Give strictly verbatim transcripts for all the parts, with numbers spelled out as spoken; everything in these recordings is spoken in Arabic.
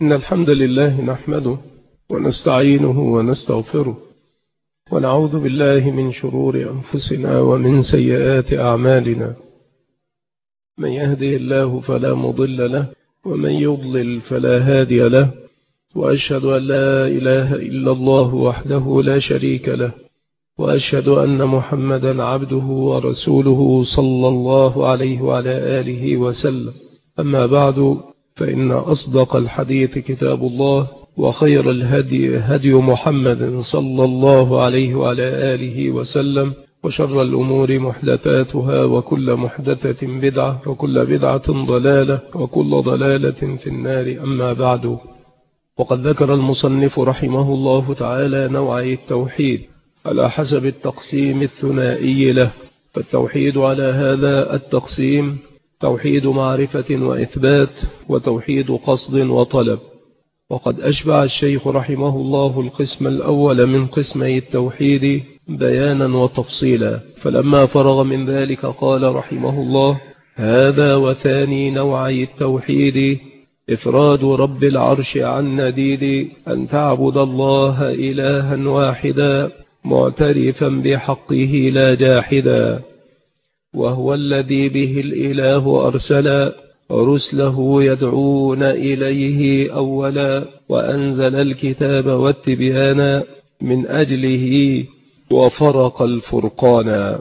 إن الحمد لله نحمده ونستعينه ونستغفره ونعوذ بالله من شرور أنفسنا ومن سيئات أعمالنا. من يهدي الله فلا مضل له ومن يضلل فلا هادي له، وأشهد أن لا إله إلا الله وحده لا شريك له، وأشهد أن محمدا عبده ورسوله صلى الله عليه وعلى آله وسلم. أما بعد، فإن أصدق الحديث كتاب الله، وخير الهدي هدي محمد صلى الله عليه وعلى آله وسلم، وشر الأمور محدثاتها، وكل محدثة بدعة، وكل بدعة ضلالة، وكل ضلالة في النار. أما بعد، وقد ذكر المصنف رحمه الله تعالى نوعي التوحيد على حسب التقسيم الثنائي له. فالتوحيد على هذا التقسيم: توحيد معرفة وإثبات، وتوحيد قصد وطلب. وقد أشبع الشيخ رحمه الله القسم الأول من قسمي التوحيد بيانا وتفصيلا، فلما فرغ من ذلك قال رحمه الله: هذا وثاني نوعي التوحيد إفراد رب العرش عن نديد، أن تعبد الله إلها واحدا معترفا بحقه لا جاحدا، وهو الذي به الإله أرسل رسله يدعون إليه أولا، وأنزل الكتاب والتبيان من أجله وفرق الفرقان.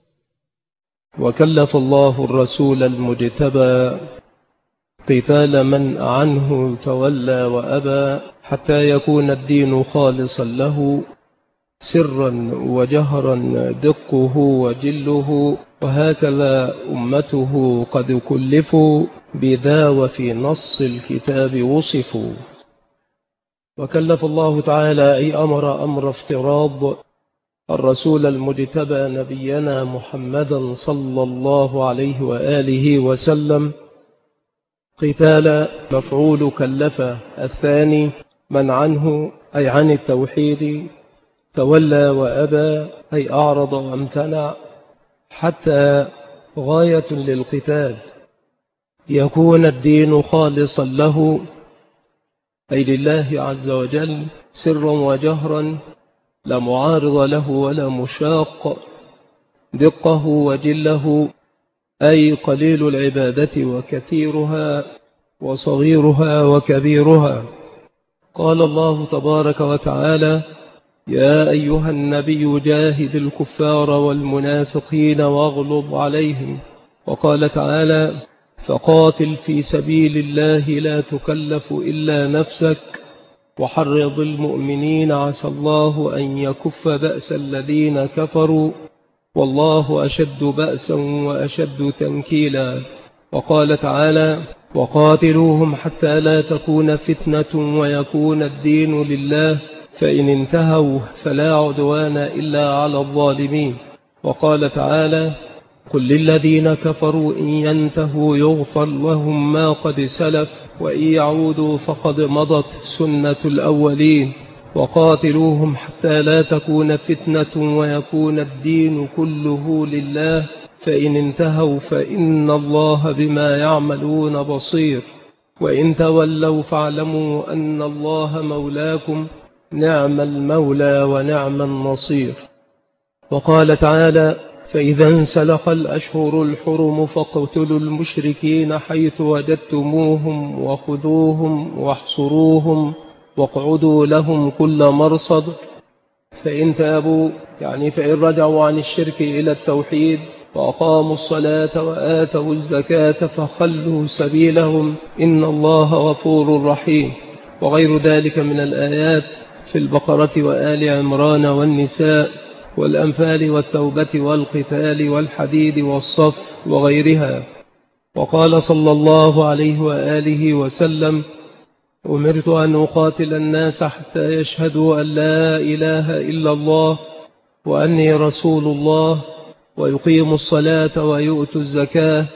وكلف الله الرسول المجتبى قتال من عنه تولى وأبى، حتى يكون الدين خالصا له سرا وجهرا دقه وجله، وهكذا أمته قد كلفوا بذا وفي نص الكتاب وصفوا. وكلف الله تعالى أي أمر أمر افتراض الرسول المجتبى نبينا محمدا صلى الله عليه وآله وسلم قتال مفعول كلف الثاني من عنه أي عن التوحيد، تولى وأبى أي أعرض وامتنع، حتى غاية للقتال يكون الدين خالصا له أي لله عز وجل سرا وجهرا، لا معارض له ولا مشاق، دقه وجله أي قليل العبادة وكثيرها، وصغيرها وكبيرها. قال الله تبارك وتعالى: يا أيها النبي جاهد الكفار والمنافقين واغلظ عليهم. وقال تعالى: فقاتل في سبيل الله لا تكلف إلا نفسك وحرض المؤمنين عسى الله أن يكف بأس الذين كفروا والله أشد بأسا وأشد تنكيلا. وقال تعالى: وقاتلوهم حتى لا تكون فتنة ويكون الدين لله فإن انتهوا فلا عدوان إلا على الظالمين. وقال تعالى: قل للذين كفروا إن ينتهوا يغفر لهم ما قد سلف وإن يعودوا فقد مضت سنة الأولين. وقاتلوهم حتى لا تكون فتنة ويكون الدين كله لله فإن انتهوا فإن الله بما يعملون بصير. وإن تولوا فاعلموا أن الله مولاكم نعم المولى ونعم النصير. وقال تعالى: فإذا انسلخ الأشهر الحرم فاقتلوا المشركين حيث وجدتموهم وخذوهم واحصروهم واقعدوا لهم كل مرصد، فإن تابوا يعني فإن رجعوا عن الشرك إلى التوحيد وأقاموا الصلاة وآتوا الزكاة فخلوا سبيلهم إن الله غفور رحيم. وغير ذلك من الآيات في البقرة وآل عمران والنساء والأنفال والتوبة والقتال والحديد والصف وغيرها. وقال صلى الله عليه وآله وسلم: أمرت أن أقاتل الناس حتى يشهدوا أن لا إله إلا الله وأني رسول الله ويقيموا الصلاة ويؤتوا الزكاة،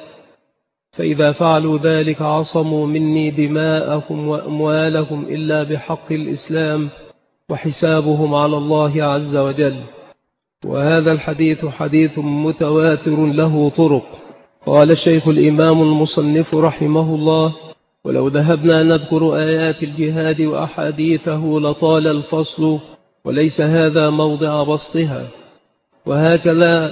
فإذا فعلوا ذلك عصموا مني دماءهم وأموالهم إلا بحق الإسلام وحسابهم على الله عز وجل. وهذا الحديث حديث متواتر له طرق. قال الشيخ الإمام المصنف رحمه الله: ولو ذهبنا نذكر آيات الجهاد وأحاديثه لطال الفصل، وليس هذا موضع بسطها. وهكذا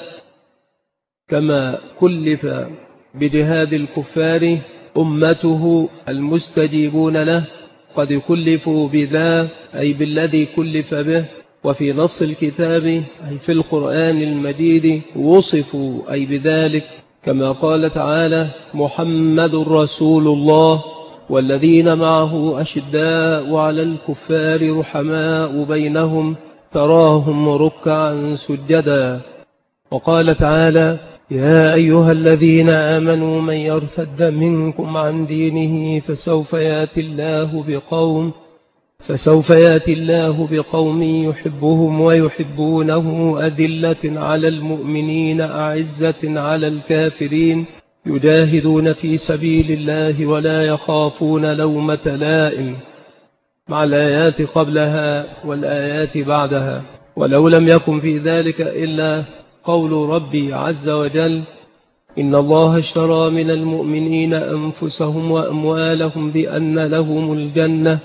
كما كلف بجهاد الكفار أمته المستجيبون له قد كلفوا بذا، أي بالذي كلف به. وفي نص الكتاب أي في القرآن المجيد وصفوا أي بذلك، كما قال تعالى: محمد رسول الله والذين معه أشداء على الكفار رحماء بينهم تراهم ركعا سجدا. وقال تعالى: يا أيها الذين آمنوا من يرتد منكم عن دينه فسوف يأتي الله بقوم فسوف يأتي الله بقوم يحبهم ويحبونه أذلة على المؤمنين أعزة على الكافرين يجاهدون في سبيل الله ولا يخافون لومة لائم، مع الآيات قبلها والآيات بعدها. ولو لم يكن في ذلك إلا قول ربي عز وجل: إن الله اشترى من المؤمنين أنفسهم وأموالهم بأن لهم الجنة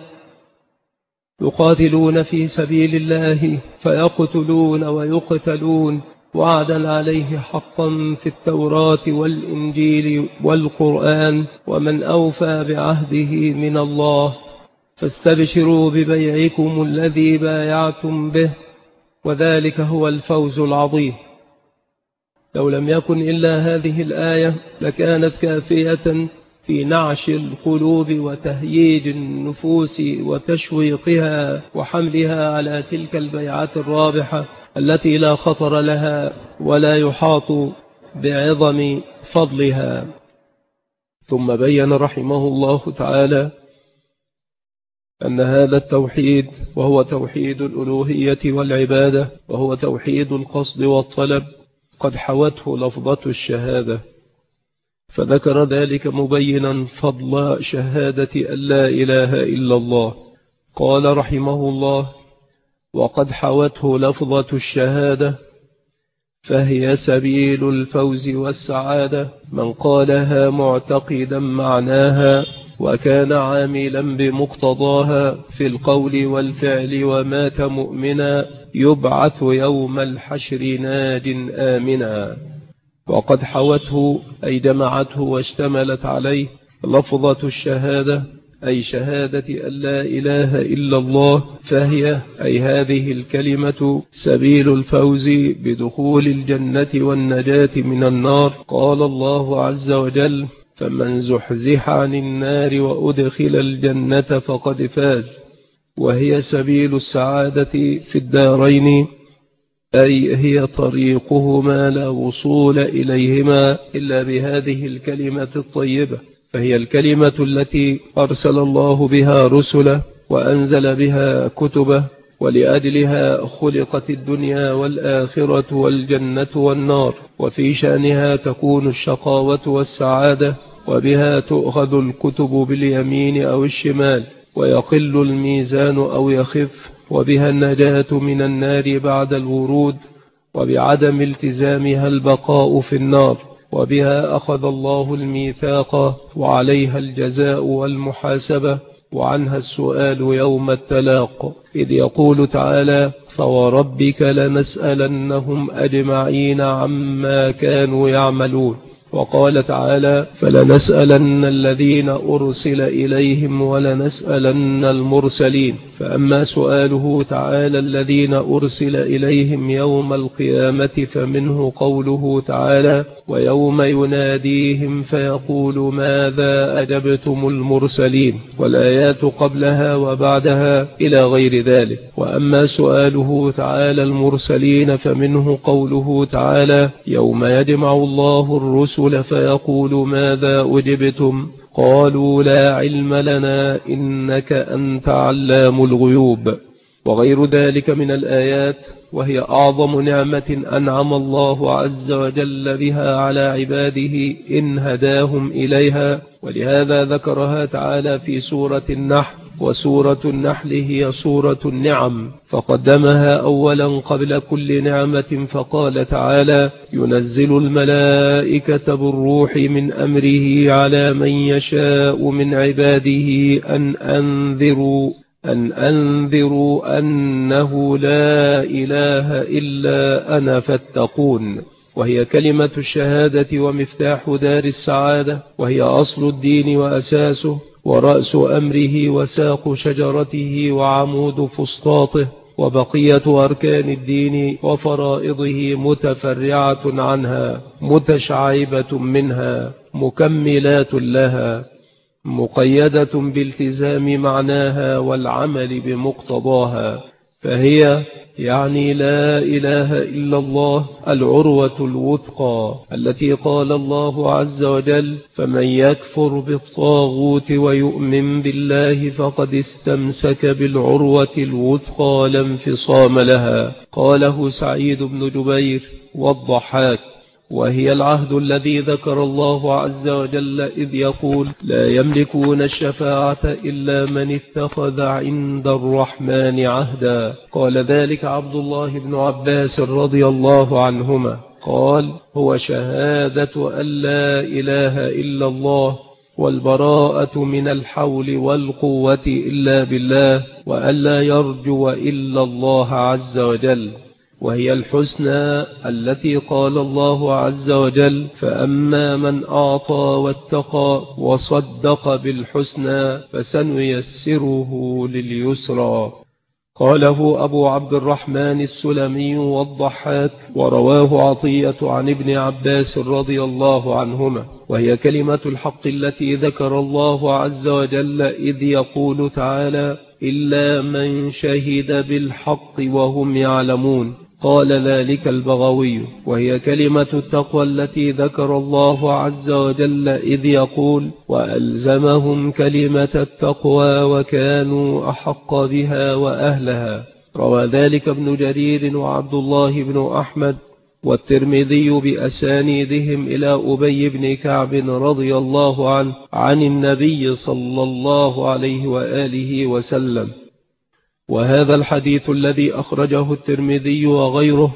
يقاتلون في سبيل الله فيقتلون ويقتلون وعدا عليه حقا في التوراة والإنجيل والقرآن، ومن أوفى بعهده من الله، فاستبشروا ببيعكم الذي بايعتم به، وذلك هو الفوز العظيم. لو لم يكن إلا هذه الآية لكانت كافية في نعش القلوب وتهييج النفوس وتشويقها وحملها على تلك البيعة الرابحة التي لا خطر لها ولا يحاط بعظم فضلها. ثم بين رحمه الله تعالى أن هذا التوحيد، وهو توحيد الألوهية والعبادة، وهو توحيد القصد والطلب، قد حوته لفظة الشهادة، فذكر ذلك مبينا فضل شهادة أن لا إله إلا الله. قال رحمه الله: وقد حوته لفظة الشهادة فهي سبيل الفوز والسعادة، من قالها معتقدا معناها وكان عاملا بمقتضاها في القول والفعل ومات مؤمنا يبعث يوم الحشر ناج آمنا. وقد حوته أي جمعته واشتملت عليه لفظة الشهادة، أي شهادة أن لا إله إلا الله، فهي أي هذه الكلمة سبيل الفوز بدخول الجنة والنجاة من النار. قال الله عز وجل: فمن زحزح عن النار وأدخل الجنة فقد فاز. وهي سبيل السعادة في الدارين، أي هي طريقهما لا وصول إليهما إلا بهذه الكلمة الطيبة، فهي الكلمة التي أرسل الله بها رسله وأنزل بها كتبه، ولأجلها خلقت الدنيا والآخرة والجنة والنار، وفي شأنها تكون الشقاوة والسعادة، وبها تؤخذ الكتب باليمين أو الشمال، ويقل الميزان أو يخف، وبها النجاة من النار بعد الورود، وبعدم التزامها البقاء في النار، وبها أخذ الله الميثاق وعليها الجزاء والمحاسبة، وعنها السؤال يوم التلاق، إذ يقول تعالى: فوربك لنسألنهم أجمعين عما كانوا يعملون. وقال تعالى: فلنسألن الذين أرسل إليهم ولنسألن المرسلين. فأما سؤاله تعالى الذين أرسل إليهم يوم القيامة فمنه قوله تعالى: ويوم يناديهم فيقول ماذا أجبتم المرسلين، والآيات قبلها وبعدها إلى غير ذلك. وأما سؤاله تعالى المرسلين فمنه قوله تعالى: يوم يجمع الله الرسل فيقول ماذا أجبتم، قالوا لا علم لنا إنك أنت علام الغيوب، وغير ذلك من الآيات، وهي أعظم نعمة أنعم الله عز وجل بها على عباده إن هداهم إليها، ولهذا ذكرها تعالى في سورة النحل: وسورة النحل هي سورة النعم، فقدمها أولا قبل كل نعمة، فقال تعالى: ينزل الملائكة بالروح من أمره على من يشاء من عباده أن أنذروا أن أنذروا أنه لا إله إلا أنا فاتقون. وهي كلمة الشهادة ومفتاح دار السعادة، وهي أصل الدين وأساسه ورأس أمره وساق شجرته وعمود فسطاطه، وبقية أركان الدين وفرائضه متفرعة عنها متشعبة منها مكملات لها، مقيدة بالتزام معناها والعمل بمقتضاها. فهي يعني لا إله إلا الله العروة الوثقى التي قال الله عز وجل: فمن يكفر بالطاغوت ويؤمن بالله فقد استمسك بالعروة الوثقى لا انفصام لها. قاله سعيد بن جبير والضحاك. وهي العهد الذي ذكر الله عز وجل إذ يقول: لا يملكون الشفاعة إلا من اتخذ عند الرحمن عهدا. قال ذلك عبد الله بن عباس رضي الله عنهما، قال: هو شهادة أن لا إله إلا الله والبراءة من الحول والقوة إلا بالله وأن لا يرجو إلا الله عز وجل. وهي الحسنى التي قال الله عز وجل: فأما من أعطى واتقى وصدق بالحسنى فسنيسره لليسرى. قاله أبو عبد الرحمن السلمي والضحاك، ورواه عطية عن ابن عباس رضي الله عنهما. وهي كلمة الحق التي ذكر الله عز وجل إذ يقول تعالى: إلا من شهد بالحق وهم يعلمون. قال ذلك البغوي. وهي كلمة التقوى التي ذكر الله عز وجل إذ يقول: وألزمهم كلمة التقوى وكانوا أحق بها وأهلها. روى ذلك ابن جرير وعبد الله بن أحمد والترمذي بأسانيدهم إلى أبي بن كعب رضي الله عنه عن النبي صلى الله عليه وآله وسلم. وهذا الحديث الذي أخرجه الترمذي وغيره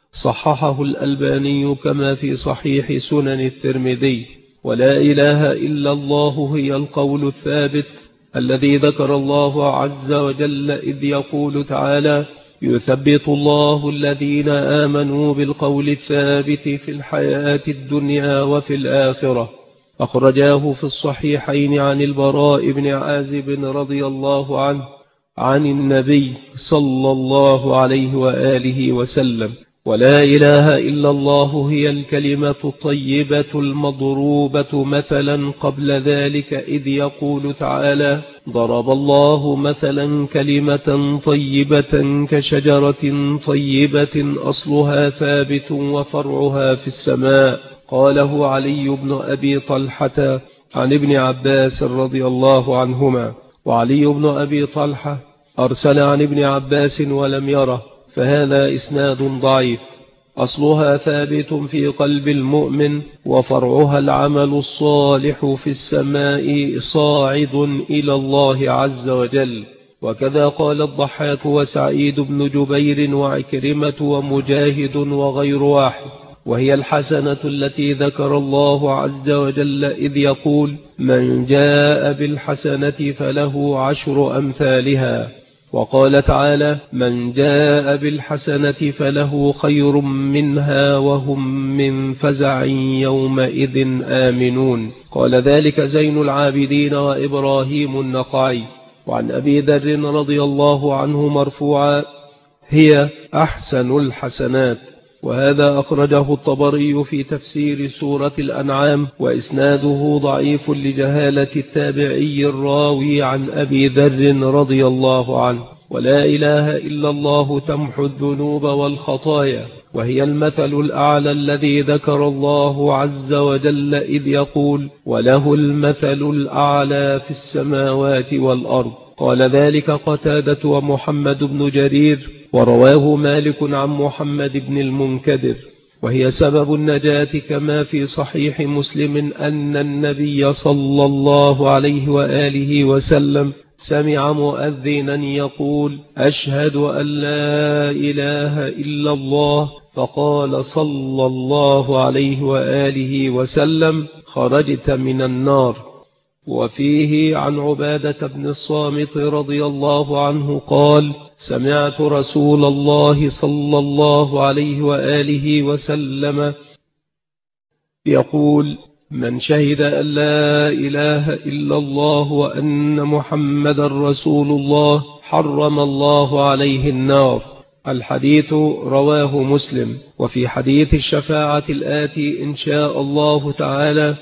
صححه الألباني كما في صحيح سنن الترمذي. ولا إله إلا الله هي القول الثابت الذي ذكر الله عز وجل إذ يقول تعالى: يثبت الله الذين آمنوا بالقول الثابت في الحياة الدنيا وفي الآخرة. أخرجاه في الصحيحين عن البراء بن عازب رضي الله عنه عن النبي صلى الله عليه وآله وسلم. ولا إله إلا الله هي الكلمة الطيبة المضروبة مثلا قبل ذلك إذ يقول تعالى: ضرب الله مثلا كلمة طيبة كشجرة طيبة أصلها ثابت وفرعها في السماء. قاله علي بن أبي طلحة عن ابن عباس رضي الله عنهما. وعلي بن أبي طلحة أرسل عن ابن عباس ولم يره، فهذا إسناد ضعيف. أصلها ثابت في قلب المؤمن وفرعها العمل الصالح في السماء صاعد إلى الله عز وجل. وكذا قال الضحاك وسعيد بن جبير وعكرمة ومجاهد وغير واحد. وهي الحسنة التي ذكر الله عز وجل إذ يقول: من جاء بالحسنة فله عشر أمثالها. وقال تعالى: من جاء بالحسنة فله خير منها وهم من فزع يومئذ آمنون. قال ذلك زين العابدين وإبراهيم النقعي. وعن أبي ذر رضي الله عنه مرفوعا: هي أحسن الحسنات. وهذا أخرجه الطبري في تفسير سورة الأنعام، وإسناده ضعيف لجهالة التابعي الراوي عن أبي ذر رضي الله عنه. ولا إله إلا الله تمحو الذنوب والخطايا. وهي المثل الأعلى الذي ذكر الله عز وجل إذ يقول: وله المثل الأعلى في السماوات والأرض. قال ذلك قتادة ومحمد بن جرير، ورواه مالك عن محمد بن المنكدر. وهي سبب النجاة كما في صحيح مسلم أن النبي صلى الله عليه وآله وسلم سمع مؤذنا يقول: أشهد أن لا إله إلا الله، فقال صلى الله عليه وآله وسلم: خرجت من النار. وفيه عن عبادة بن الصامت رضي الله عنه قال: سمعت رسول الله صلى الله عليه وآله وسلم يقول: من شهد أن لا إله إلا الله وأن محمد رسول الله حرم الله عليه النار. الحديث رواه مسلم. وفي حديث الشفاعة الآتي إن شاء الله تعالى: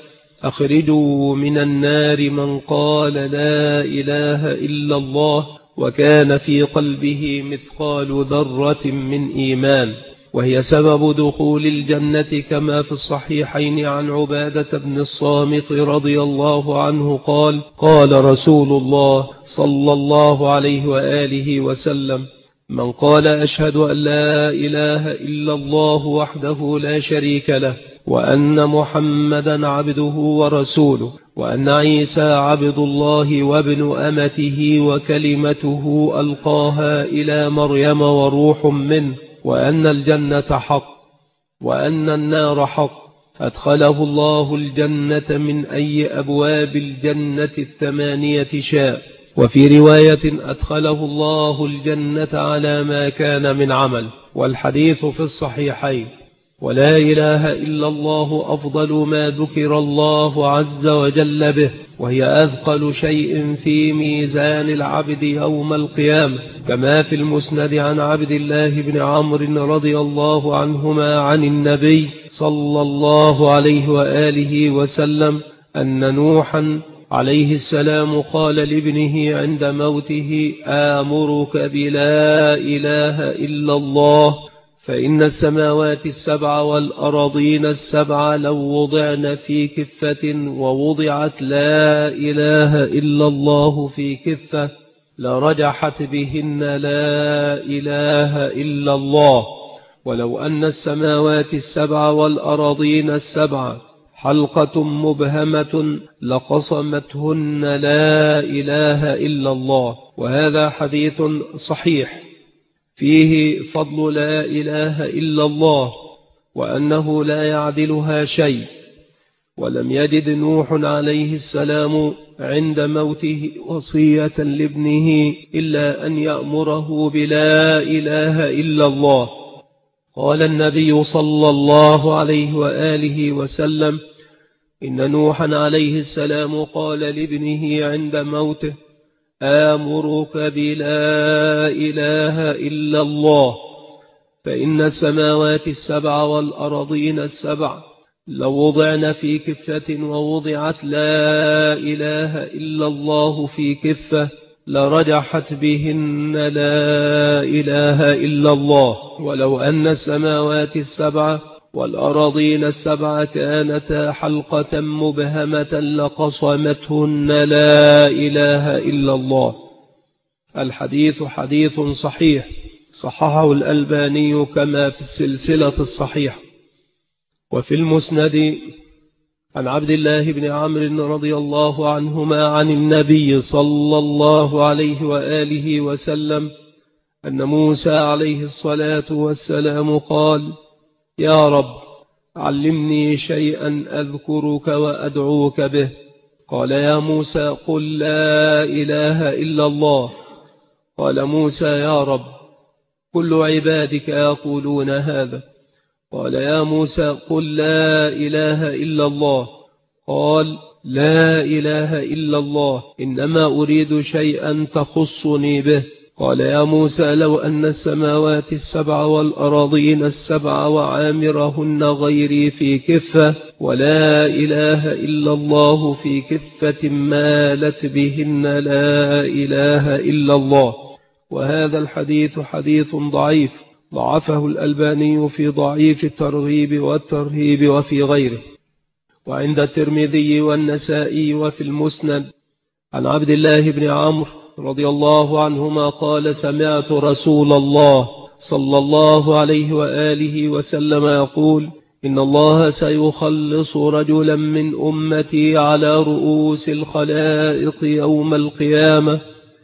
أخرجوا من النار من قال لا إله إلا الله وكان في قلبه مثقال ذرة من إيمان، وهي سبب دخول الجنة، كما في الصحيحين عن عبادة بن الصامت رضي الله عنه قال: قال رسول الله صلى الله عليه وآله وسلم: من قال أشهد أن لا إله إلا الله وحده لا شريك له، وأن محمدا عبده ورسوله، وأن عيسى عبد الله وابن أمته وكلمته ألقاها إلى مريم وروح منه، وأن الجنة حق وأن النار حق، أدخله الله الجنة من أي أبواب الجنة الثمانية شاء. وفي رواية: أدخله الله الجنة على ما كان من عمل. والحديث في الصحيحين. ولا إله إلا الله أفضل ما ذكر الله عز وجل به، وهي أثقل شيء في ميزان العبد يوم القيامة، كما في المسند عن عبد الله بن عمرو رضي الله عنهما عن النبي صلى الله عليه وآله وسلم أن نوحا عليه السلام قال لابنه عند موته: آمرك بلا إله إلا الله، فإن السماوات السبع والأراضين السبع لو وضعن في كفة ووضعت لا إله إلا الله في كفة لرجحت بهن لا إله إلا الله، ولو أن السماوات السبع والأراضين السبع حلقة مبهمة لقصمتهن لا إله إلا الله. وهذا حديث صحيح فيه فضل لا إله إلا الله، وأنه لا يعدلها شيء. ولم يجد نوح عليه السلام عند موته وصية لابنه إلا أن يأمره بلا إله إلا الله. قال النبي صلى الله عليه وآله وسلم: إن نوحا عليه السلام قال لابنه عند موته: آمرك بلا إله إلا الله، فإن السماوات السبع والأراضين السبع لو وضعن في كفة ووضعت لا إله إلا الله في كفة لرجحت بهن لا إله إلا الله، ولو أن السماوات السبع والأراضين السبع كانتا حلقة مبهمة لقصمتهن لا إله إلا الله. الحديث حديث صحيح، صححه الألباني كما في السلسلة الصحيحة. وفي المسند عن عبد الله بن عمرو رضي الله عنهما عن النبي صلى الله عليه وآله وسلم أن موسى عليه الصلاة والسلام قال: يا رب علمني شيئا أذكرك وأدعوك به. قال: يا موسى قل لا إله إلا الله. قال موسى: يا رب كل عبادك يقولون هذا. قال: يا موسى قل لا إله إلا الله. قال: لا إله إلا الله، إنما أريد شيئا تخصني به. قال: يا موسى لو أن السماوات السبع والأراضين السبع وعامرهن غيري في كفة ولا إله إلا الله في كفة مالت بهن لا إله إلا الله. وهذا الحديث حديث ضعيف، ضعفه الألباني في ضعيف الترغيب والترهيب وفي غيره. وعند الترمذي والنسائي وفي المسند عن عبد الله بن عمرو رضي الله عنهما قال: سمعت رسول الله صلى الله عليه وآله وسلم يقول: إن الله سيخلص رجلا من أمتي على رؤوس الخلائق يوم القيامة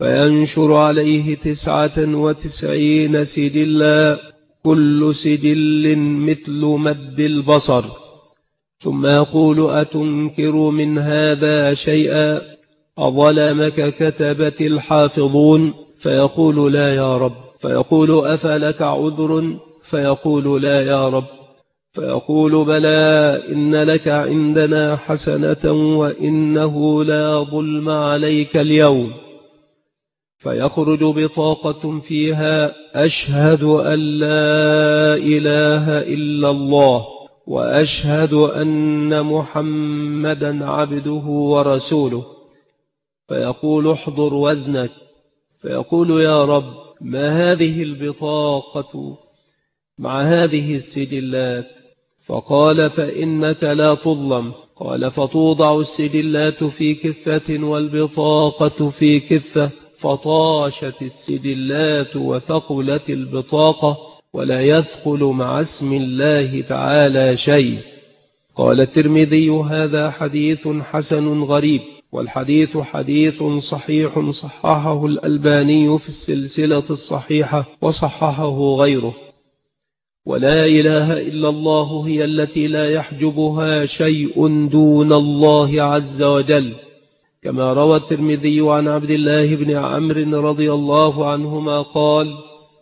فينشر عليه تسعة وتسعين سجلا كل سجل مثل مد البصر، ثم يقول أتنكر من هذا شيئا؟ أظلمك كتبة الحافظون؟ فيقول لا يا رب. فيقول أفلك عذر؟ فيقول لا يا رب. فيقول بلى، إن لك عندنا حسنة وإنه لا ظلم عليك اليوم. فيخرج بطاقة فيها أشهد أن لا إله إلا الله وأشهد أن محمدا عبده ورسوله. فيقول احضر وزنك. فيقول يا رب ما هذه البطاقة مع هذه السجلات؟ فقال فإنك لا تظلم. قال فتوضع السجلات في كفة والبطاقة في كفة، فطاشت السجلات وثقلت البطاقة ولا يثقل مع اسم الله تعالى شيء. قال الترمذي هذا حديث حسن غريب، والحديث حديث صحيح صححه الألباني في السلسلة الصحيحة وصححه غيره. ولا إله إلا الله هي التي لا يحجبها شيء دون الله عز وجل، كما روى الترمذي عن عبد الله بن عمرو رضي الله عنهما قال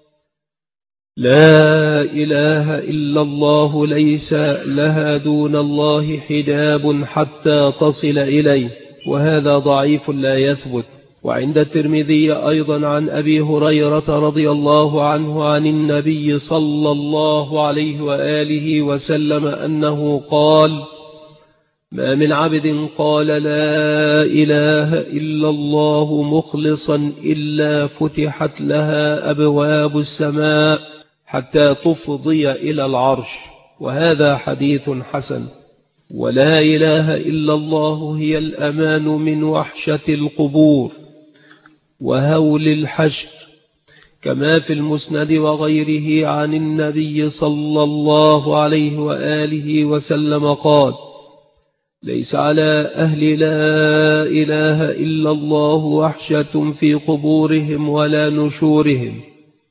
لا إله إلا الله ليس لها دون الله حجاب حتى تصل إليه، وهذا ضعيف لا يثبت. وعند الترمذي أيضا عن أبي هريرة رضي الله عنه عن النبي صلى الله عليه وآله وسلم أنه قال ما من عبد قال لا إله إلا الله مخلصا إلا فتحت لها أبواب السماء حتى تفضي إلى العرش، وهذا حديث حسن. ولا إله إلا الله هي الأمان من وحشة القبور وهول الحشر، كما في المسند وغيره عن النبي صلى الله عليه وآله وسلم قال ليس على أهل لا إله إلا الله وحشة في قبورهم ولا نشورهم،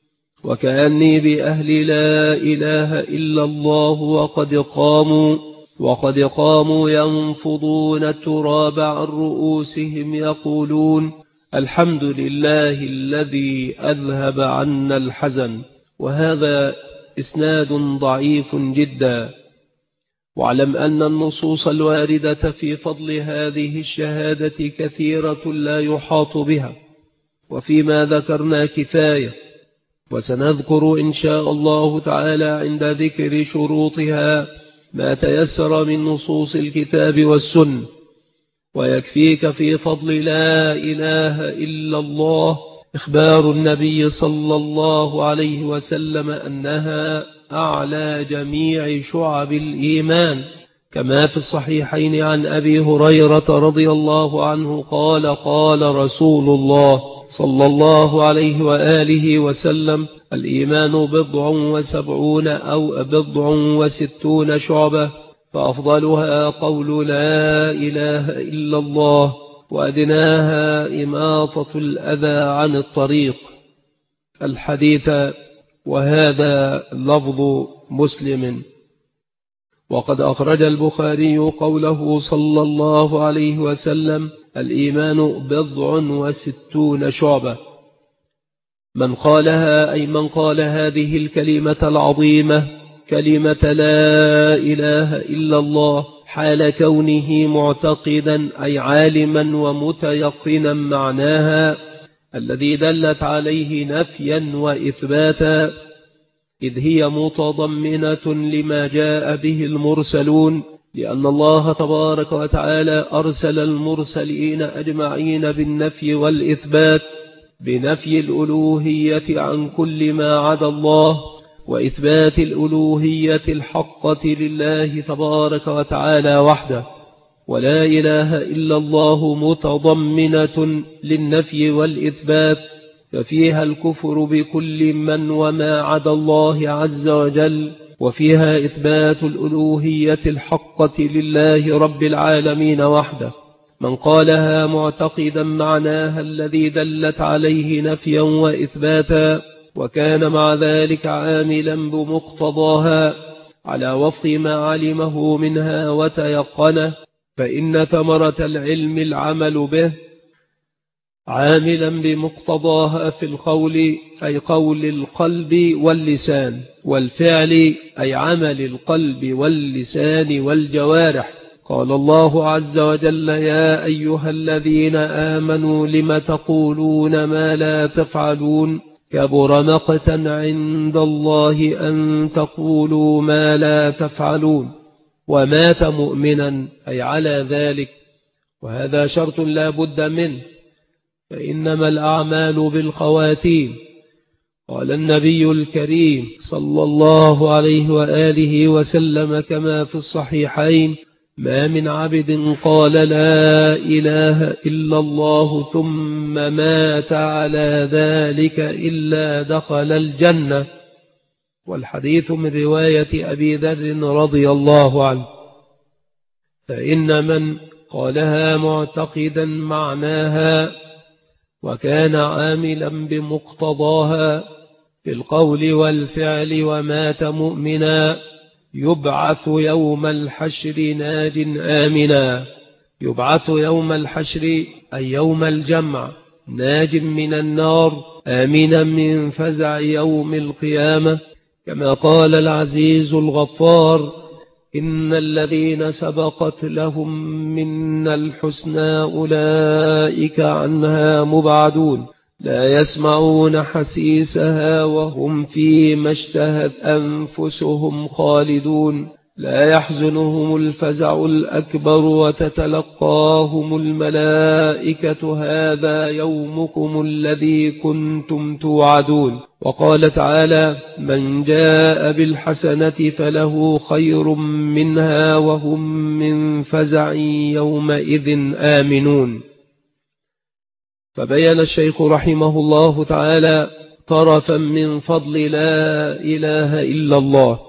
وكأني بأهل لا إله إلا الله وقد قاموا وقد قاموا ينفضون التراب عن رؤوسهم يقولون الحمد لله الذي أذهب عنا الحزن. وهذا إسناد ضعيف جدا. واعلم أن النصوص الواردة في فضل هذه الشهادة كثيرة لا يحاط بها، وفيما ذكرنا كفاية، وسنذكر إن شاء الله تعالى عند ذكر شروطها ما تيسر من نصوص الكتاب والسنة. ويكفيك في فضل لا إله إلا الله إخبار النبي صلى الله عليه وسلم أنها أعلى جميع شعب الإيمان، كما في الصحيحين عن أبي هريرة رضي الله عنه قال قال رسول الله صلى الله عليه وآله وسلم الإيمان بضع وسبعون أو بضع وستون شعبة، فأفضلها قول لا إله إلا الله، وأدناها إماطة الأذى عن الطريق. الحديث، وهذا لفظ مسلم. وقد أخرج البخاري قوله صلى الله عليه وسلم الإيمان بضع وستون شعبة. من قالها أي من قال هذه الكلمة العظيمة كلمة لا إله إلا الله حال كونه معتقدا أي عالما ومتيقنا معناها الذي دلت عليه نفيا وإثباتا، إذ هي متضمنة لما جاء به المرسلون، لأن الله تبارك وتعالى أرسل المرسلين أجمعين بالنفي والإثبات، بنفي الألوهية عن كل ما عدا الله، وإثبات الألوهية الحقة لله تبارك وتعالى وحده. ولا إله إلا الله متضمنة للنفي والإثبات، ففيها الكفر بكل من وما عدا الله عز وجل، وفيها إثبات الألوهية الحقة لله رب العالمين وحده. من قالها معتقدا معناها الذي دلت عليه نفيا وإثباتا، وكان مع ذلك عاملا بمقتضاها على وفق ما علمه منها وتيقنه، فإن ثمرة العلم العمل به، عاملا بمقتضاها في القول أي قول القلب واللسان، والفعل أي عمل القلب واللسان والجوارح. قال الله عز وجل: يا أيها الذين آمنوا لم تقولون ما لا تفعلون كبر مقتا عند الله أن تقولوا ما لا تفعلون. ومات مؤمنا أي على ذلك، وهذا شرط لا بد منه، فإنما الأعمال بالخواتيم. قال النبي الكريم صلى الله عليه وآله وسلم كما في الصحيحين: ما من عبد قال لا إله إلا الله ثم مات على ذلك إلا دخل الجنة. والحديث من رواية أبي ذر رضي الله عنه. فإن من قالها معتقدا معناها وكان عاملا بمقتضاها في القول والفعل ومات مؤمنا يبعث يوم الحشر ناج آمنا. يبعث يوم الحشر أي يوم الجمع ناج من النار آمنا من فزع يوم القيامة، كما قال العزيز الغفار: إن الذين سبقت لهم منا الحسنى أولئك عنها مبعدون لا يسمعون حسيسها وهم فيما اشتهت أنفسهم خالدون لا يحزنهم الفزع الأكبر وتتلقاهم الملائكة هذا يومكم الذي كنتم توعدون. وقال تعالى: من جاء بالحسنة فله خير منها وهم من فزع يومئذ آمنون. فبين الشيخ رحمه الله تعالى طرفا من فضل لا إله إلا الله،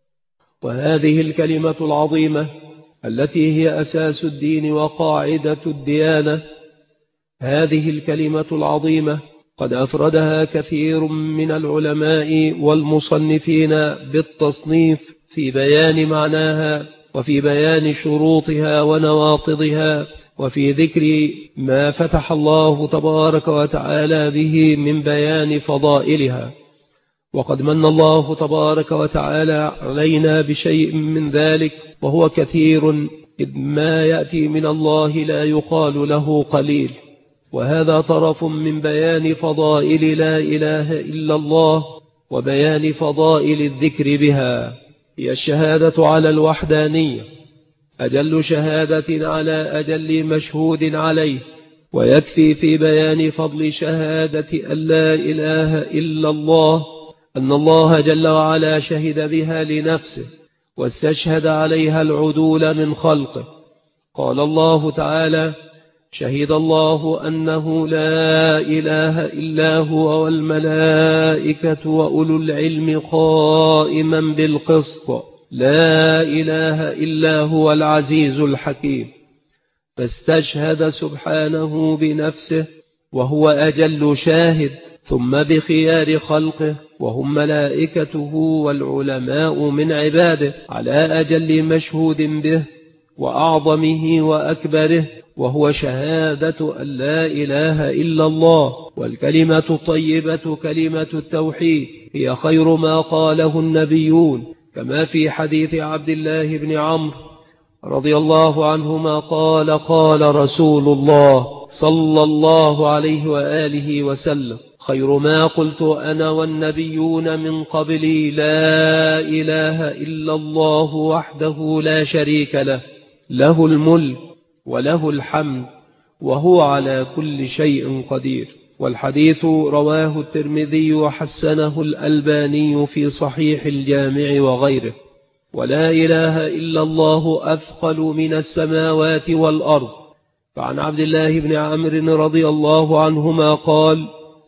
وهذه الكلمة العظيمة التي هي أساس الدين وقاعدة الديانة. هذه الكلمة العظيمة قد أفردها كثير من العلماء والمصنفين بالتصنيف في بيان معناها وفي بيان شروطها ونواقضها وفي ذكر ما فتح الله تبارك وتعالى به من بيان فضائلها. وقد من الله تبارك وتعالى علينا بشيء من ذلك وهو كثير، إذ ما يأتي من الله لا يقال له قليل. وهذا طرف من بيان فضائل لا إله إلا الله وبيان فضائل الذكر بها. هي الشهادة على الوحدانية، أجل شهادة على أجل مشهود عليه. ويكفي في بيان فضل شهادة أن لا إله إلا الله أن الله جل وعلا شهد بها لنفسه واستشهد عليها العدول من خلقه. قال الله تعالى: شهد الله أنه لا إله إلا هو والملائكة وأولو العلم قائما بالقسط لا إله إلا هو العزيز الحكيم. فاستشهد سبحانه بنفسه وهو أجل شاهد، ثم بخيار خلقه وهم ملائكته والعلماء من عباده على أجل مشهود به وأعظمه وأكبره، وهو شهادة أن لا إله إلا الله. والكلمة الطيبة كلمة التوحيد هي خير ما قاله النبيون، كما في حديث عبد الله بن عمرو رضي الله عنهما قال: قال رسول الله صلى الله عليه وآله وسلم: خير ما قلت أنا والنبيون من قبلي لا إله إلا الله وحده لا شريك له، له الملك وله الحمد وهو على كل شيء قدير. والحديث رواه الترمذي وحسنه الألباني في صحيح الجامع وغيره. ولا إله إلا الله أثقل من السماوات والأرض. فعن عبد الله بن عمرو رضي الله عنهما قال: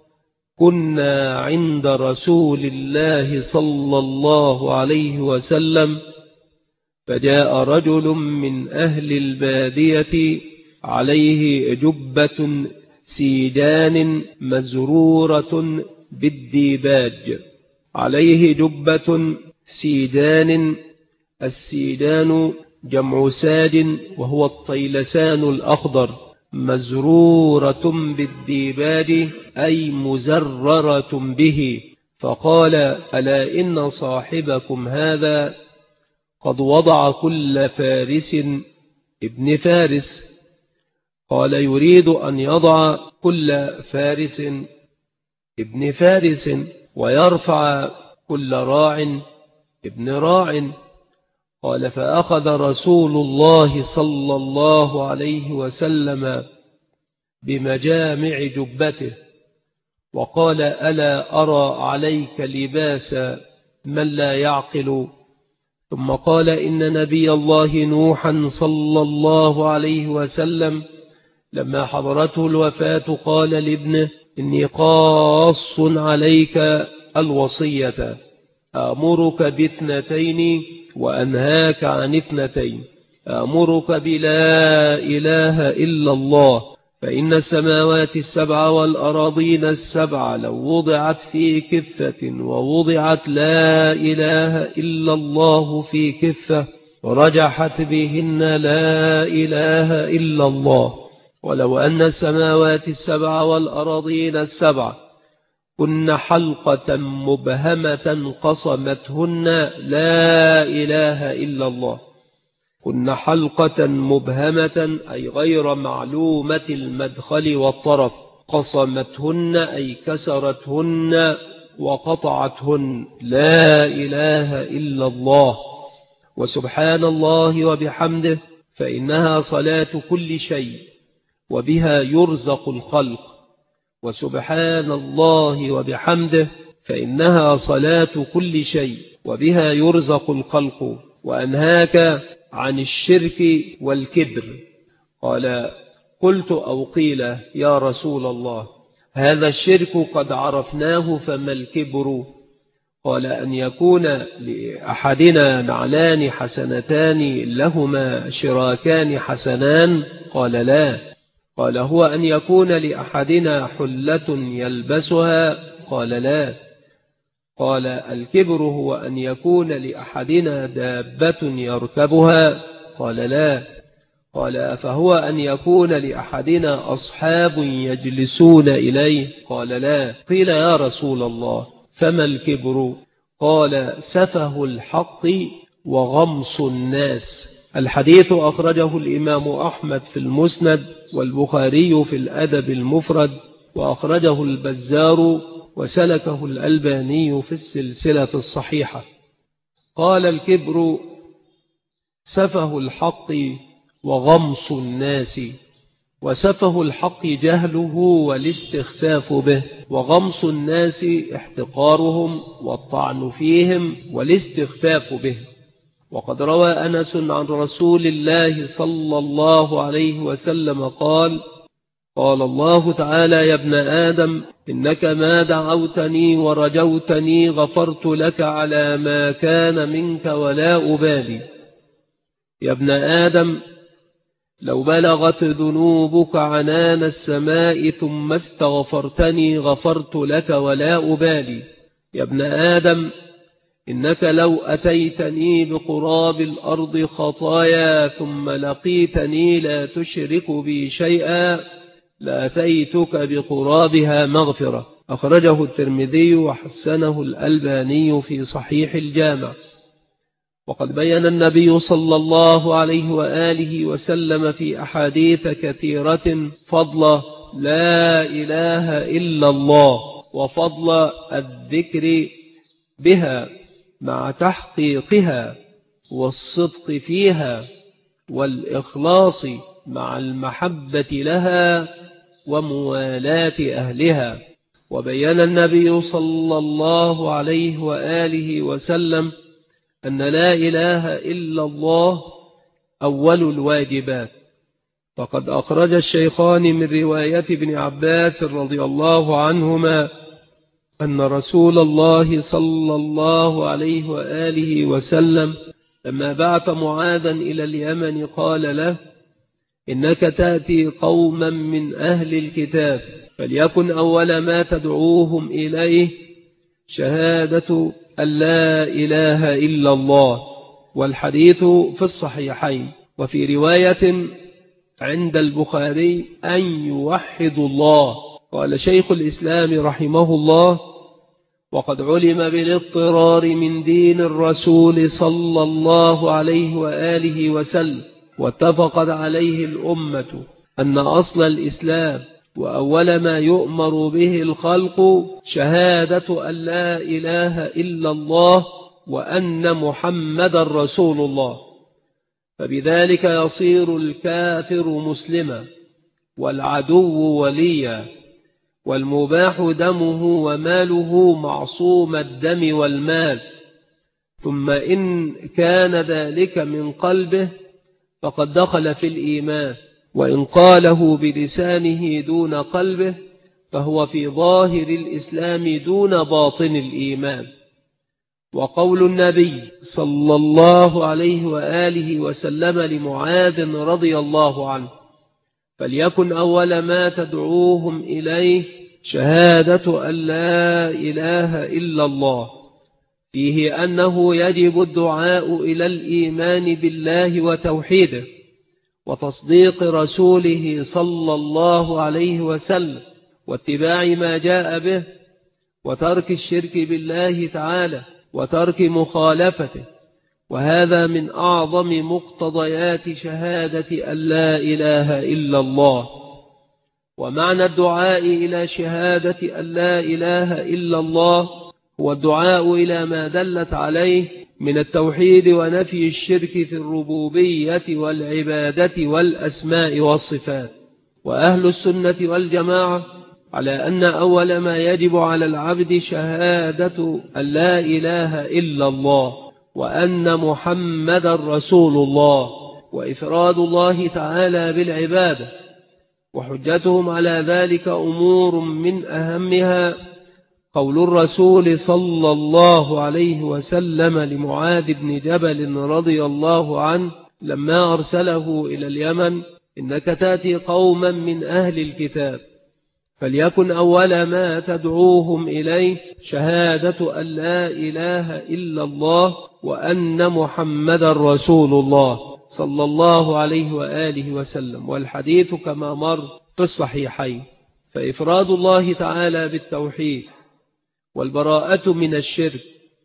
كنا عند رسول الله صلى الله عليه وسلم فجاء رجل من أهل البادية عليه جبة سيدان مزرورة بالديباج. عليه جبة سيدان، السيدان جمع ساد وهو الطيلسان الأخضر، مزرورة بالديباج أي مزررة به. فقال: ألا إن صاحبكم هذا قد وضع كل فارس ابن فارس. قال: يريد أن يضع كل فارس ابن فارس، ويرفع كل راع ابن راع. قال: فأخذ رسول الله صلى الله عليه وسلم بمجامع جبته وقال: ألا أرى عليك لباس من لا يعقل؟ ثم قال: إن نبي الله نوحا صلى الله عليه وسلم لما حضرته الوفاة قال لابنه: إني قاص عليك الوصية، أأمرك باثنتين وأنهاك عن اثنتين. أأمرك بلا إله إلا الله، فإن السماوات السبع والأراضين السبع لو وضعت في كفة ووضعت لا إله إلا الله في كفة ورجحت بهن لا إله إلا الله. ولو أن السماوات السبع والأراضين السبع كن حلقة مبهمة قصمتهن لا إله إلا الله. كن حلقة مبهمة أي غير معلومة المدخل والطرف، قصمتهن أي كسرتهن وقطعتهن لا إله إلا الله. وسبحان الله وبحمده فإنها صلاة كل شيء وبها يرزق الخلق. وسبحان الله وبحمده فإنها صلاة كل شيء وبها يرزق الخلق. وأنهاك عن الشرك والكبر. قال: قلت أو قيل: يا رسول الله، هذا الشرك قد عرفناه، فما الكبر؟ قال: أن يكون لأحدنا نعلان حسنتان لهما شراكان حسنان. قال: لا. قال: هو أن يكون لأحدنا حلة يلبسها. قال: لا. قال: الكبر هو أن يكون لأحدنا دابة يركبها. قال: لا. قال: فهو أن يكون لأحدنا أصحاب يجلسون إليه. قال: لا. قيل: يا رسول الله، فما الكبر؟ قال: سفه الحق وغمص الناس. الحديث أخرجه الإمام أحمد في المسند، والبخاري في الأدب المفرد، وأخرجه البزار، وسلكه الألباني في السلسلة الصحيحة. قال: الكبر سفه الحق وغمص الناس. وسفه الحق جهله والاستخفاف به، وغمص الناس احتقارهم والطعن فيهم والاستخفاف به. وقد روى أنس عن رسول الله صلى الله عليه وسلم قال: قال الله تعالى: يا ابن آدم، إنك ما دعوتني ورجوتني غفرت لك على ما كان منك ولا أبالي. يا ابن آدم، لو بلغت ذنوبك عنان السماء ثم استغفرتني غفرت لك ولا أبالي. يا ابن آدم، إنك لو أتيتني بقراب الأرض خطايا ثم لقيتني لا تشرك بي شيئا لأتيتك بقرابها مغفرة. أخرجه الترمذي وحسنه الألباني في صحيح الجامع. وقد بيّن النبي صلى الله عليه وآله وسلم في أحاديث كثيرة فضل لا إله إلا الله، وفضل الذكر بها مع تحقيقها، والصدق فيها، والإخلاص مع المحبة لها وموالاة أهلها. وبيّن النبي صلى الله عليه وآله وسلم أن لا إله إلا الله أول الواجبات. فقد أخرج الشيخان من رواية ابن عباس رضي الله عنهما أن رسول الله صلى الله عليه وآله وسلم لما بعث معاذا إلى اليمن قال له: إنك تأتي قوما من أهل الكتاب فليكن أول ما تدعوهم إليه شهادة أن لا إله إلا الله. والحديث في الصحيحين. وفي رواية عند البخاري أن يوحدوا الله. قال شيخ الإسلام رحمه الله: وقد علم بالاضطرار من دين الرسول صلى الله عليه وآله وسلم واتفقت عليه الأمة أن أصل الإسلام وأول ما يؤمر به الخلق شهادة أن لا إله إلا الله وأن محمد رسول الله، فبذلك يصير الكافر مسلما والعدو وليا والمباح دمه وماله معصوم الدم والمال. ثم إن كان ذلك من قلبه فقد دخل في الإيمان، وإن قاله بلسانه دون قلبه فهو في ظاهر الإسلام دون باطن الإيمان. وقول النبي صلى الله عليه وآله وسلم لمعاذ رضي الله عنه: فليكن أول ما تدعوهم إليه شهادة أن لا إله إلا الله، فيه أنه يجب الدعاء إلى الإيمان بالله وتوحيده وتصديق رسوله صلى الله عليه وسلم واتباع ما جاء به وترك الشرك بالله تعالى وترك مخالفته، وهذا من أعظم مقتضيات شهادة أن لا إله إلا الله. ومعنى الدعاء إلى شهادة أن لا إله إلا الله هو الدعاء إلى ما دلت عليه من التوحيد ونفي الشرك في الربوبية والعبادة والأسماء والصفات. وأهل السنة والجماعة على أن أول ما يجب على العبد شهادة أن لا إله إلا الله وأن محمد رسول الله وإفراد الله تعالى بالعبادة. وحجتهم على ذلك أمور من أهمها قول الرسول صلى الله عليه وسلم لمعاذ بن جبل رضي الله عنه لما أرسله إلى اليمن: إنك تأتي قوما من أهل الكتاب فليكن أول ما تدعوهم إليه شهادة أن لا إله إلا الله وأن محمد رسول الله صلى الله عليه وآله وسلم. والحديث كما مر في الصحيحين. فإفراد الله تعالى بالتوحيد والبراءة من الشرك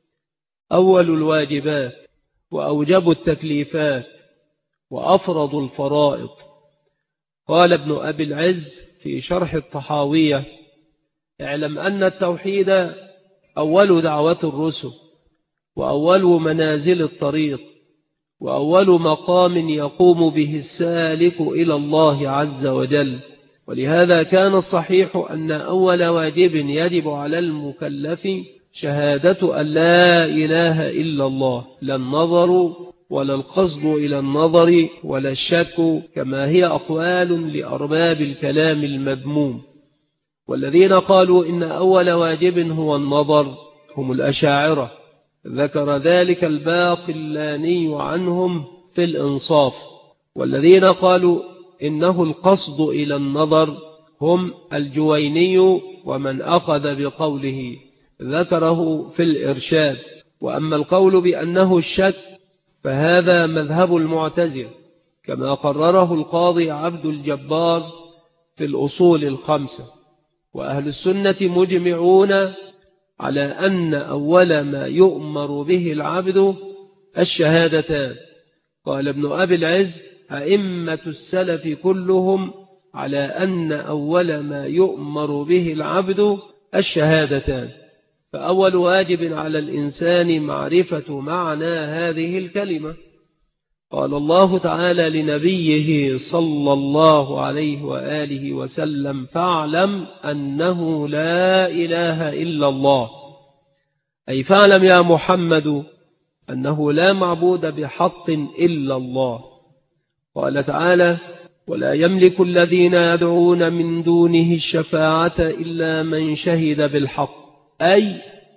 أول الواجبات وأوجب التكليفات وأفرض الفرائض. قال ابن أبي العز في شرح الطحاوية: اعلم أن التوحيد أول دعوة الرسل وأول منازل الطريق وأول مقام يقوم به السالك إلى الله عز وجل. ولهذا كان الصحيح أن أول واجب يجب على المكلف شهادة أن لا إله إلا الله، لا النظر ولا القصد إلى النظر ولا الشك، كما هي أقوال لأرباب الكلام المذموم. والذين قالوا إن أول واجب هو النظر هم الأشاعرة، ذكر ذلك الباقلاني عنهم في الإنصاف. والذين قالوا إنه القصد إلى النظر هم الجويني ومن أخذ بقوله، ذكره في الإرشاد. وأما القول بأنه الشك فهذا مذهب المعتزلة كما قرره القاضي عبد الجبار في الأصول الخمسة. وأهل السنة مجمعون على أن أول ما يؤمر به العبد الشهادتان. قال ابن أبي العز: أئمة السلف كلهم على أن أول ما يؤمر به العبد الشهادتان. فأول واجب على الإنسان معرفة معنى هذه الكلمة. قال الله تعالى لنبيه صلى الله عليه وآله وسلم: فاعلم أنه لا إله إلا الله، أي فاعلم يا محمد أنه لا معبود بحق إلا الله. قال تعالى: ولا يملك الذين يدعون من دونه الشفاعة إلا من شهد بالحق، أي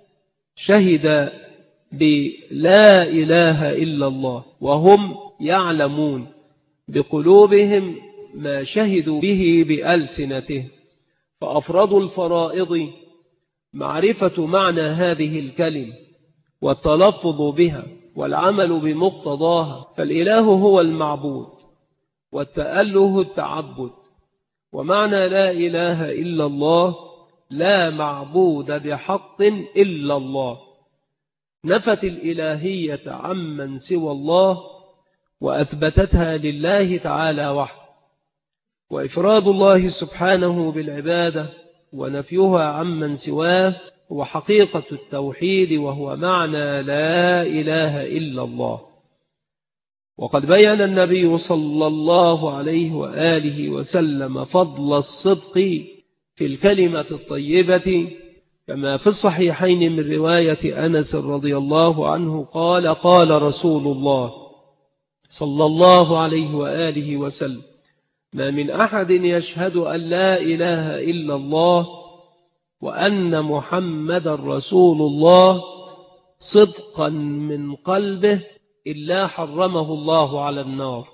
شهد بلا إله إلا الله وهم يعلمون بقلوبهم ما شهدوا به بألسنته، فأفراد الفرائض معرفة معنى هذه الكلمة والتلفظ بها والعمل بمقتضاها، فالإله هو المعبود والتأله التعبد. ومعنى لا إله إلا الله لا معبود بحق إلا الله، نفت الإلهية عمن سوى الله وأثبتتها لله تعالى وحده. وإفراد الله سبحانه بالعبادة ونفيها عمن سواه هو حقيقة التوحيد، وهو معنى لا إله إلا الله. وقد بيّن النبي صلى الله عليه وآله وسلم فضل الصدق في الكلمة الطيبة، كما في الصحيحين من رواية أنس رضي الله عنه قال: قال رسول الله صلى الله عليه وآله وسلم: ما من أحد يشهد أن لا إله إلا الله وأن محمد رسول الله صدقا من قلبه إلا حرمه الله على النار.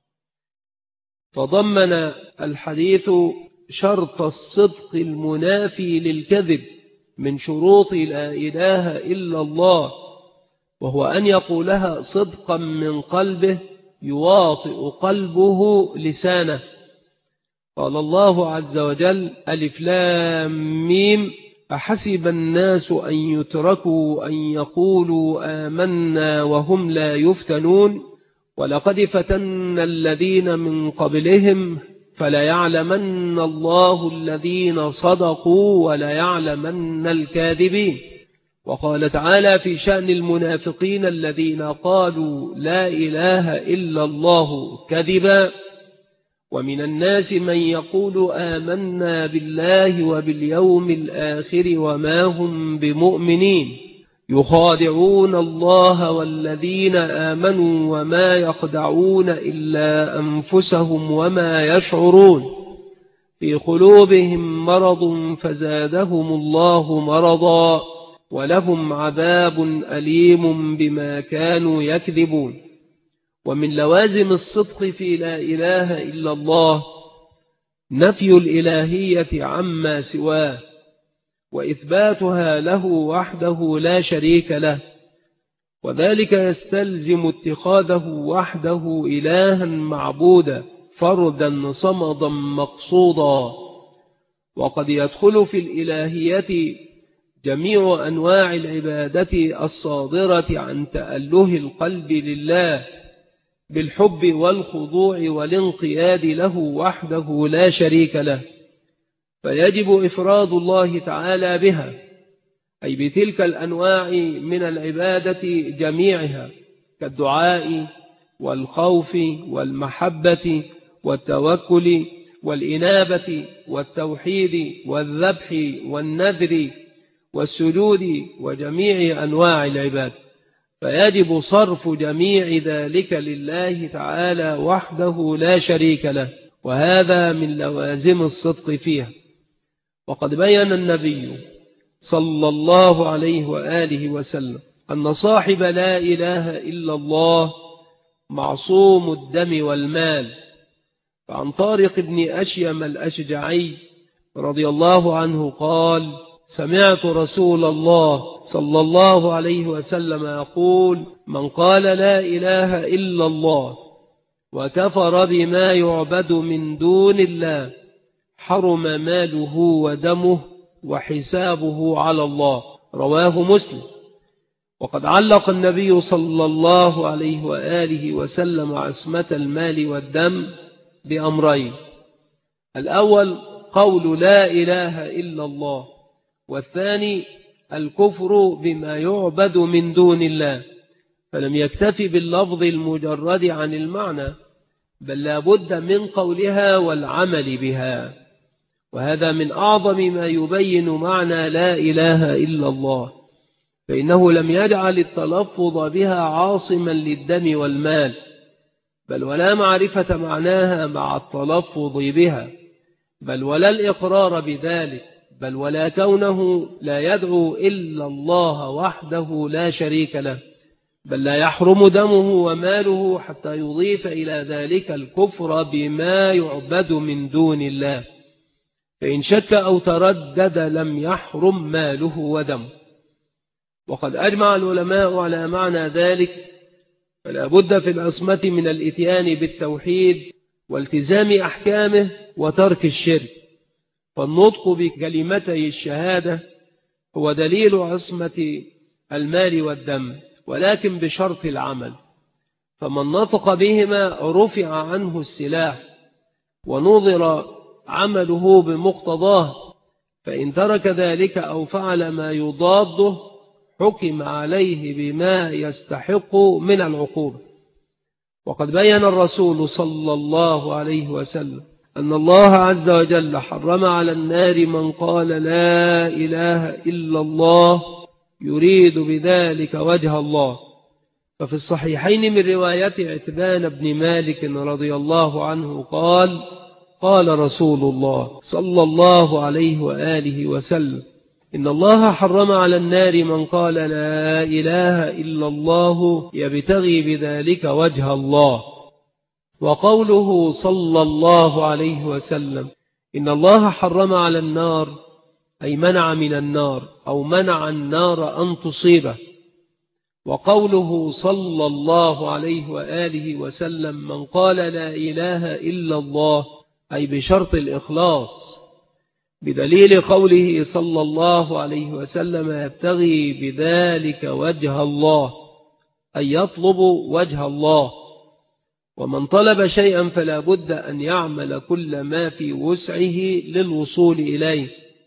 تضمن الحديث شرط الصدق المنافي للكذب من شروط لا إله إلا الله، وهو أن يقولها صدقا من قلبه يواطئ قلبه لسانه. قال الله عز وجل: ألف لام ميم أحسب الناس أن يتركوا أن يقولوا آمنا وهم لا يفتنون ولقد فتنا الذين من قبلهم فليعلمن الله الذين صدقوا وليعلمن الكاذبين. وقال تعالى في شأن المنافقين الذين قالوا لا إله إلا الله كذبا: ومن الناس من يقول آمنا بالله وباليوم الآخر وما هم بمؤمنين يخادعون الله والذين آمنوا وما يخدعون إلا أنفسهم وما يشعرون في قلوبهم مرض فزادهم الله مرضا ولهم عذاب أليم بما كانوا يكذبون. ومن لوازم الصدق في لا إله إلا الله نفي الإلهية عما سواه وإثباتها له وحده لا شريك له، وذلك يستلزم اتخاذه وحده إلها معبودا فردا صمدا مقصودا. وقد يدخل في الإلهية جميع أنواع العبادة الصادرة عن تأله القلب لله بالحب والخضوع والانقياد له وحده لا شريك له، فيجب إفراد الله تعالى بها، أي بتلك الأنواع من العبادة جميعها، كالدعاء والخوف والمحبة والتوكل والإنابة والتوحيد والذبح والنذر والسجود وجميع أنواع العبادة، فيجب صرف جميع ذلك لله تعالى وحده لا شريك له، وهذا من لوازم الصدق فيها. وقد بيّن النبي صلى الله عليه وآله وسلم أن صاحب لا إله إلا الله معصوم الدم والمال. فعن طارق بن أشيم الأشجعي رضي الله عنه قال: سمعت رسول الله صلى الله عليه وسلم يقول: من قال لا إله إلا الله وكفر بما يعبد من دون الله حرم ماله ودمه وحسابه على الله. رواه مسلم. وقد علق النبي صلى الله عليه وآله وسلم عصمة المال والدم بأمرين: الأول قول لا إله إلا الله، والثاني الكفر بما يعبد من دون الله. فلم يكتفي باللفظ المجرد عن المعنى، بل لا بد من قولها والعمل بها، وهذا من أعظم ما يبين معنى لا إله إلا الله، فإنه لم يجعل التلفظ بها عاصما للدم والمال، بل ولا معرفة معناها مع التلفظ بها، بل ولا الإقرار بذلك، بل ولا كونه لا يدعو إلا الله وحده لا شريك له، بل لا يحرم دمه وماله حتى يضيف إلى ذلك الكفر بما يعبد من دون الله، فإن شك أو تردد لم يحرم ماله ودمه. وقد أجمع العلماء على معنى ذلك، فلا بد في العصمة من الإتيان بالتوحيد والتزام أحكامه وترك الشرك، فالنطق بكلمتي الشهادة هو دليل عصمة المال والدم، ولكن بشرط العمل، فمن نطق بهما رفع عنه السلاح ونظر عمله بمقتضاه، فإن ترك ذلك أو فعل ما يضاده حكم عليه بما يستحق من العقوبة. وقد بين الرسول صلى الله عليه وسلم أن الله عز وجل حرم على النار من قال لا إله إلا الله يريد بذلك وجه الله. ففي الصحيحين من رواية عتبان بن مالك رضي الله عنه قال قال رسول الله صلى الله عليه وآله وسلم إن الله حرم على النار من قال لا إله إلا الله يبتغي بذلك وجه الله. وقوله صلى الله عليه وسلم إن الله حرم على النار أي منع من النار أو منع النار أن تصيبه. وقوله صلى الله عليه وآله وسلم من قال لا إله إلا الله أي بشرط الإخلاص، بدليل قوله صلى الله عليه وسلم يبتغي بذلك وجه الله أي يطلب وجه الله. ومن طلب شيئا فلا بد أن يعمل كل ما في وسعه للوصول إليه،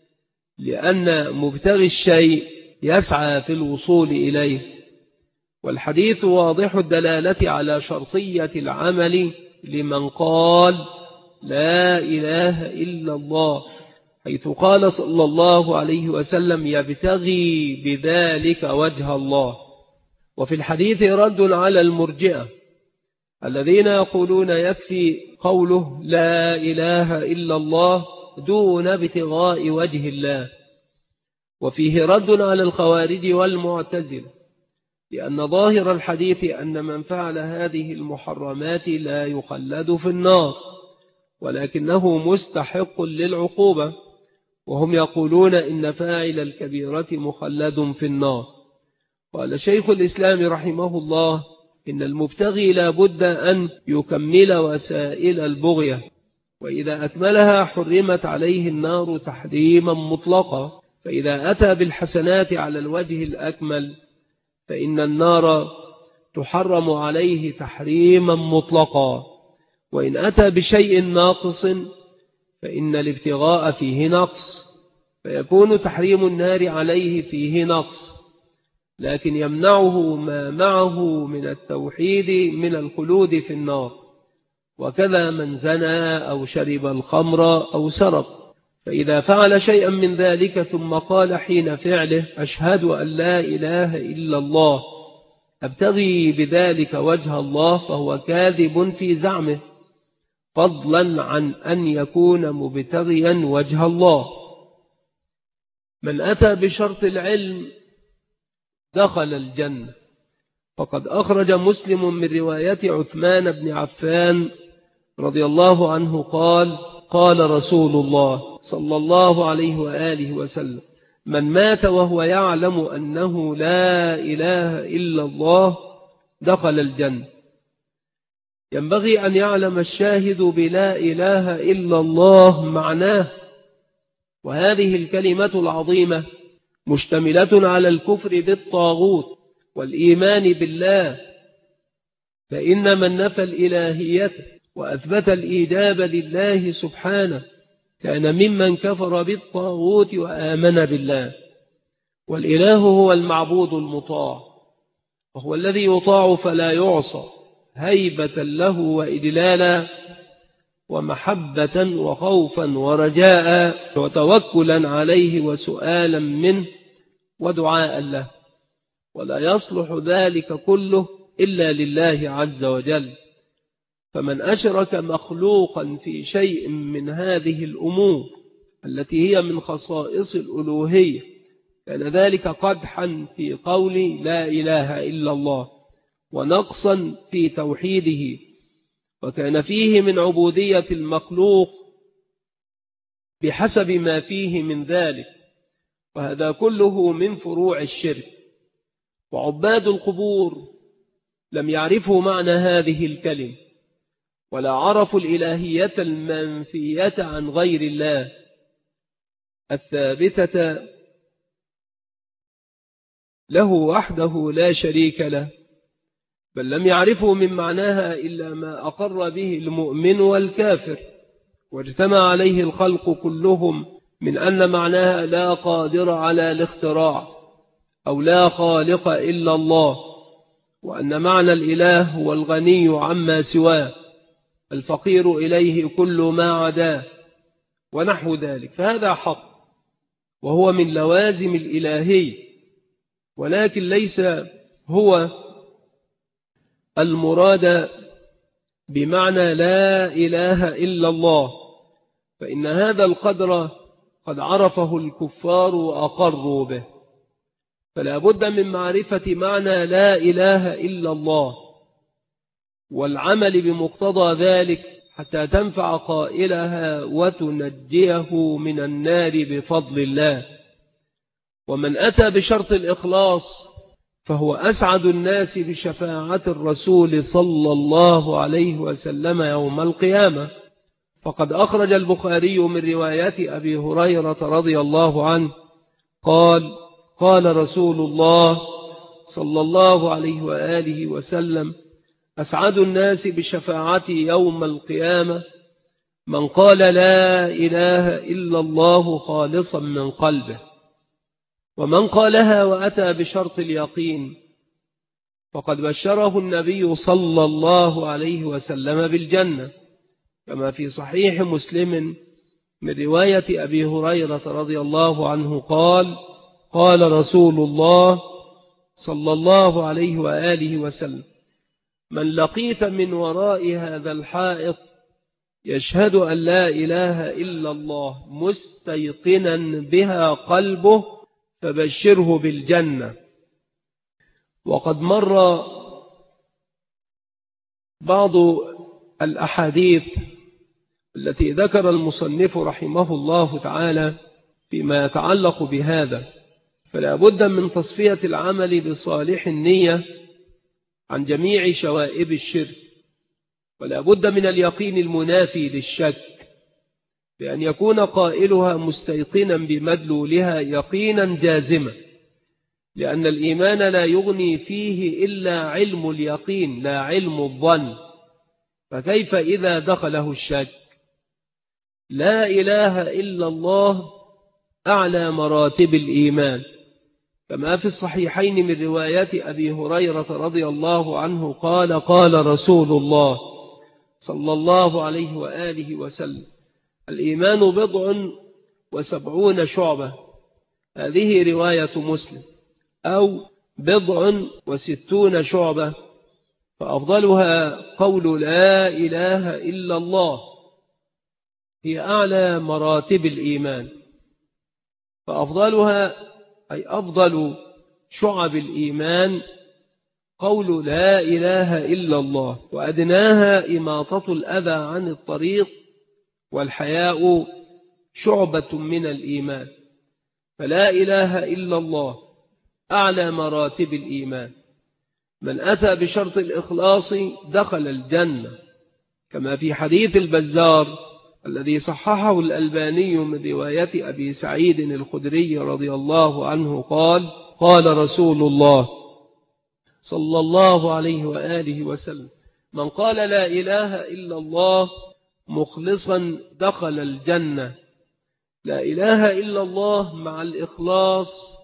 لأن مبتغي الشيء يسعى في الوصول إليه. والحديث واضح الدلالة على شرطية العمل لمن قال لا إله إلا الله، حيث قال صلى الله عليه وسلم يبتغي بذلك وجه الله. وفي الحديث رد على المرجئة الذين يقولون يكفي قوله لا إله إلا الله دون ابتغاء وجه الله. وفيه رد على الخوارج والمعتزلة، لأن ظاهر الحديث أن من فعل هذه المحرمات لا يخلد في النار، ولكنه مستحق للعقوبة، وهم يقولون إن فاعل الكبيرة مخلد في النار. قال شيخ الإسلام رحمه الله إن المبتغي لا بد أن يكمل وسائل البغية، وإذا أكملها حرمت عليه النار تحريما مطلقا، فإذا أتى بالحسنات على الوجه الأكمل فإن النار تحرم عليه تحريما مطلقا، وإن أتى بشيء ناقص فإن الابتغاء فيه نقص، فيكون تحريم النار عليه فيه نقص، لكن يمنعه ما معه من التوحيد من الخلود في النار. وكذا من زنى أو شرب الخمر أو سرق، فإذا فعل شيئا من ذلك ثم قال حين فعله أشهد أن لا إله إلا الله أبتغي بذلك وجه الله، فهو كاذب في زعمه، فضلا عن أن يكون مبتغيا وجه الله. من أتى بشرط العلم دخل الجنة، فقد أخرج مسلم من رواية عثمان بن عفان رضي الله عنه قال قال رسول الله صلى الله عليه وآله وسلم من مات وهو يعلم أنه لا إله إلا الله دخل الجنة. ينبغي أن يعلم الشاهد بلا إله إلا الله معناه، وهذه الكلمة العظيمة مشتملة على الكفر بالطاغوت والإيمان بالله، فإن من نفى الإلهية وأثبت الإيجاب لله سبحانه كان ممن كفر بالطاغوت وآمن بالله. والإله هو المعبود المطاع، وهو الذي يطاع فلا يعصى، هيبة له وإدلالا ومحبة وخوفا ورجاء وتوكلا عليه وسؤالا منه ودعاء له، ولا يصلح ذلك كله إلا لله عز وجل. فمن أشرك مخلوقا في شيء من هذه الأمور التي هي من خصائص الألوهية كان ذلك قدحا في قول لا إله إلا الله، ونقصا في توحيده، وكان فيه من عبودية المخلوق بحسب ما فيه من ذلك، وهذا كله من فروع الشرك. وعباد القبور لم يعرفوا معنى هذه الكلمة، ولا عرفوا الإلهية المنفية عن غير الله الثابتة له وحده لا شريك له، بل لم يعرفوا من معناها إلا ما أقر به المؤمن والكافر، واجتمع عليه الخلق كلهم من أن معناها لا قادر على الاختراع أو لا خالق إلا الله، وأن معنى الإله هو الغني عما سواه الفقير إليه كل ما عداه ونحو ذلك. فهذا حق وهو من لوازم الإلهي، ولكن ليس هو المراد بمعنى لا إله إلا الله، فإن هذا القدر قد عرفه الكفار وأقروا به، فلا بد من معرفة معنى لا إله إلا الله والعمل بمقتضى ذلك حتى تنفع قائلها وتنجيه من النار بفضل الله. ومن أتى بشرط الإخلاص فهو أسعد الناس بشفاعة الرسول صلى الله عليه وسلم يوم القيامة. فقد أخرج البخاري من رواية أبي هريرة رضي الله عنه قال: قال رسول الله صلى الله عليه وآله وسلم: أسعد الناس بشفاعتي يوم القيامة من قال لا إله إلا الله خالصا من قلبه، ومن قالها وأتى بشرط اليقين فقد بشره النبي صلى الله عليه وسلم بالجنة، كما في صحيح مسلم من رواية أبي هريرة رضي الله عنه قال: قال رسول الله صلى الله عليه وآله وسلم: من لقيت من وراء هذا الحائط يشهد أن لا إله إلا الله مستيقنا بها قلبه فبشره بالجنة. وقد مر بعض الأحاديث التي ذكر المصنف رحمه الله تعالى فيما يتعلق بهذا، فلا بد من تصفية العمل بصالح النية عن جميع شوائب الشرك، ولا بد من اليقين المنافي للشك، بأن يكون قائلها مستيقنا بمدلولها يقينا جازما، لأن الإيمان لا يغني فيه إلا علم اليقين لا علم الظن، فكيف إذا دخله الشك؟ لا إله إلا الله أعلى مراتب الإيمان، كما في الصحيحين من رواية أبي هريرة رضي الله عنه قال: قال رسول الله صلى الله عليه وآله وسلم: الإيمان بضع وسبعون شعبة، هذه رواية مسلم، أو بضع وستون شعبة، فأفضلها قول لا إله إلا الله، هي أعلى مراتب الإيمان، فأفضلها أي أفضل شعب الإيمان قول لا إله إلا الله، وأدناها إماطة الأذى عن الطريق، والحياء شعبة من الإيمان، فلا إله إلا الله أعلى مراتب الإيمان. من أتى بشرط الإخلاص دخل الجنة، كما في حديث البزار الذي صححه الألباني من رواية أبي سعيد الخدري رضي الله عنه قال: قال رسول الله صلى الله عليه وآله وسلم: من قال لا إله إلا الله مخلصا دخل الجنة. لا إله إلا الله مع الإخلاص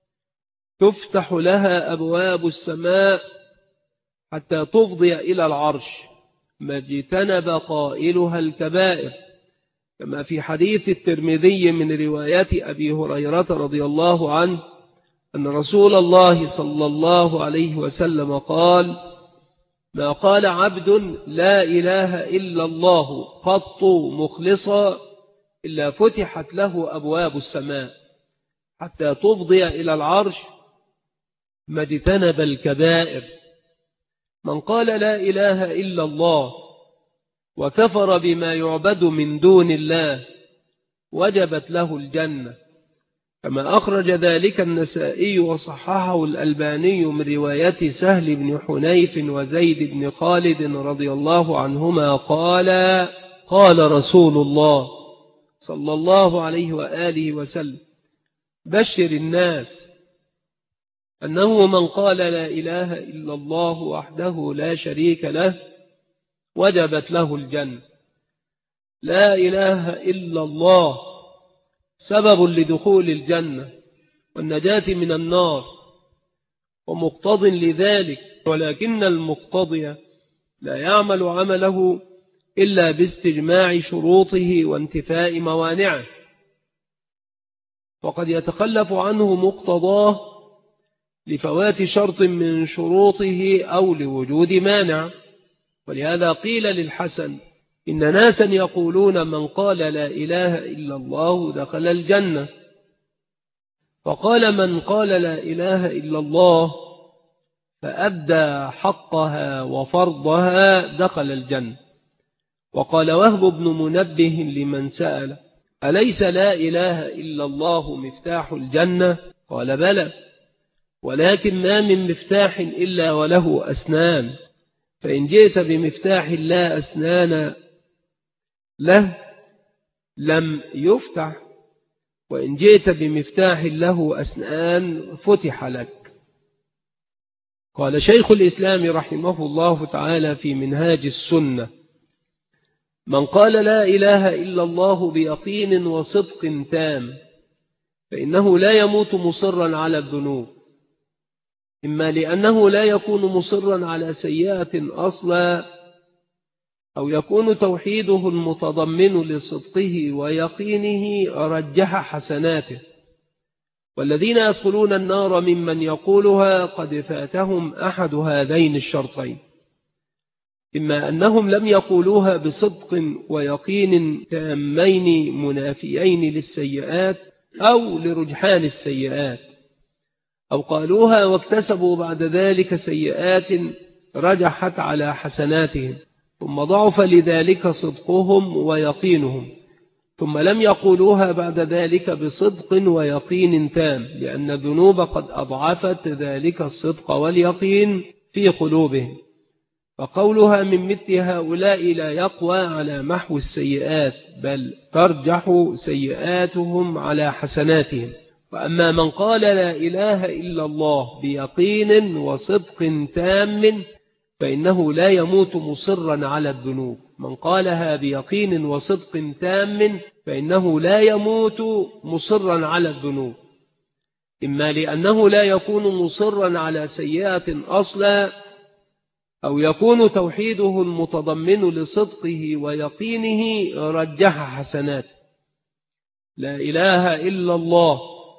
تفتح لها أبواب السماء حتى تفضي إلى العرش، ما اجتنب قائلها الكبائر، كما في حديث الترمذي من رواية أبي هريرة رضي الله عنه أن رسول الله صلى الله عليه وسلم قال: ما قال عبد لا إله إلا الله قط مخلصا إلا فتحت له أبواب السماء حتى تفضي إلى العرش ما اجتنب الكبائر. من قال لا إله إلا الله وكفر بما يعبد من دون الله وجبت له الجنة، كما أخرج ذلك النسائي وصححه الألباني من رواية سهل بن حنيف وزيد بن خالد رضي الله عنهما قال قال رسول الله صلى الله عليه وآله وسلم: بشر الناس أنه من قال لا إله إلا الله وحده لا شريك له وجبت له الجنة. لا إله إلا الله سبب لدخول الجنة والنجاة من النار ومقتض لذلك، ولكن المقتضي لا يعمل عمله إلا باستجماع شروطه وانتفاء موانعه، وقد يتخلف عنه مقتضاه لفوات شرط من شروطه أو لوجود مانع. ولهذا قيل للحسن: إن ناسا يقولون من قال لا إله إلا الله دخل الجنة، فقال: من قال لا إله إلا الله فأدى حقها وفرضها دخل الجنة. وقال وهب بن منبه لمن سأل: أليس لا إله إلا الله مفتاح الجنة؟ قال: بلى، ولكن ما من مفتاح إلا وله أسنان، فإن جئت بمفتاح لا أسنان له لم يفتح، وإن جئت بمفتاح له أسنان فتح لك. قال شيخ الإسلام رحمه الله تعالى في منهاج السنة: من قال لا إله إلا الله بيقين وصدق تام فإنه لا يموت مصرا على الذنوب، إما لأنه لا يكون مصرا على سيئة أصلا، أو يكون توحيده المتضمن لصدقه ويقينه رجح حسناته. والذين يدخلون النار ممن يقولها قد فاتهم أحد هذين الشرطين: إما أنهم لم يقولوها بصدق ويقين تامين منافيين للسيئات أو لرجحان السيئات، أو قالوها واكتسبوا بعد ذلك سيئات رجحت على حسناتهم، ثم ضعف لذلك صدقهم ويقينهم، ثم لم يقولوها بعد ذلك بصدق ويقين تام، لأن الذنوب قد أضعفت ذلك الصدق واليقين في قلوبهم، فقولها من مثل هؤلاء لا يقوى على محو السيئات، بل ترجح سيئاتهم على حسناتهم. وأما من قال لا إله إلا الله بيقين وصدق تام فإنه لا يموت مصرا على الذنوب. من قالها بيقين وصدق تام فإنه لا يموت مصرا على الذنوب، إما لأنه لا يكون مصرا على سيئة أصلا، أو يكون توحيده المتضمن لصدقه ويقينه رجح حسناته. لا إله إلا الله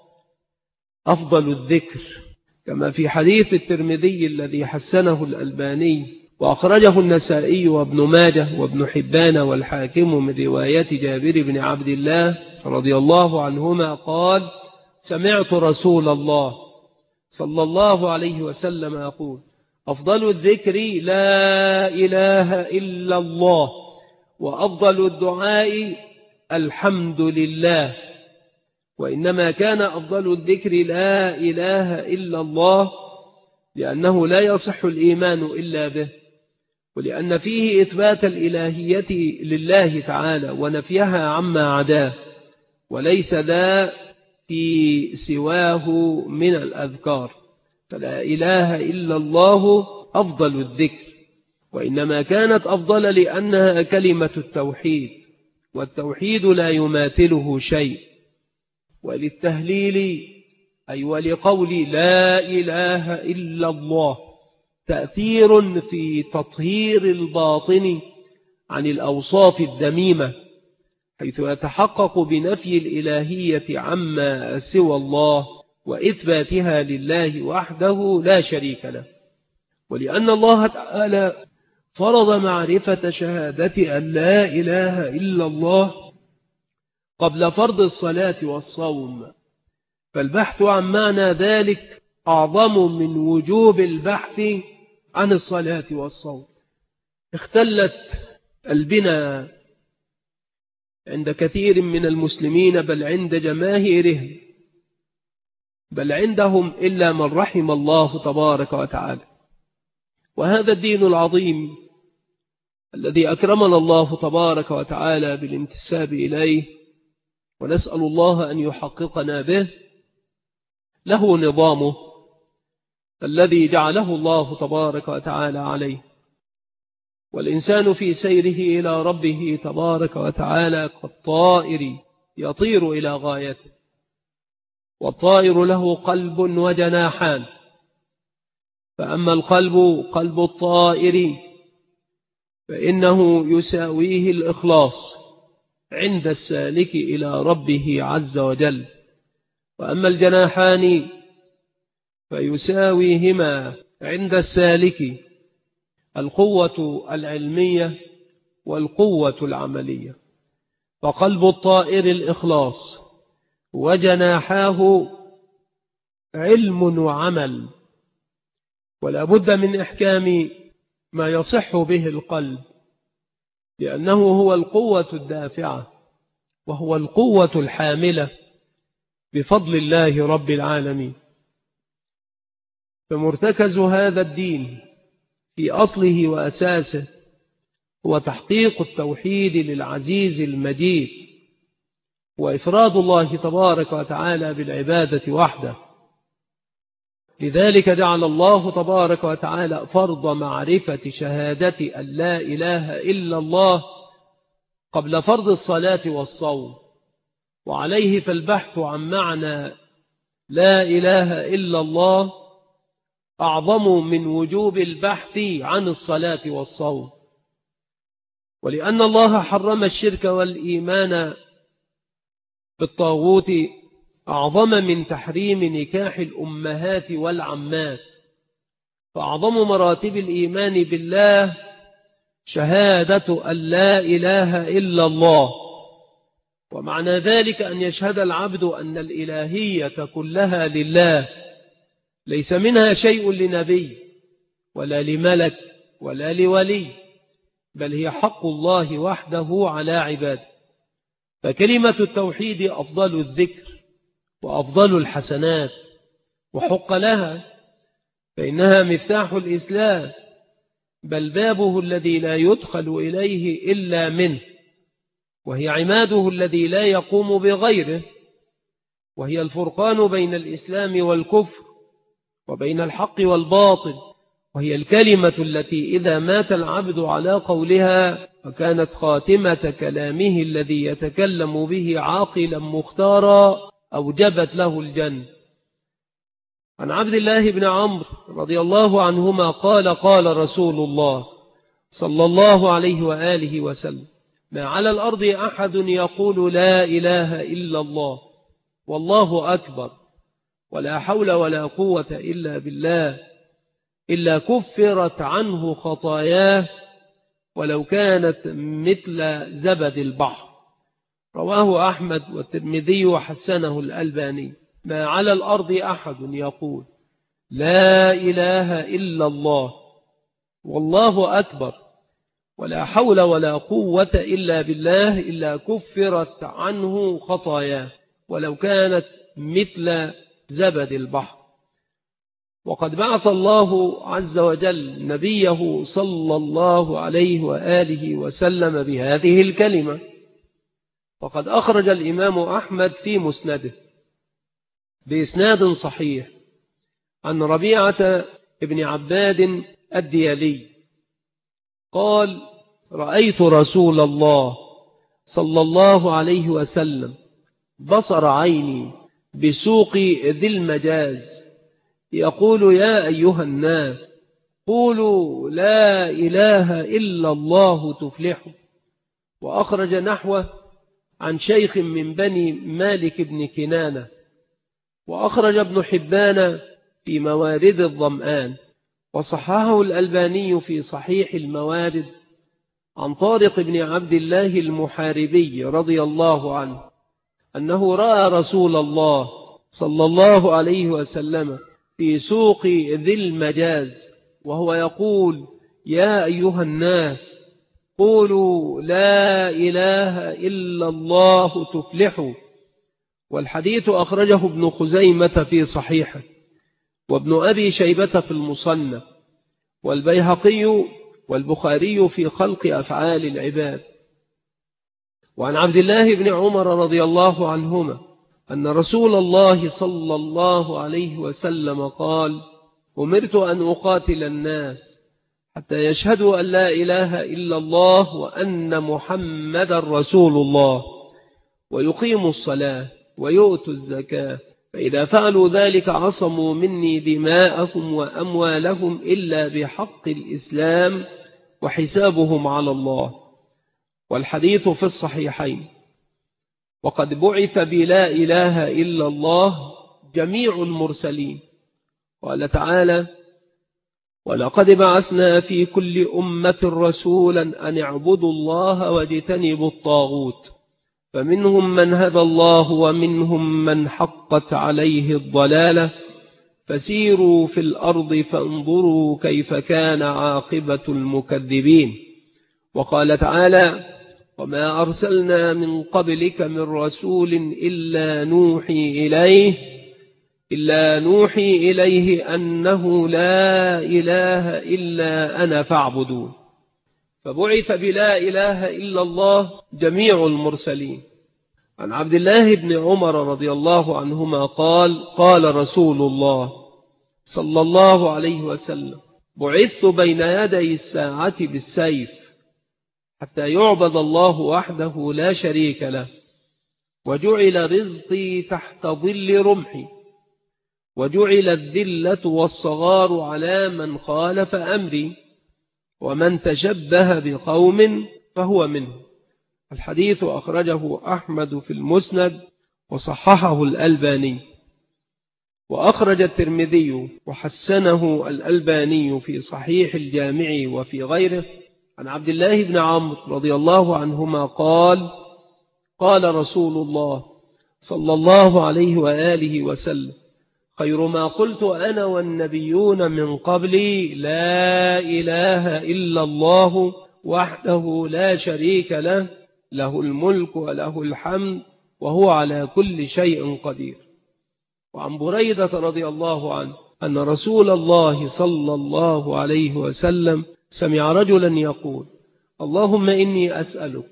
أفضل الذكر، كما في حديث الترمذي الذي حسنه الألباني وأخرجه النسائي وابن ماجه وابن حبان والحاكم من رواية جابر بن عبد الله رضي الله عنهما قال: سمعت رسول الله صلى الله عليه وسلم يقول: أفضل الذكر لا إله إلا الله، وأفضل الدعاء الحمد لله. وإنما كان أفضل الذكر لا إله إلا الله لأنه لا يصح الإيمان إلا به، ولأن فيه إثبات الإلهية لله تعالى ونفيها عما عداه، وليس ذا في سواه من الأذكار. فلا إله إلا الله أفضل الذكر، وإنما كانت أفضل لأنها كلمة التوحيد، والتوحيد لا يماثله شيء. وللتهليل أي ولقول لا إله إلا الله تأثير في تطهير الباطن عن الأوصاف الذميمة، حيث يتحقق بنفي الإلهية عما سوى الله وإثباتها لله وحده لا شريك له. ولأن الله تعالى فرض معرفة شهادة أن لا إله إلا الله قبل فرض الصلاة والصوم، فالبحث عن معنى ذلك أعظم من وجوب البحث عن الصلاة والصوم. اختلت البنى عند كثير من المسلمين، بل عند جماهيرهم، بل عندهم إلا من رحم الله تبارك وتعالى. وهذا الدين العظيم الذي أكرمنا الله تبارك وتعالى بالانتساب إليه، ونسأل الله أن يحققنا به، له نظامه الذي جعله الله تبارك وتعالى عليه. والإنسان في سيره إلى ربه تبارك وتعالى كالطائر يطير إلى غايته، والطائر له قلب وجناحان، فأما القلب قلب الطائر فإنه يساويه الإخلاص عند السالك إلى ربه عز وجل، وأما الجناحان فيساويهما عند السالك القوة العلمية والقوة العملية. فقلب الطائر الإخلاص، وجناحاه علم وعمل. ولا بد من إحكام ما يصح به القلب، لأنه هو القوة الدافعة وهو القوة الحاملة بفضل الله رب العالمين. فمرتكز هذا الدين في أصله وأساسه هو تحقيق التوحيد للعزيز المجيد، وإفراد الله تبارك وتعالى بالعبادة وحده. لذلك جعل الله تبارك وتعالى فرض معرفة شهادة أن لا إله إلا الله قبل فرض الصلاة والصوم، وعليه فالبحث عن معنى لا إله إلا الله أعظم من وجوب البحث عن الصلاة والصوم. ولأن الله حرم الشرك والإيمان بالطاغوت أعظم من تحريم نكاح الأمهات والعمات، فأعظم مراتب الإيمان بالله شهادة أن لا إله إلا الله. ومعنى ذلك أن يشهد العبد أن الإلهية كلها لله، ليس منها شيء لنبي ولا لملك ولا لولي، بل هي حق الله وحده على عباده. فكلمة التوحيد أفضل الذكر وأفضل الحسنات، وحق لها، فإنها مفتاح الإسلام، بل بابه الذي لا يدخل إليه إلا منه، وهي عماده الذي لا يقوم بغيره، وهي الفرقان بين الإسلام والكفر وبين الحق والباطل، وهي الكلمة التي إذا مات العبد على قولها فكانت خاتمة كلامه الذي يتكلم به عاقلا مختارا أوجبت له الجنة. عن عبد الله بن عمرو رضي الله عنهما قال قال رسول الله صلى الله عليه وآله وسلم: ما على الأرض أحد يقول لا إله إلا الله والله أكبر ولا حول ولا قوة إلا بالله إلا كفرت عنه خطاياه ولو كانت مثل زبد البحر. رواه أحمد والترمذي وحسنه الألباني. ما على الأرض أحد يقول لا إله إلا الله والله أكبر ولا حول ولا قوة إلا بالله إلا كفرت عنه خطاياه ولو كانت مثل زبد البحر. وقد بعث الله عز وجل نبيه صلى الله عليه وآله وسلم بهذه الكلمة. وقد أخرج الإمام أحمد في مسنده بإسناد صحيح عن ربيعة ابن عباد الديالي قال: رأيت رسول الله صلى الله عليه وسلم بصر عيني بسوق ذي المجاز يقول: يا أيها الناس قولوا لا إله إلا الله تفلحوا. وأخرج نحوه عن شيخ من بني مالك بن كنانة. وأخرج ابن حبان في موارد الظمآن، وصححه الألباني في صحيح الموارد عن طارق بن عبد الله المحاربي رضي الله عنه أنه رأى رسول الله صلى الله عليه وسلم في سوق ذي المجاز وهو يقول: يا أيها الناس قولوا لا إله إلا الله تفلحوا. والحديث أخرجه ابن خزيمة في صحيحه، وابن أبي شيبة في المصنف، والبيهقي والبخاري في خلق أفعال العباد. وعن عبد الله بن عمر رضي الله عنهما أن رسول الله صلى الله عليه وسلم قال: أمرت أن أقاتل الناس حتى يشهدوا أن لا إله إلا الله وأن محمد رسول الله، ويقيموا الصلاة ويؤتوا الزكاة، فإذا فعلوا ذلك عصموا مني دماءهم وأموالهم إلا بحق الإسلام وحسابهم على الله. والحديث في الصحيحين. وقد بعث بلا إله إلا الله جميع المرسلين. قال تعالى: ولقد بعثنا في كل أمة رسولا أن اعبدوا الله واجتنبوا الطاغوت، فمنهم من هدى الله ومنهم من حقت عليه الضلالة، فسيروا في الأرض فانظروا كيف كان عاقبة المكذبين. وقال تعالى: وما أرسلنا من قبلك من رسول إلا نوحي إليه إلا نوحي إليه أنه لا إله إلا أنا فاعبدون. فبعث بلا إله إلا الله جميع المرسلين. عن عبد الله بن عمر رضي الله عنهما قال: قال رسول الله صلى الله عليه وسلم: بعثت بين يدي الساعة بالسيف حتى يعبد الله وحده لا شريك له، وجعل رزقي تحت ظل رمحي، وجعل الذلة والصغار على من خالف أمري، ومن تشبه بقوم فهو منه. الحديث أخرجه أحمد في المسند وصححه الألباني، وأخرج الترمذي وحسنه الألباني في صحيح الجامع وفي غيره. عن عبد الله بن عمرو رضي الله عنهما قال: قال رسول الله صلى الله عليه وآله وسلم: خير ما قلت أنا والنبيون من قبلي لا إله إلا الله وحده لا شريك له، له الملك وله الحمد وهو على كل شيء قدير. وعن بريدة رضي الله عنه أن رسول الله صلى الله عليه وسلم سمع رجلا يقول: اللهم إني أسألك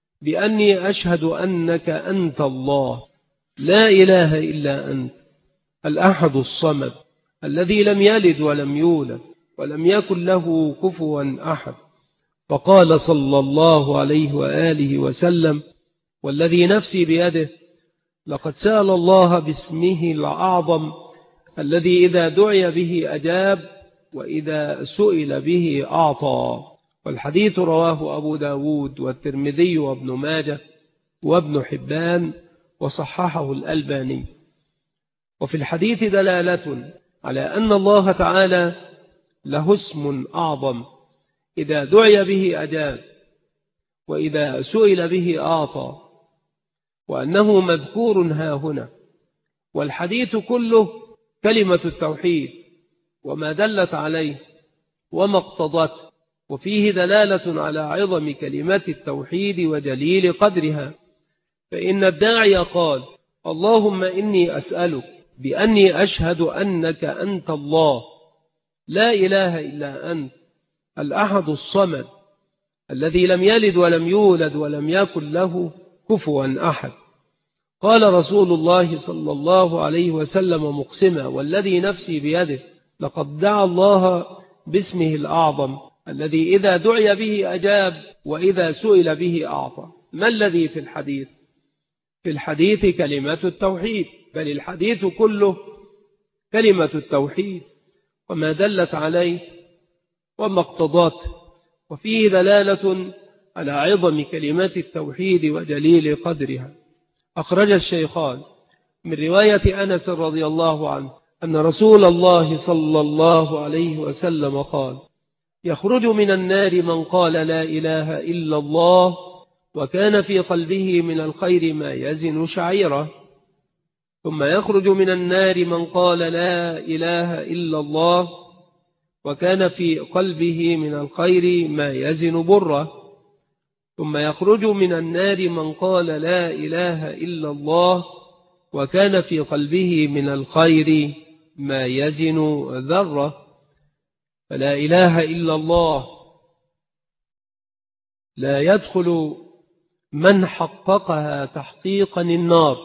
بأني أشهد أنك أنت الله لا إله إلا أنت الأحد الصمد الذي لم يلد ولم يولد ولم يكن له كفوا أحد. فقال صلى الله عليه وآله وسلم: والذي نفسي بيده لقد سأل الله باسمه الأعظم الذي إذا دعي به أجاب وإذا سئل به أعطى. والحديث رواه أبو داود والترمذي وابن ماجه وابن حبان وصححه الألباني. وفي الحديث دلالة على أن الله تعالى له اسم أعظم إذا دعي به أجاب وإذا سئل به أعطى، وأنه مذكور ها هنا. والحديث كله كلمة التوحيد وما دلت عليه وما اقتضته، وفيه دلالة على عظم كلمات التوحيد وجليل قدرها. فإن الداعي قال: اللهم إني أسألك بأني أشهد أنك أنت الله لا إله إلا أنت الأحد الصمد الذي لم يلد ولم يولد ولم يكن له كفوا أحد. قال رسول الله صلى الله عليه وسلم مقسما: والذي نفسي بيده لقد دعا الله باسمه الأعظم الذي إذا دعي به أجاب وإذا سئل به أعطى. ما الذي في الحديث؟ في الحديث كلمة التوحيد، بل الحديث كله كلمة التوحيد وما دلت عليه وما اقتضته، وفيه دلالة على عظم كلمات التوحيد وجليل قدرها. أخرج الشيخان من رواية أنس رضي الله عنه أن رسول الله صلى الله عليه وسلم قال: يخرج من النار من قال لا إله إلا الله وكان في قلبه من الخير ما يزن شعيرة، ثم يخرج من النار من قال لا إله إلا الله وكان في قلبه من الخير ما يزن بره. ثم يخرج من النار من قال لا إله إلا الله وكان في قلبه من الخير ما يزن ذرة. فلا إله إلا الله لا يدخل من حققها تحقيقا النار.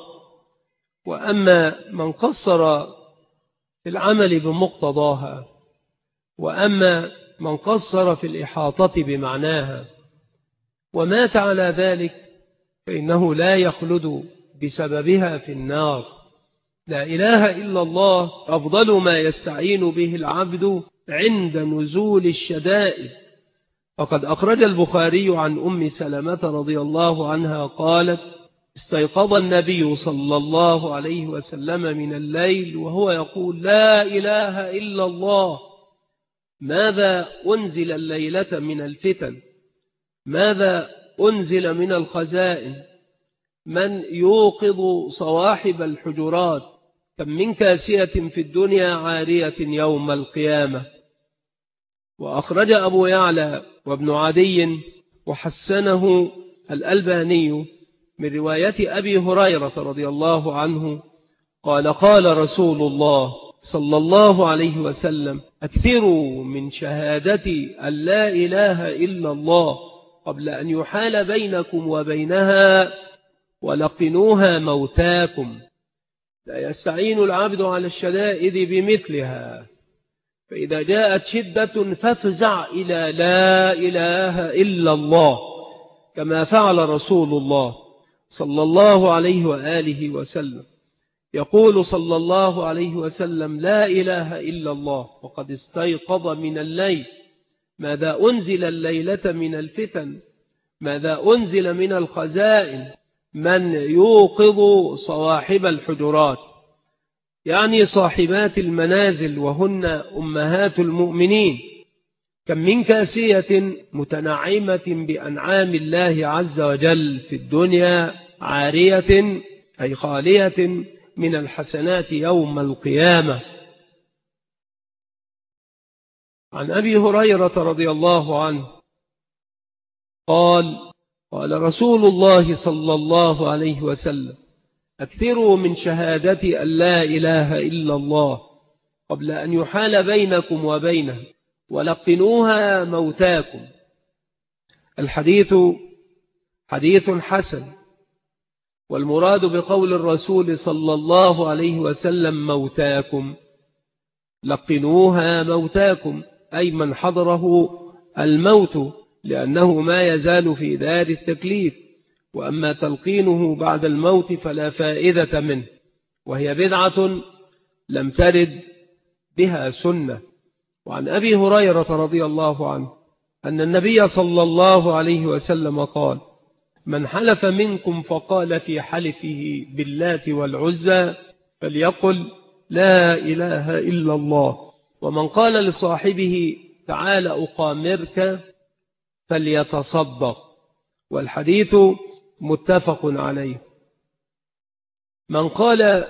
وأما من قصر في العمل بمقتضاها، وأما من قصر في الإحاطة بمعناها ومات على ذلك فإنه لا يخلد بسببها في النار. لا إله إلا الله أفضل ما يستعين به العبد عند نزول الشدائد. وقد أخرج البخاري عن أم سلمة رضي الله عنها قالت: استيقظ النبي صلى الله عليه وسلم من الليل وهو يقول: لا إله إلا الله. ماذا أنزل الليلة من الفتن؟ ماذا أنزل من الخزائن؟ من يوقظ صواحب الحجرات؟ كم من كاسية في الدنيا عارية يوم القيامة. وأخرج أبو يعلى وابن عدي وحسنه الألباني من رواية أبي هريرة رضي الله عنه قال: قال رسول الله صلى الله عليه وسلم: أكثروا من شهادة أن لا إله إلا الله قبل أن يحال بينكم وبينها ولقنوها موتاكم. لا يستعين العبد على الشدائد بمثلها، فإذا جاءت شدة فافزع إلى لا إله إلا الله كما فعل رسول الله صلى الله عليه وآله وسلم. يقول صلى الله عليه وسلم: لا إله إلا الله وقد استيقظ من الليل. ماذا أنزل الليلة من الفتن؟ ماذا أنزل من الخزائن؟ من يوقظ صواحب الحجرات، يعني صاحبات المنازل وهن أمهات المؤمنين. كم من كاسية متنعمة بأنعام الله عز وجل في الدنيا عارية أي خالية من الحسنات يوم القيامة. عن أبي هريرة رضي الله عنه قال: قال رسول الله صلى الله عليه وسلم: أكثروا من شهادة أن لا إله إلا الله قبل أن يحال بينكم وبينه ولقنوها موتاكم. الحديث حديث حسن، والمراد بقول الرسول صلى الله عليه وسلم موتاكم لقنوها موتاكم أي من حضره الموت، لأنه ما يزال في دار التكليف. وأما تلقينه بعد الموت فلا فائدة منه، وهي بدعة لم ترد بها سنة. وعن أبي هريرة رضي الله عنه أن النبي صلى الله عليه وسلم قال: من حلف منكم فقال في حلفه باللات والعزى فليقل لا إله إلا الله. ومن قال لصاحبه تعال أقامرك فليتصدق. والحديث متفق عليه. من قال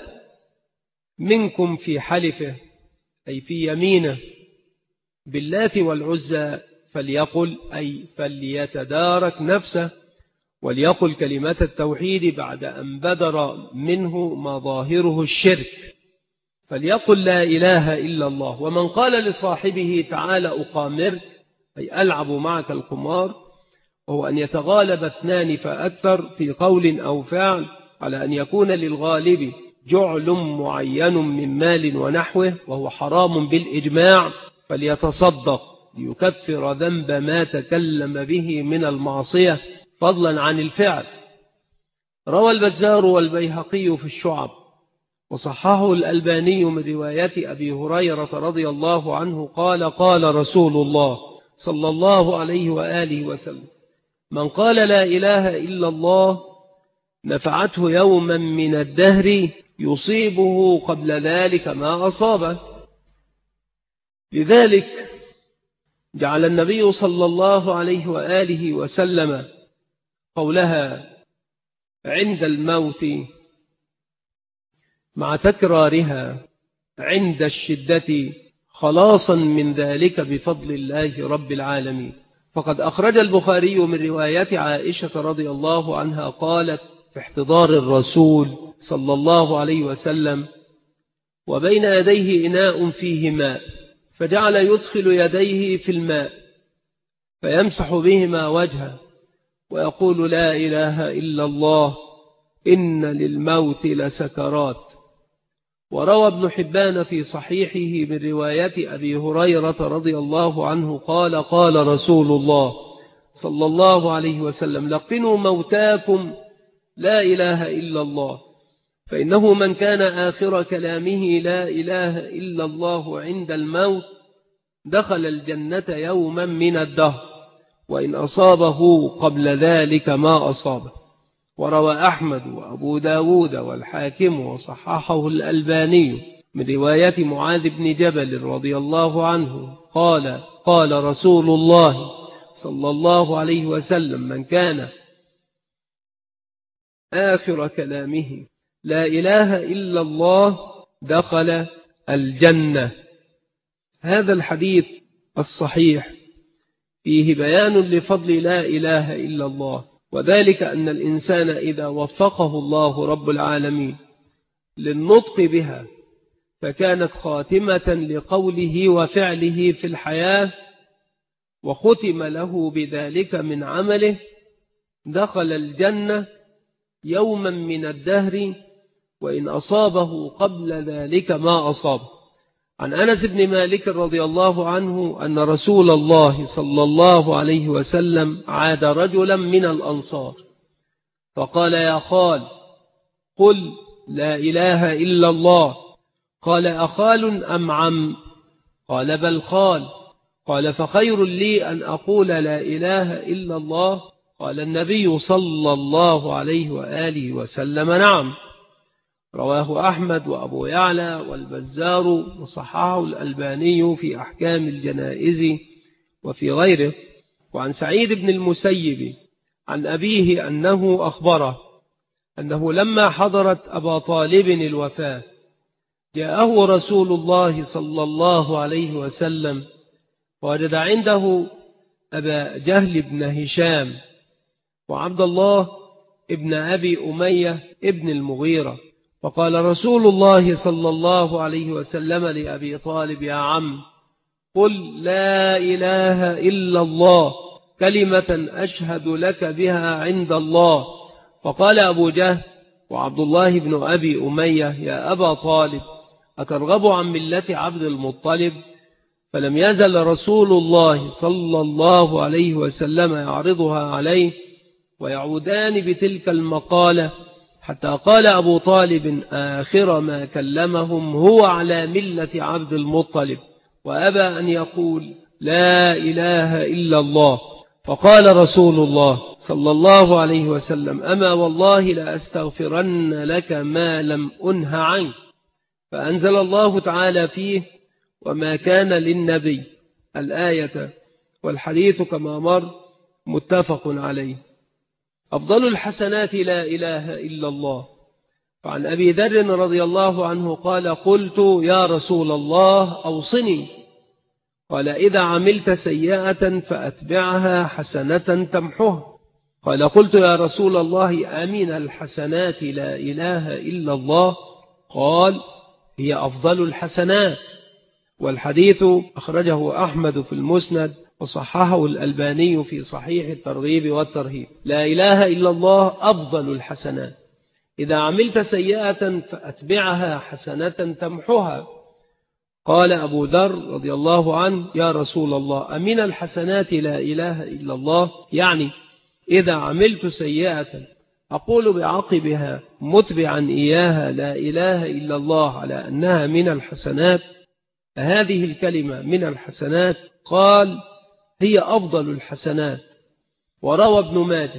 منكم في حلفه أي في يمينه باللات والعزى فليقل أي فليتدارك نفسه وليقل كلمة التوحيد بعد أن بدر منه مظاهره الشرك، فليقل لا إله إلا الله. ومن قال لصاحبه تعال أقامر أي ألعب معك القمار، وهو أن يتغالب اثنان فأكثر في قول أو فعل على أن يكون للغالب جعل معين من مال ونحوه وهو حرام بالإجماع، فليتصدق ليكفر ذنب ما تكلم به من المعصية فضلا عن الفعل. روى البزار والبيهقي في الشعب وصححه الألباني من رواية أبي هريرة رضي الله عنه قال: قال رسول الله صلى الله عليه وآله وسلم: من قال لا إله إلا الله نفعته يوما من الدهر يصيبه قبل ذلك ما أصابه. لذلك جعل النبي صلى الله عليه وآله وسلم قولها عند الموت مع تكرارها عند الشدة خلاصا من ذلك بفضل الله رب العالمين. فقد أخرج البخاري من رواية عائشة رضي الله عنها قالت في احتضار الرسول صلى الله عليه وسلم: وبين يديه إناء فيه ماء، فجعل يدخل يديه في الماء فيمسح بهما وجهه ويقول: لا إله إلا الله، إن للموت لسكرات. وروى ابن حبان في صحيحه من رواية أبي هريرة رضي الله عنه قال: قال رسول الله صلى الله عليه وسلم: لقنوا موتاكم لا إله إلا الله، فإنه من كان آخر كلامه لا إله إلا الله عند الموت دخل الجنة يوما من الدهر، وإن أصابه قبل ذلك ما أصابه. وروى أحمد وأبو داود والحاكم وصححه الألباني من رواية معاذ بن جبل رضي الله عنه قال: قال رسول الله صلى الله عليه وسلم: من كان آخر كلامه لا إله إلا الله دخل الجنة. هذا الحديث الصحيح فيه بيان لفضل لا إله إلا الله، وذلك أن الإنسان إذا وفقه الله رب العالمين للنطق بها فكانت خاتمة لقوله وفعله في الحياة وختم له بذلك من عمله دخل الجنة يوما من الدهر، وإن أصابه قبل ذلك ما أصابه. عن أنس بن مالك رضي الله عنه أن رسول الله صلى الله عليه وسلم عاد رجلا من الأنصار فقال: يا خال، قل لا إله إلا الله. قال: أخال أم عم؟ قال: بل خال. قال: فخير لي أن أقول لا إله إلا الله؟ قال النبي صلى الله عليه وآله وسلم: نعم. رواه أحمد وأبو يعلى والبزار وصححه الألباني في أحكام الجنائز وفي غيره. وعن سعيد بن المسيب عن أبيه أنه أخبره أنه لما حضرت أبا طالب الوفاة جاءه رسول الله صلى الله عليه وسلم ووجد عنده أبا جهل بن هشام وعبد الله ابن أبي أمية ابن المغيرة، فقال رسول الله صلى الله عليه وسلم لأبي طالب: يا عم، قل لا إله إلا الله، كلمة أشهد لك بها عند الله. فقال أبو جهل وعبد الله بن أبي أمية: يا أبا طالب، أترغب عن ملة عبد المطلب؟ فلم يزل رسول الله صلى الله عليه وسلم يعرضها عليه ويعودان بتلك المقالة حتى قال أبو طالب آخر ما كلمهم: هو على ملة عبد المطلب، وأبى أن يقول لا إله إلا الله. فقال رسول الله صلى الله عليه وسلم: أما والله لأستغفرن لك ما لم أنه عنك. فأنزل الله تعالى فيه: وما كان للنبي، الآية، والحديث كما مر متفق عليه. أفضل الحسنات لا إله إلا الله. فعن أبي ذر رضي الله عنه قال: قلت: يا رسول الله، أوصني. قال: إذا عملت سيئة فأتبعها حسنة تمحها. قال: قلت: يا رسول الله، أمين الحسنات لا إله إلا الله؟ قال: هي أفضل الحسنات. والحديث أخرجه أحمد في المسند وصححه الألباني في صحيح الترغيب والترهيب. لا إله إلا الله أفضل الحسنات. إذا عملت سيئة فأتبعها حسنة تمحها. قال أبو ذر رضي الله عنه: يا رسول الله، أمين الحسنات لا إله إلا الله؟ يعني إذا عملت سيئة أقول بعقبها متبعا إياها لا إله إلا الله على أنها من الحسنات، هذه الكلمة من الحسنات؟ قال: هي أفضل الحسنات. وروى ابن ماجه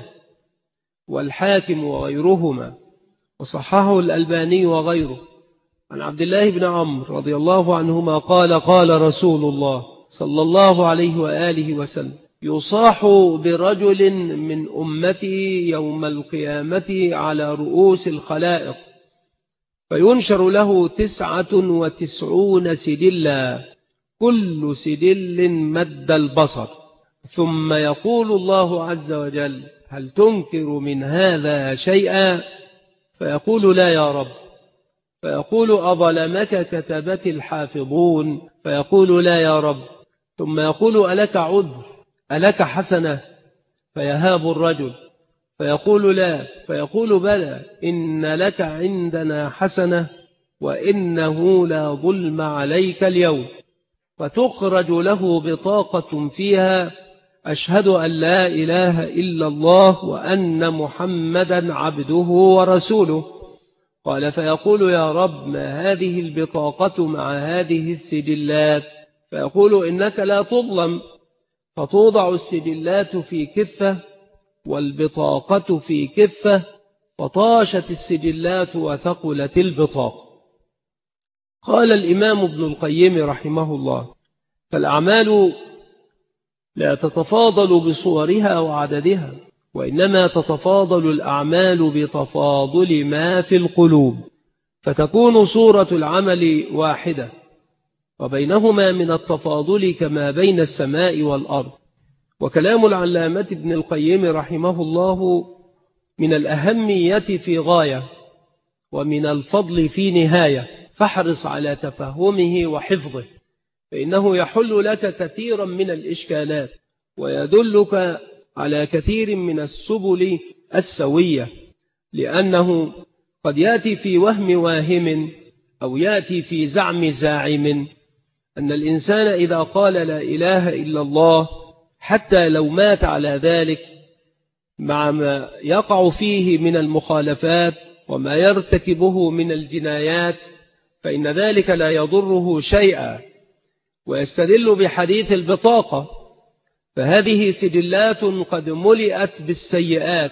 والحاكم وغيرهما وصححه الألباني وغيره عن عبد الله بن عمرو رضي الله عنهما قال: قال رسول الله صلى الله عليه وآله وسلم: يصاح برجل من أمتي يوم القيامة على رؤوس الخلائق، فينشر له تسعة وتسعون سجلا، كل سجل مد البصر. ثم يقول الله عز وجل: هل تنكر من هذا شيئا؟ فيقول: لا يا رب. فيقول: أظلمك كتبة الحافظون؟ فيقول: لا يا رب. ثم يقول: ألك عذر؟ ألك حسنة؟ فيهاب الرجل فيقول: لا. فيقول: بلى، إن لك عندنا حسنة، وإنه لا ظلم عليك اليوم. فتخرج له بطاقة فيها: أشهد أن لا إله إلا الله وأن محمدا عبده ورسوله. قال: فيقول: يا رب، ما هذه البطاقة مع هذه السجلات؟ فيقول: إنك لا تظلم. فتوضع السجلات في كفة والبطاقة في كفة، فطاشت السجلات وثقلت البطاقة. قال الإمام ابن القيم رحمه الله: فالأعمال لا تتفاضل بصورها وعددها، وإنما تتفاضل الأعمال بتفاضل ما في القلوب، فتكون صورة العمل واحدة، وبينهما من التفاضل كما بين السماء والأرض. وكلام العلامة ابن القيم رحمه الله من الأهمية في غاية، ومن الفضل في نهاية، فاحرص على تفهمه وحفظه، فإنه يحل لك كثيرا من الإشكالات، ويدلك على كثير من السبل السوية، لأنه قد يأتي في وهم واهم، أو يأتي في زعم زاعم، أن الإنسان إذا قال لا إله إلا الله حتى لو مات على ذلك، مع ما يقع فيه من المخالفات وما يرتكبه من الجنايات، فإن ذلك لا يضره شيئا. ويستدل بحديث البطاقة، فهذه سجلات قد ملئت بالسيئات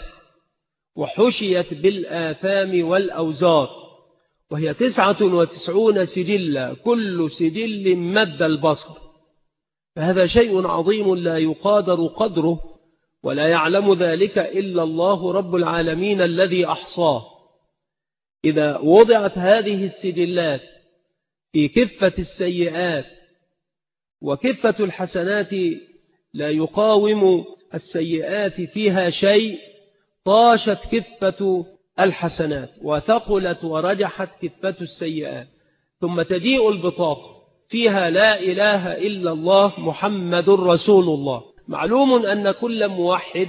وحشيت بالآثام والأوزار، وهي تسعة وتسعون سجلة، كل سجل مد البصر. فهذا شيء عظيم لا يقادر قدره، ولا يعلم ذلك إلا الله رب العالمين الذي أحصاه. إذا وضعت هذه السجلات في كفة السيئات، وكفة الحسنات لا يقاوم السيئات فيها شيء، طاشت كفة الحسنات وثقلت ورجحت كفة السيئات. ثم تجيء البطاقة فيها لا إله إلا الله محمد رسول الله. معلوم أن كل موحد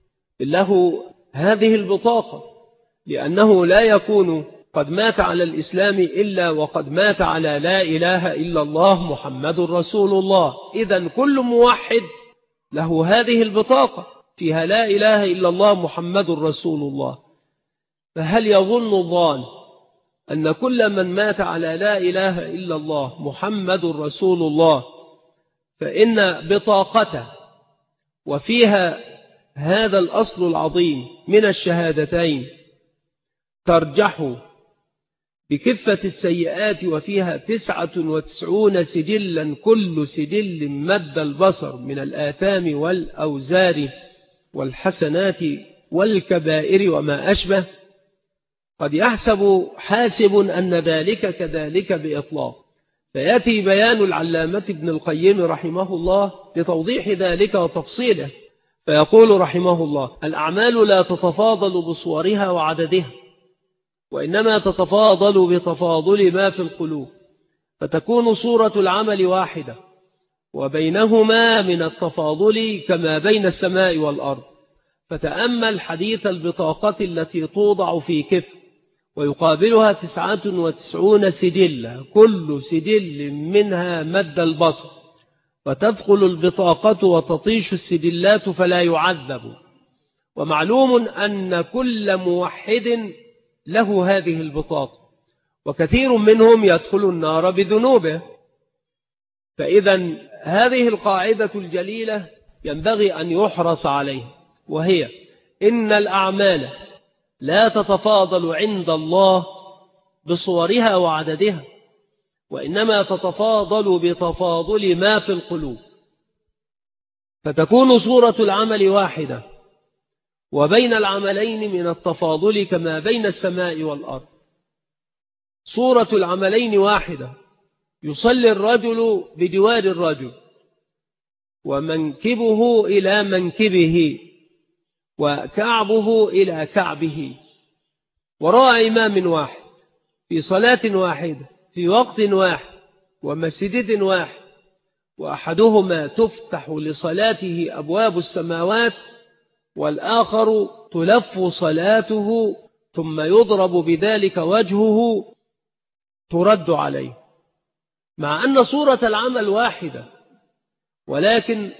له هذه البطاقة، لأنه لا يكون قد مات على الإسلام إلا وقد مات على لا إله إلا الله محمد رسول الله. إذن كل موحد له هذه البطاقة فيها لا إله إلا الله محمد رسول الله. فهل يظن الظان أن كل من مات على لا إله إلا الله محمد رسول الله فإن بطاقته وفيها هذا الأصل العظيم من الشهادتين ترجح بكفة السيئات، وفيها تسعة وتسعون سجلا، كل سجل مد البصر، من الآثام والأوزار والحسنات والكبائر وما أشبه؟ قد يحسب حاسب أن ذلك كذلك بإطلاق، فيأتي بيان العلامة ابن القيم رحمه الله لتوضيح ذلك وتفصيله، فيقول رحمه الله: الأعمال لا تتفاضل بصورها وعددها، وإنما تتفاضل بتفاضل ما في القلوب، فتكون صورة العمل واحدة، وبينهما من التفاضل كما بين السماء والأرض. فتأمل حديث البطاقة التي توضع في كف، ويقابلها تسعة وتسعون سجلة، كل سجل منها مد البصر، فتدخل البطاقة وتطيش السجلات فلا يعذب. ومعلوم أن كل موحد له هذه البطاقة، وكثير منهم يدخل النار بذنوبه. فإذا هذه القاعدة الجليلة ينبغي أن يحرص عليها، وهي إن الأعمال لا تتفاضل عند الله بصورها وعددها، وإنما تتفاضل بتفاضل ما في القلوب، فتكون صورة العمل واحدة، وبين العملين من التفاضل كما بين السماء والأرض. صورة العملين واحدة، يصلي الرجل بجوار الرجل ومنكبه إلى منكبه وكعبه إلى كعبه وراء إمام واحد في صلاة واحدة في وقت واحد ومسجد واحد، وأحدهما تفتح لصلاته أبواب السماوات والآخر تلف صلاته ثم يضرب بذلك وجهه ترد عليه، مع أن صورة العمل واحدة ولكن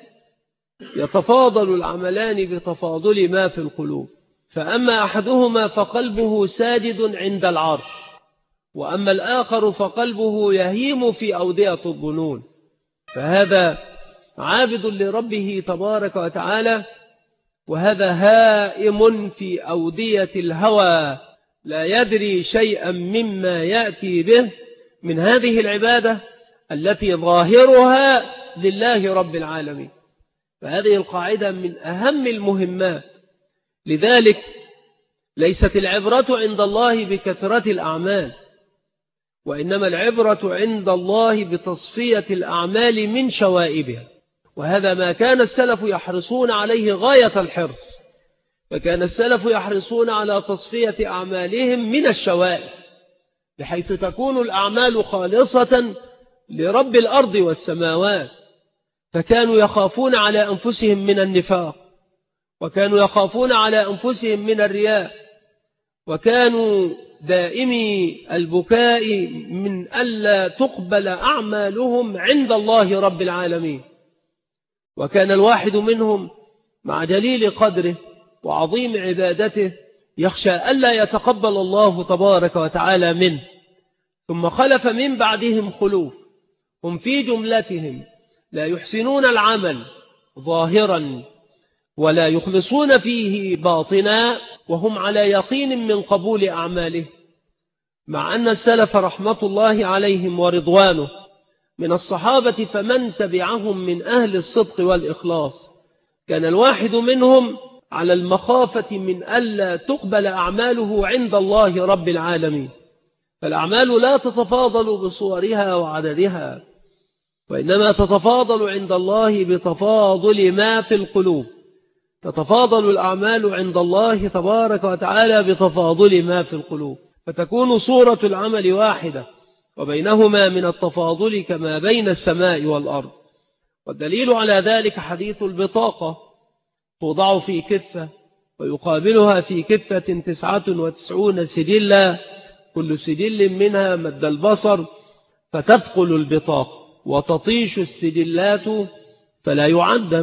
يتفاضل العملان بتفاضل ما في القلوب. فأما أحدهما فقلبه ساجد عند العرش، وأما الآخر فقلبه يهيم في أودية الظنون، فهذا عابد لربه تبارك وتعالى، وهذا هائم في أودية الهوى لا يدري شيئا مما يأتي به من هذه العبادة التي ظاهرها لله رب العالمين. فهذه القاعدة من أهم المهمات. لذلك ليست العبرة عند الله بكثرة الأعمال، وإنما العبرة عند الله بتصفية الأعمال من شوائبها، وهذا ما كان السلف يحرصون عليه غاية الحرص. فكان السلف يحرصون على تصفية أعمالهم من الشوائب بحيث تكون الأعمال خالصة لرب الأرض والسماوات. فكانوا يخافون على أنفسهم من النفاق، وكانوا يخافون على أنفسهم من الرياء، وكانوا دائمي البكاء من ألا تقبل أعمالهم عند الله رب العالمين. وكان الواحد منهم مع جليل قدره وعظيم عبادته يخشى ألا يتقبل الله تبارك وتعالى منه. ثم خلف من بعدهم خلوف، هم في جملتهم لا يحسنون العمل ظاهرا ولا يخلصون فيه باطنا، وهم على يقين من قبول أعماله، مع أن السلف رحمة الله عليهم ورضوانه من الصحابة فمن تبعهم من أهل الصدق والإخلاص كان الواحد منهم على المخافة من ألا تقبل أعماله عند الله رب العالمين. فالأعمال لا تتفاضل بصورها وعددها، وإنما تتفاضل عند الله بتفاضل ما في القلوب. تتفاضل الأعمال عند الله تبارك وتعالى بتفاضل ما في القلوب، فتكون صورة العمل واحدة وبينهما من التفاضل كما بين السماء والأرض. والدليل على ذلك حديث البطاقة، توضع في كفة ويقابلها في كفة تسعة وتسعون سجلا، كل سجل منها مد البصر، فتثقل البطاقة وتطيش السجلات فلا يعذب.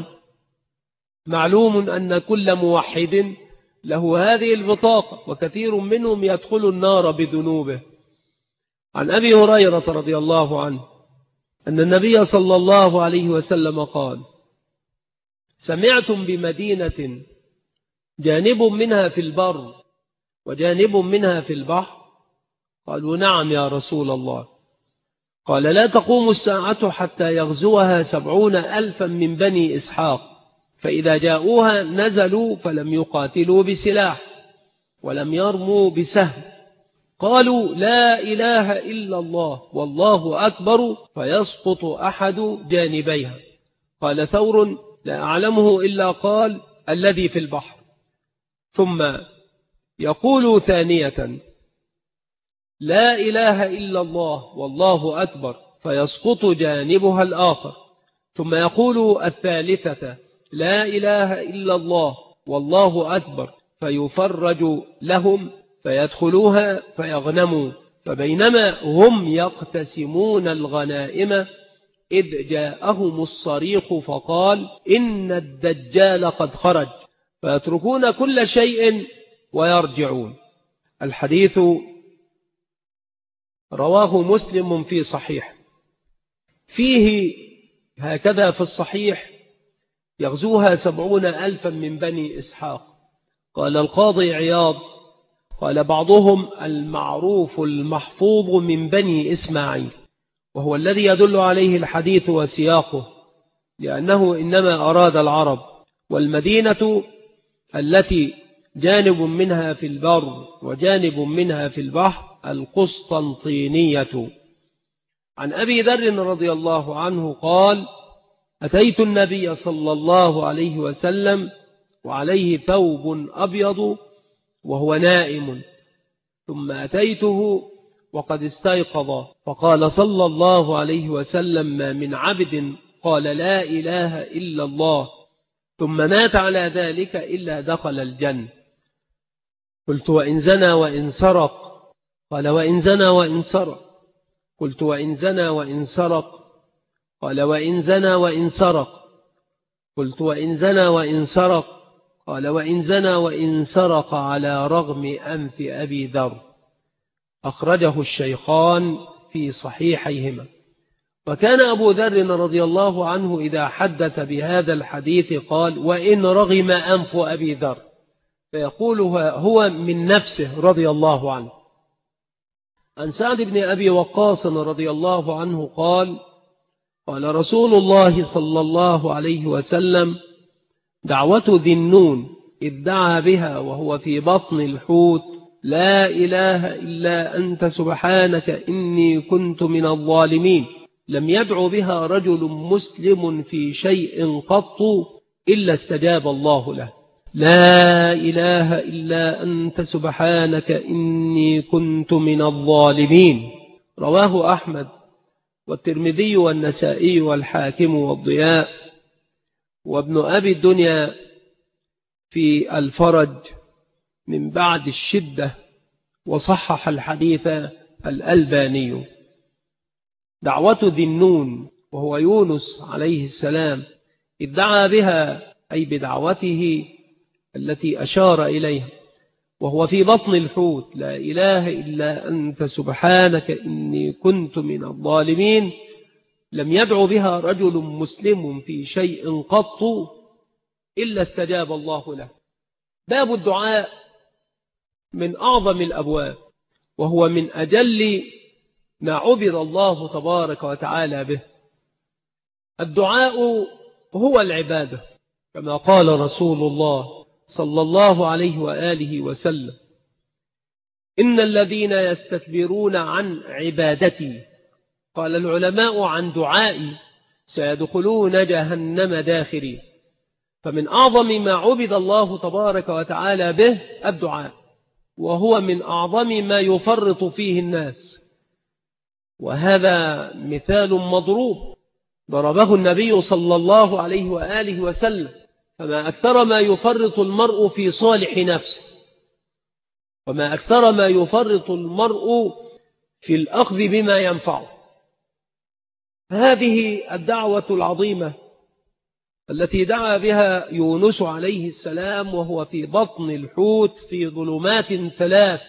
معلوم أن كل موحد له هذه البطاقة، وكثير منهم يدخل النار بذنوبه. عن أبي هريرة رضي الله عنه أن النبي صلى الله عليه وسلم قال: سمعتم بمدينة جانب منها في البر وجانب منها في البحر؟ قالوا: نعم يا رسول الله. قال: لا تقوم الساعة حتى يغزوها سبعون ألفا من بني إسحاق، فإذا جاءوها نزلوا فلم يقاتلوا بسلاح ولم يرموا بسهم، قالوا: لا إله إلا الله والله أكبر، فيسقط أحد جانبيها. قال ثور: لا أعلمه إلا قال: الذي في البحر. ثم يقول ثانية: لا إله إلا الله والله أكبر، فيسقط جانبها الآخر. ثم يقول الثالثة: لا إله إلا الله والله أكبر، فيفرج لهم فيدخلوها فيغنموا. فبينما هم يقتسمون الغنائم إذ جاءهم الصريخ فقال: إن الدجال قد خرج، فيتركون كل شيء ويرجعون. الحديث رواه مسلم في صحيح. فيه هكذا في الصحيح: يغزوها سبعون ألفا من بني إسحاق. قال القاضي عياض: قال بعضهم: المعروف المحفوظ من بني إسماعيل، وهو الذي يدل عليه الحديث وسياقه، لأنه إنما أراد العرب. والمدينة التي جانب منها في البر وجانب منها في البحر القسطنطينية. عن أبي ذر رضي الله عنه قال: أتيت النبي صلى الله عليه وسلم وعليه ثوب أبيض وهو نائم، ثم أتيته وقد استيقظ، فقال صلى الله عليه وسلم: ما من عبد قال لا إله إلا الله ثم مات على ذلك إلا دخل الجنة. قلت: وإن زنى وإن سرق؟ قال: وإن زنى وإن سرق. قلت: وإن زنى وإن سرق؟ قال: وإن زنى وإن سرق. قلت: وإن زنى وإن سرق؟ قال: وإن زنى وإن سرق على رغم أنف أبي ذر. أخرجه الشيخان في صحيحيهما. وكان أبو ذر رضي الله عنه إذا حدث بهذا الحديث قال: وإن رغم أنف أبي ذر، فيقول هو من نفسه رضي الله عنه. عن سعد بن أبي وقاص رضي الله عنه قال: قال رسول الله صلى الله عليه وسلم: دعوة ذي النون إذ دعا بها وهو في بطن الحوت: لا إله إلا أنت سبحانك إني كنت من الظالمين، لم يدع بها رجل مسلم في شيء قط إلا استجاب الله له. لا إله إلا أنت سبحانك إني كنت من الظالمين. رواه أحمد والترمذي والنسائي والحاكم والضياء وابن أبي الدنيا في الفرج من بعد الشدة، وصحح الحديث الألباني. دعوة ذي النون وهو يونس عليه السلام إذ دعا بها، أي بدعوته التي أشار إليها، وهو في بطن الحوت: لا إله إلا أنت سبحانك إني كنت من الظالمين، لم يدع بها رجل مسلم في شيء قط إلا استجاب الله له. باب الدعاء من أعظم الأبواب، وهو من أجل ما عبد الله تبارك وتعالى به. الدعاء هو العبادة، كما قال رسول الله صلى الله عليه وآله وسلم: إن الذين يستكبرون عن عبادتي، قال العلماء عن دعائي، سيدخلون جهنم داخرين. فمن أعظم ما عبد الله تبارك وتعالى به الدعاء، وهو من أعظم ما يفرط فيه الناس. وهذا مثال مضروب ضربه النبي صلى الله عليه وآله وسلم: فما أكثر ما يفرط المرء في صالح نفسه، وما أكثر ما يفرط المرء في الأخذ بما ينفعه. هذه الدعوة العظيمة التي دعا بها يونس عليه السلام وهو في بطن الحوت في ظلمات ثلاث،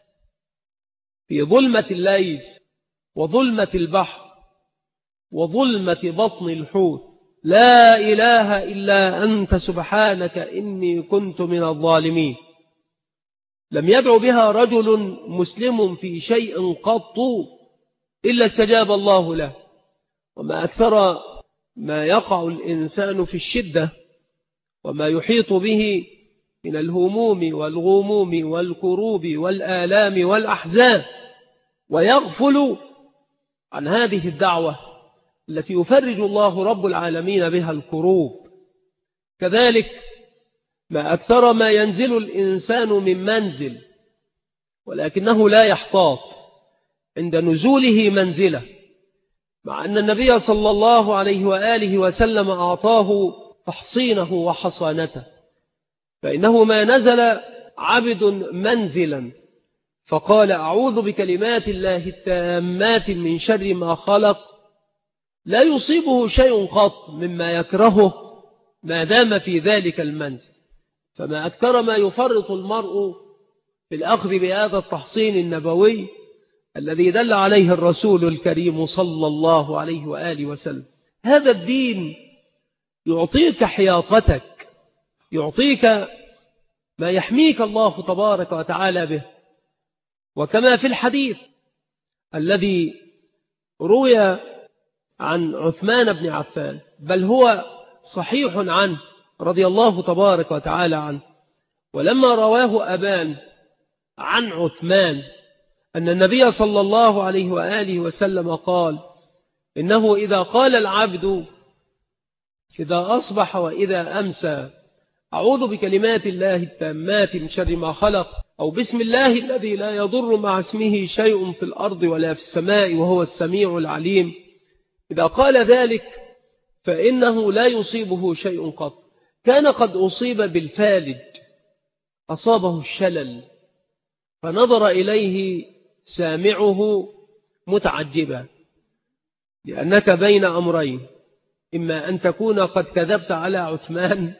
في ظلمة الليل وظلمة البحر وظلمة بطن الحوت: لا إله إلا أنت سبحانك إني كنت من الظالمين، لم يدع بها رجل مسلم في شيء قط إلا استجاب الله له. وما أكثر ما يقع الإنسان في الشدة وما يحيط به من الهموم والغموم والكروب والآلام والأحزان، ويغفل عن هذه الدعوة التي يفرج الله رب العالمين بها الكروب. كذلك ما أكثر ما ينزل الإنسان من منزل ولكنه لا يحتاط عند نزوله منزله، مع أن النبي صلى الله عليه وآله وسلم أعطاه تحصينه وحصانته. فإنه ما نزل عبد منزلا فقال: أعوذ بكلمات الله التامات من شر ما خلق، لا يصيبه شيء قط مما يكرهه ما دام في ذلك المنزل. فما أكثر ما يفرط المرء في الأخذ بهذا التحصين النبوي الذي دل عليه الرسول الكريم صلى الله عليه وآله وسلم. هذا الدين يعطيك حياطتك، يعطيك ما يحميك الله تبارك وتعالى به. وكما في الحديث الذي روي عن عثمان بن عفان، بل هو صحيح عنه رضي الله تبارك وتعالى عنه، ولما رواه أبان عن عثمان أن النبي صلى الله عليه وآله وسلم قال: إنه إذا قال العبد إذا أصبح وإذا أمسى أعوذ بكلمات الله التامات من شر ما خلق، أو بسم الله الذي لا يضر مع اسمه شيء في الأرض ولا في السماء وهو السميع العليم، إذا قال ذلك فإنه لا يصيبه شيء قط. كان قد أصيب بالفالج، أصابه الشلل، فنظر إليه سامعه متعجبا، لأنك بين أمرين: إما أن تكون قد كذبت على عثمان،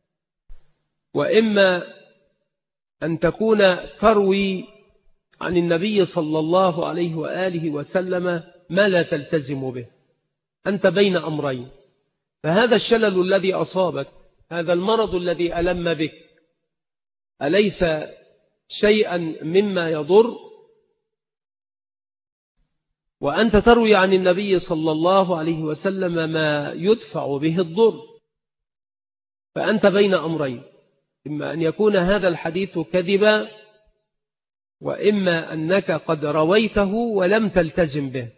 وإما أن تكون تروي عن النبي صلى الله عليه وآله وسلم ما لا تلتزم به. أنت بين أمرين، فهذا الشلل الذي أصابك، هذا المرض الذي ألم بك، أليس شيئا مما يضر؟ وأنت تروي عن النبي صلى الله عليه وسلم ما يدفع به الضر، فأنت بين أمرين: إما أن يكون هذا الحديث كذبا، وإما أنك قد رويته ولم تلتزم به.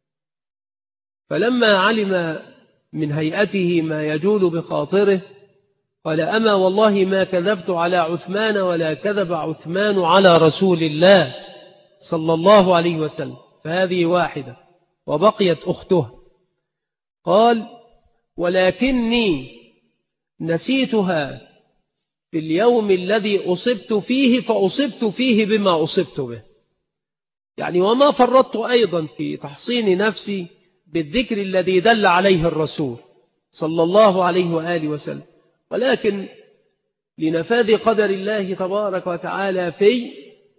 فلما علم من هيئته ما يجول بخاطره قال: أما والله ما كذبت على عثمان ولا كذب عثمان على رسول الله صلى الله عليه وسلم. فهذه واحدة وبقيت أختها. قال: ولكني نسيتها في اليوم الذي أصبت فيه فأصبت فيه بما أصبت به، يعني وما فرطت أيضا في تحصين نفسي بالذكر الذي دل عليه الرسول صلى الله عليه وآله وسلم، ولكن لنفاذ قدر الله تبارك وتعالى في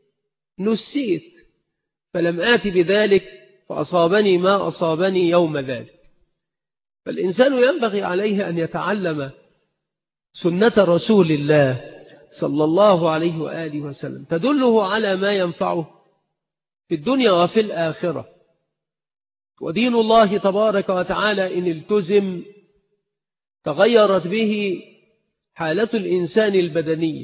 نسيت، فلم آت بذلك فأصابني ما أصابني يوم ذلك. فالإنسان ينبغي عليه أن يتعلم سنة رسول الله صلى الله عليه وآله وسلم تدله على ما ينفعه في الدنيا وفي الآخرة. ودين الله تبارك وتعالى إن التزم تغيرت به حالة الإنسان البدنية.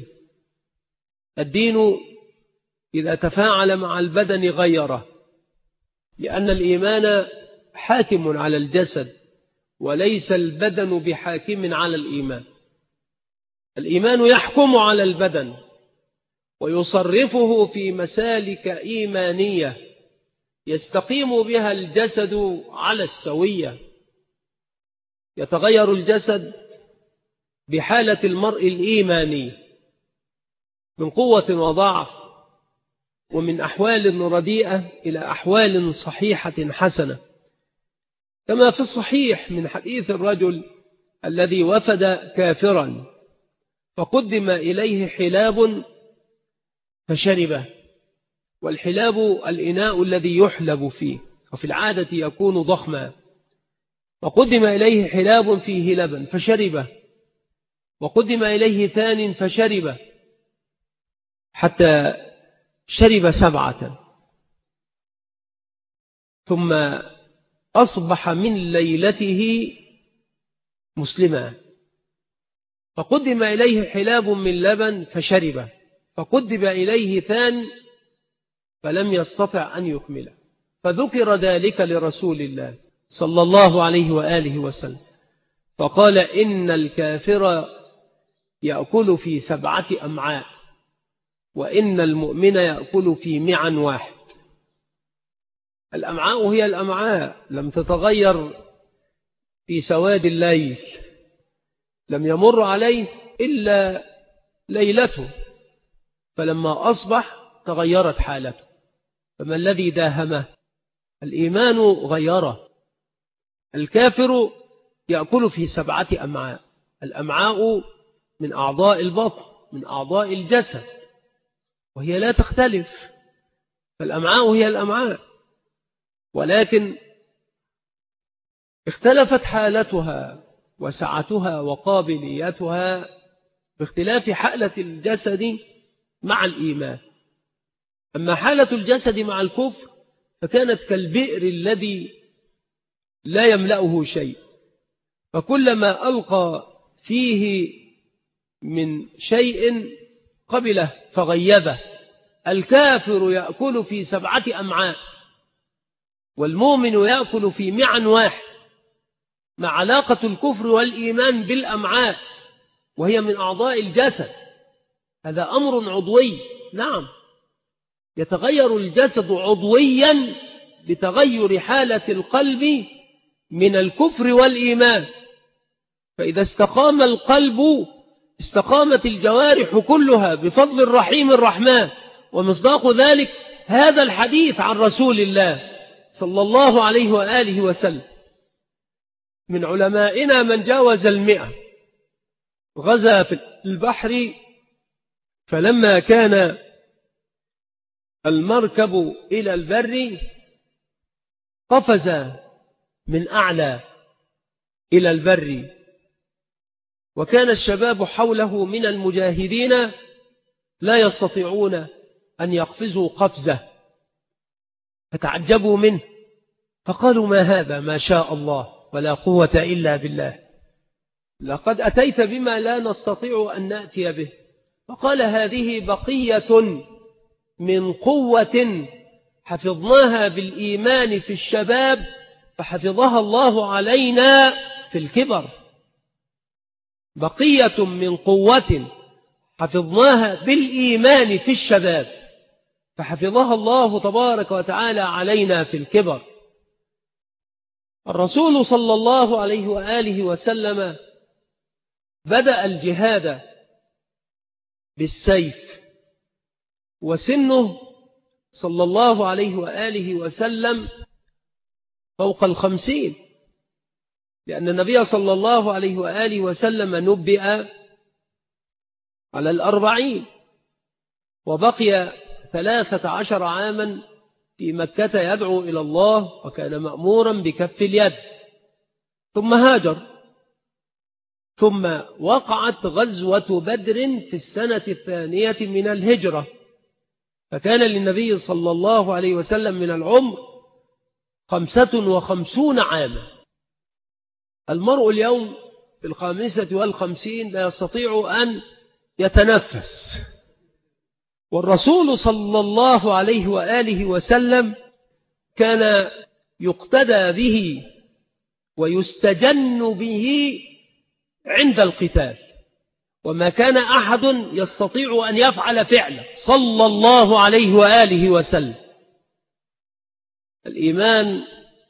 الدين إذا تفاعل مع البدن غيره، لأن الإيمان حاكم على الجسد وليس البدن بحاكم على الإيمان. الإيمان يحكم على البدن ويصرفه في مسالك إيمانية يستقيم بها الجسد على السوية. يتغير الجسد بحالة المرء الإيماني من قوة وضعف، ومن أحوال رديئة إلى أحوال صحيحة حسنة، كما في الصحيح من حديث الرجل الذي وفد كافرا فقدم إليه حلاب فشربه، والحلاب الإناء الذي يحلب فيه، وفي العادة يكون ضخما، وقدم إليه حلاب فيه لبن فشربه، وقدم إليه ثان فشربه، حتى شرب سبعة، ثم أصبح من ليلته مسلما. فقدم إليه حلاب من لبن فشربه، فقدم إليه ثان فلم يستطع أن يكمله، فذكر ذلك لرسول الله صلى الله عليه وآله وسلم، فقال: إن الكافر يأكل في سبعة أمعاء، وإن المؤمن يأكل في معا واحد. الأمعاء هي الأمعاء، لم تتغير في سواد الليل، لم يمر عليه إلا ليلته، فلما أصبح تغيرت حالته. فما الذي داهمه؟ الإيمان غيره. الكافر يأكل في سبعة أمعاء. الأمعاء من أعضاء البطن، من أعضاء الجسد، وهي لا تختلف، فالأمعاء هي الأمعاء، ولكن اختلفت حالتها وسعتها وقابليتها باختلاف حالة الجسد مع الإيمان. أما حالة الجسد مع الكفر فكانت كالبئر الذي لا يملأه شيء، فكلما ألقى فيه من شيء قبله فغيبه. الكافر يأكل في سبعة أمعاء، والمؤمن يأكل في معن واحد، مع علاقة الكفر والإيمان بالأمعاء، وهي من أعضاء الجسد. هذا أمر عضوي، نعم، يتغير الجسد عضويا بتغير حالة القلب من الكفر والإيمان. فإذا استقام القلب استقامت الجوارح كلها بفضل الرحيم الرحمن. ومصداق ذلك هذا الحديث عن رسول الله صلى الله عليه وآله وسلم. من علمائنا من جاوز المئة، غزا في البحر، فلما كان المركب إلى البر قفز من أعلى إلى البر، وكان الشباب حوله من المجاهدين لا يستطيعون أن يقفزوا قفزة، فتعجبوا منه فقالوا: ما هذا؟ ما شاء الله ولا قوة إلا بالله، لقد أتيت بما لا نستطيع أن نأتي به. فقال: هذه بقية من قوة حفظناها بالإيمان في الشباب فحفظها الله علينا في الكبر. بقية من قوة حفظناها بالإيمان في الشباب فحفظها الله تبارك وتعالى علينا في الكبر. الرسول صلى الله عليه وآله وسلم بدأ الجهاد بالسيف، وسنه صلى الله عليه وآله وسلم فوق الخمسين، لأن النبي صلى الله عليه وآله وسلم نبئ على الأربعين، وبقي ثلاثة عشر عاما في مكة يدعو إلى الله، وكان مأمورا بكف اليد، ثم هاجر، ثم وقعت غزوة بدر في السنة الثانية من الهجرة، فكان للنبي صلى الله عليه وسلم من العمر خمسة وخمسون عاما. المرء اليوم في الخامسة والخمسين لا يستطيع أن يتنفس، والرسول صلى الله عليه وآله وسلم كان يقتدى به ويستجن به عند القتال، وما كان أحد يستطيع أن يفعل فعله صلى الله عليه وآله وسلم. الإيمان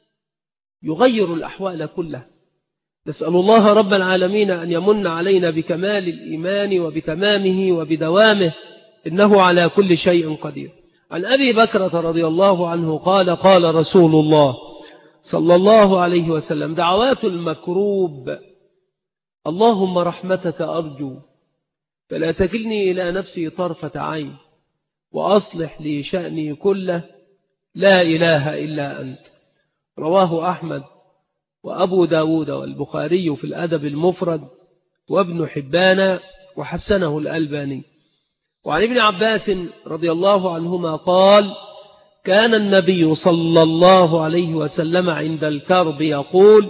يغير الأحوال كلها. نسأل الله رب العالمين أن يمن علينا بكمال الإيمان وبتمامه وبدوامه، إنه على كل شيء قدير. عن أبي بكرة رضي الله عنه قال: قال رسول الله صلى الله عليه وسلم: دعوات المكروب اللهم رحمتك أرجو فلا تكلني إلى نفسي طرفة عين وأصلح لي شأني كله لا إله إلا أنت. رواه أحمد وأبو داود والبخاري في الأدب المفرد وابن حبان وحسنه الألباني. وعن ابن عباس رضي الله عنهما قال: كان النبي صلى الله عليه وسلم عند الكرب يقول: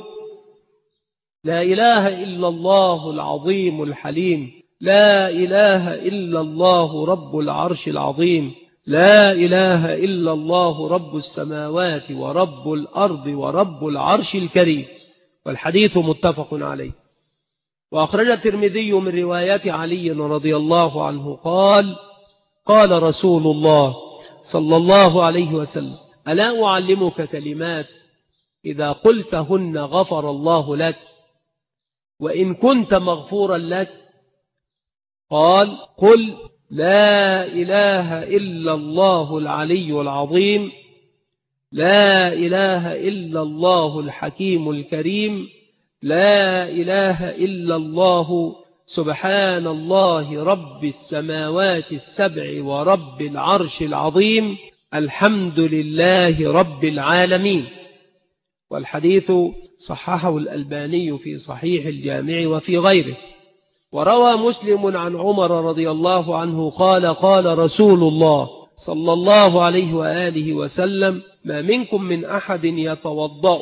لا إله إلا الله العظيم الحليم، لا إله إلا الله رب العرش العظيم، لا إله إلا الله رب السماوات ورب الأرض ورب العرش الكريم. والحديث متفق عليه. وأخرج الترمذي من رواية علي رضي الله عنه قال: قال رسول الله صلى الله عليه وسلم: ألا أعلمك كلمات إذا قلتهن غفر الله لك وإن كنت مغفورا لك؟ قال: قل لا إله إلا الله العلي العظيم، لا إله إلا الله الحكيم الكريم، لا إله إلا الله سبحان الله رب السماوات السبع ورب العرش العظيم، الحمد لله رب العالمين. والحديث صححه الألباني في صحيح الجامع وفي غيره. وروى مسلم عن عمر رضي الله عنه قال: قال رسول الله صلى الله عليه وآله وسلم: ما منكم من أحد يتوضأ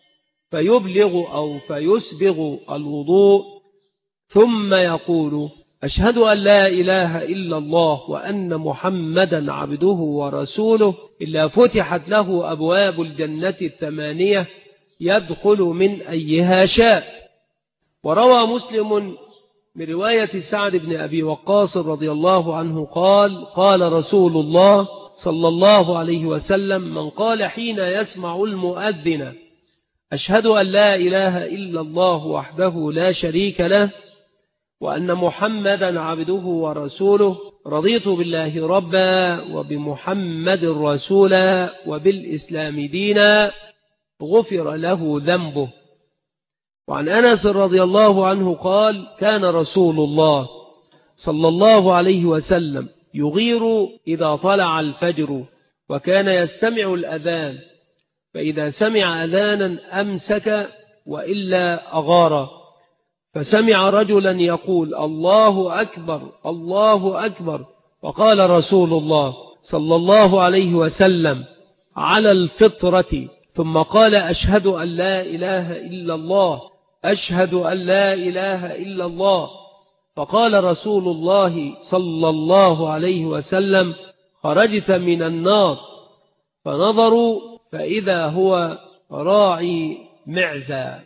فيبلغ أو فيسبغ الوضوء ثم يقول أشهد أن لا إله إلا الله وأن محمدا عبده ورسوله إلا فتحت له أبواب الجنة الثمانية يدخل من أيها شاء. وروى مسلم من رواية سعد بن أبي وقاص رضي الله عنه قال قال رسول الله صلى الله عليه وسلم: من قال حين يسمع المؤذن أشهد أن لا إله إلا الله وحده لا شريك له وأن محمدا عبده ورسوله رضيت بالله ربا وبمحمد رسولا وبالإسلام دينا غفر له ذنبه. وعن أنس رضي الله عنه قال: كان رسول الله صلى الله عليه وسلم يغير إذا طلع الفجر، وكان يستمع الأذان، فإذا سمع أذانا أمسك وإلا أغار، فسمع رجلا يقول: الله أكبر الله أكبر، فقال رسول الله صلى الله عليه وسلم: على الفطرة، ثم قال: أشهد أن لا إله إلا الله أشهد أن لا إله إلا الله، فقال رسول الله صلى الله عليه وسلم: خرجت من النار، فنظروا فإذا هو راعي معزى.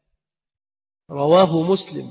رواه مسلم.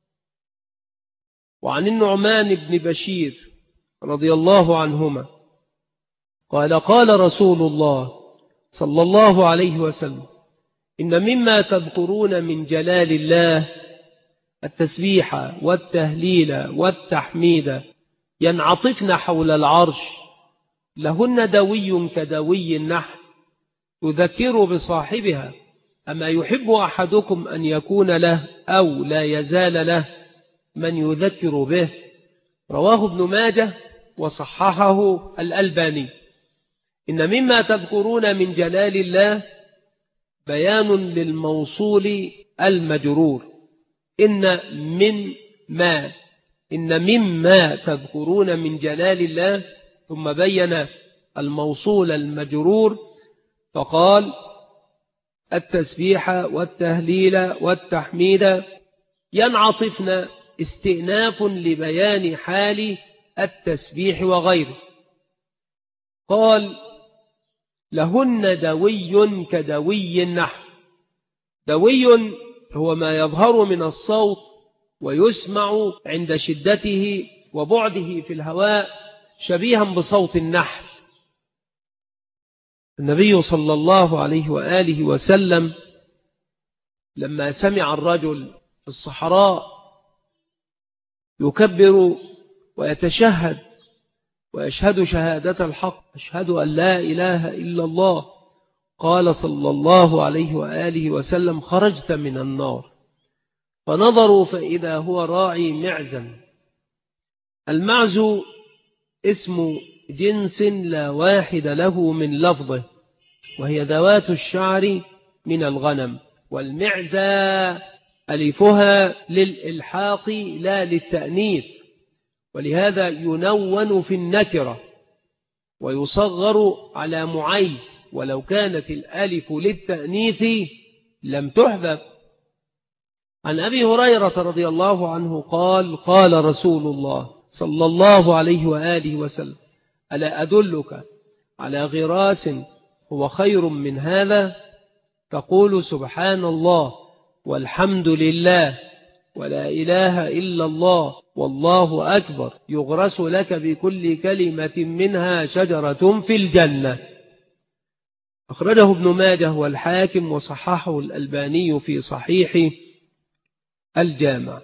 وعن النعمان بن بشير رضي الله عنهما قال قال رسول الله صلى الله عليه وسلم: إن مما تذكرون من جلال الله التسبيح والتهليل والتحميد ينعطفن حول العرش، لهن دوي كدوي النحل تذكر بصاحبها، أما يحب أحدكم أن يكون له أو لا يزال له من يذكر به. رواه ابن ماجه وصححه الألباني. إن مما تذكرون من جلال الله بيان للموصول المجرور، إن من ما إن مما تذكرون من جلال الله، ثم بين الموصول المجرور فقال: التسبيح والتهليل والتحميد ينعطفن استئناف لبيان حال التسبيح وغيره. قال: لهن دوي كدوي النحل. دوي هو ما يظهر من الصوت ويسمع عند شدته وبعده في الهواء شبيها بصوت النحل. النبي صلى الله عليه وآله وسلم لما سمع الرجل في الصحراء يكبر ويتشهد ويشهد شهادة الحق: أشهد أن لا إله إلا الله، قال صلى الله عليه وآله وسلم: خرجت من النار. فنظروا فإذا هو راعي معزا. المعز اسم جنس لا واحد له من لفظه، وهي ذوات الشعر من الغنم. والمعزى ألفها للإلحاق لا للتأنيث، ولهذا ينون في النكرة ويصغر على معيز، ولو كانت الألف للتأنيث لم تحذف. عن أبي هريرة رضي الله عنه قال قال رسول الله صلى الله عليه وآله وسلم: ألا أدلك على غراس هو خير من هذا؟ تقول سبحان الله والحمد لله ولا إله إلا الله والله أكبر، يغرس لك بكل كلمة منها شجرة في الجنة. أخرجه ابن ماجه والحاكم وصححه الألباني في صحيح الجامع.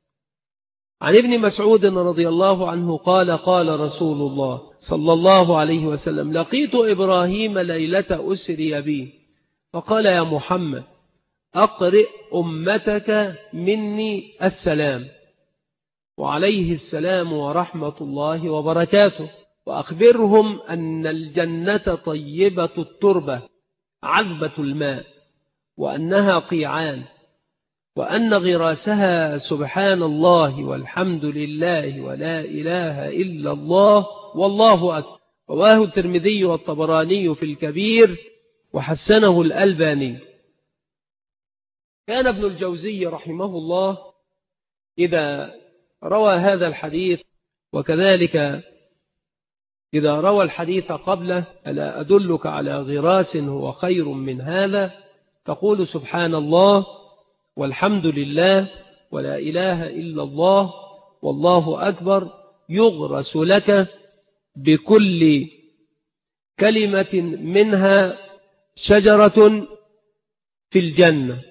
عن ابن مسعود رضي الله عنه قال قال رسول الله صلى الله عليه وسلم: لقيت إبراهيم ليلة أسري بي، فقال: يا محمد أقرئ أمتك مني السلام، وعليه السلام ورحمة الله وبركاته، وأخبرهم أن الجنة طيبة التربة عذبة الماء، وأنها قيعان، وأن غراسها سبحان الله والحمد لله ولا إله إلا الله والله أكبر. رواه الترمذي والطبراني في الكبير وحسنه الألباني. كان ابن الجوزي رحمه الله إذا روى هذا الحديث. وكذلك إذا روى الحديث قبله: ألا أدلك على غراس هو خير من هذا، تقول سبحان الله والحمد لله ولا إله إلا الله والله أكبر، يغرس لك بكل كلمة منها شجرة في الجنة.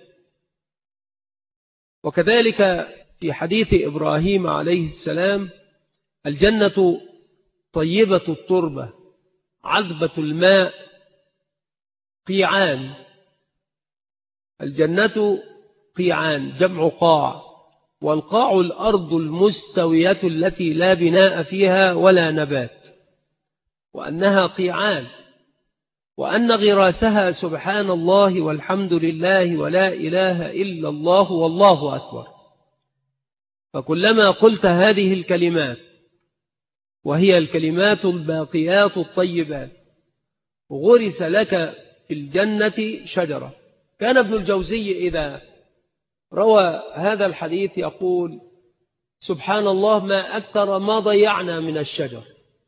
وكذلك في حديث إبراهيم عليه السلام: الجنة طيبة التربة عذبة الماء قيعان. الجنة قيعان جمع قاع، والقاع الأرض المستوية التي لا بناء فيها ولا نبات، وأنها قيعان، وأن غراسها سبحان الله والحمد لله ولا إله إلا الله والله أكبر. فكلما قلت هذه الكلمات، وهي الكلمات الباقيات الطيبات، غرس لك في الجنة شجرة. كان ابن الجوزي إذا روى هذا الحديث يقول: سبحان الله ما أكثر ما ضيعنا من الشجر،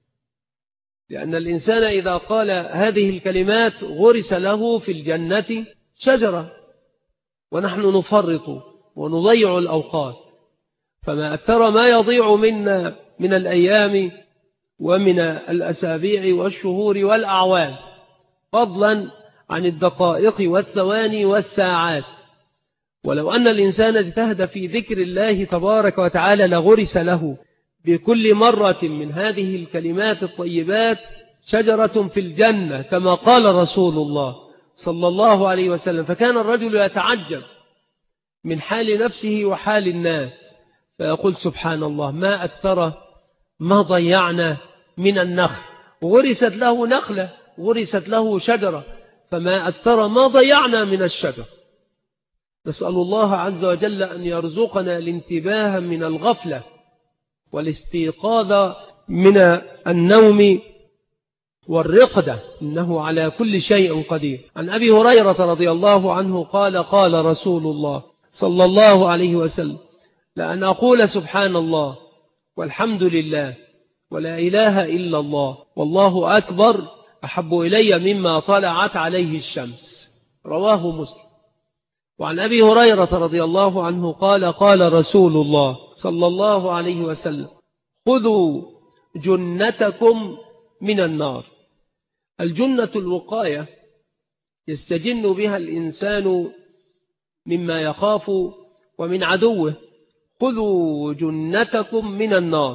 لأن الإنسان إذا قال هذه الكلمات غرس له في الجنة شجرة، ونحن نفرط ونضيع الأوقات، فما أكثر ما يضيع منا من الأيام ومن الأسابيع والشهور والأعوام، فضلا عن الدقائق والثواني والساعات. ولو أن الإنسان اجتهد في ذكر الله تبارك وتعالى لغرس له بكل مرة من هذه الكلمات الطيبات شجرة في الجنة، كما قال رسول الله صلى الله عليه وسلم. فكان الرجل يتعجب من حال نفسه وحال الناس، فيقول: سبحان الله ما أكثر ما ضيعنا من النخل، غرست له نخلة، غرست له شجرة، فما أكثر ما ضيعنا من الشجر. نسأل الله عز وجل أن يرزقنا الانتباه من الغفلة والاستيقاظ من النوم والرقدة، إنه على كل شيء قدير. عن أبي هريرة رضي الله عنه قال: قال رسول الله صلى الله عليه وسلم: لأن أقول سبحان الله والحمد لله ولا إله إلا الله والله أكبر أحب إلي مما طلعت عليه الشمس. رواه مسلم. وعن أبي هريرة رضي الله عنه قال: قال رسول الله صلى الله عليه وسلم: خذوا جنتكم من النار. الجنة الوقاية يستجن بها الإنسان مما يخاف ومن عدوه. خذوا جنتكم من النار.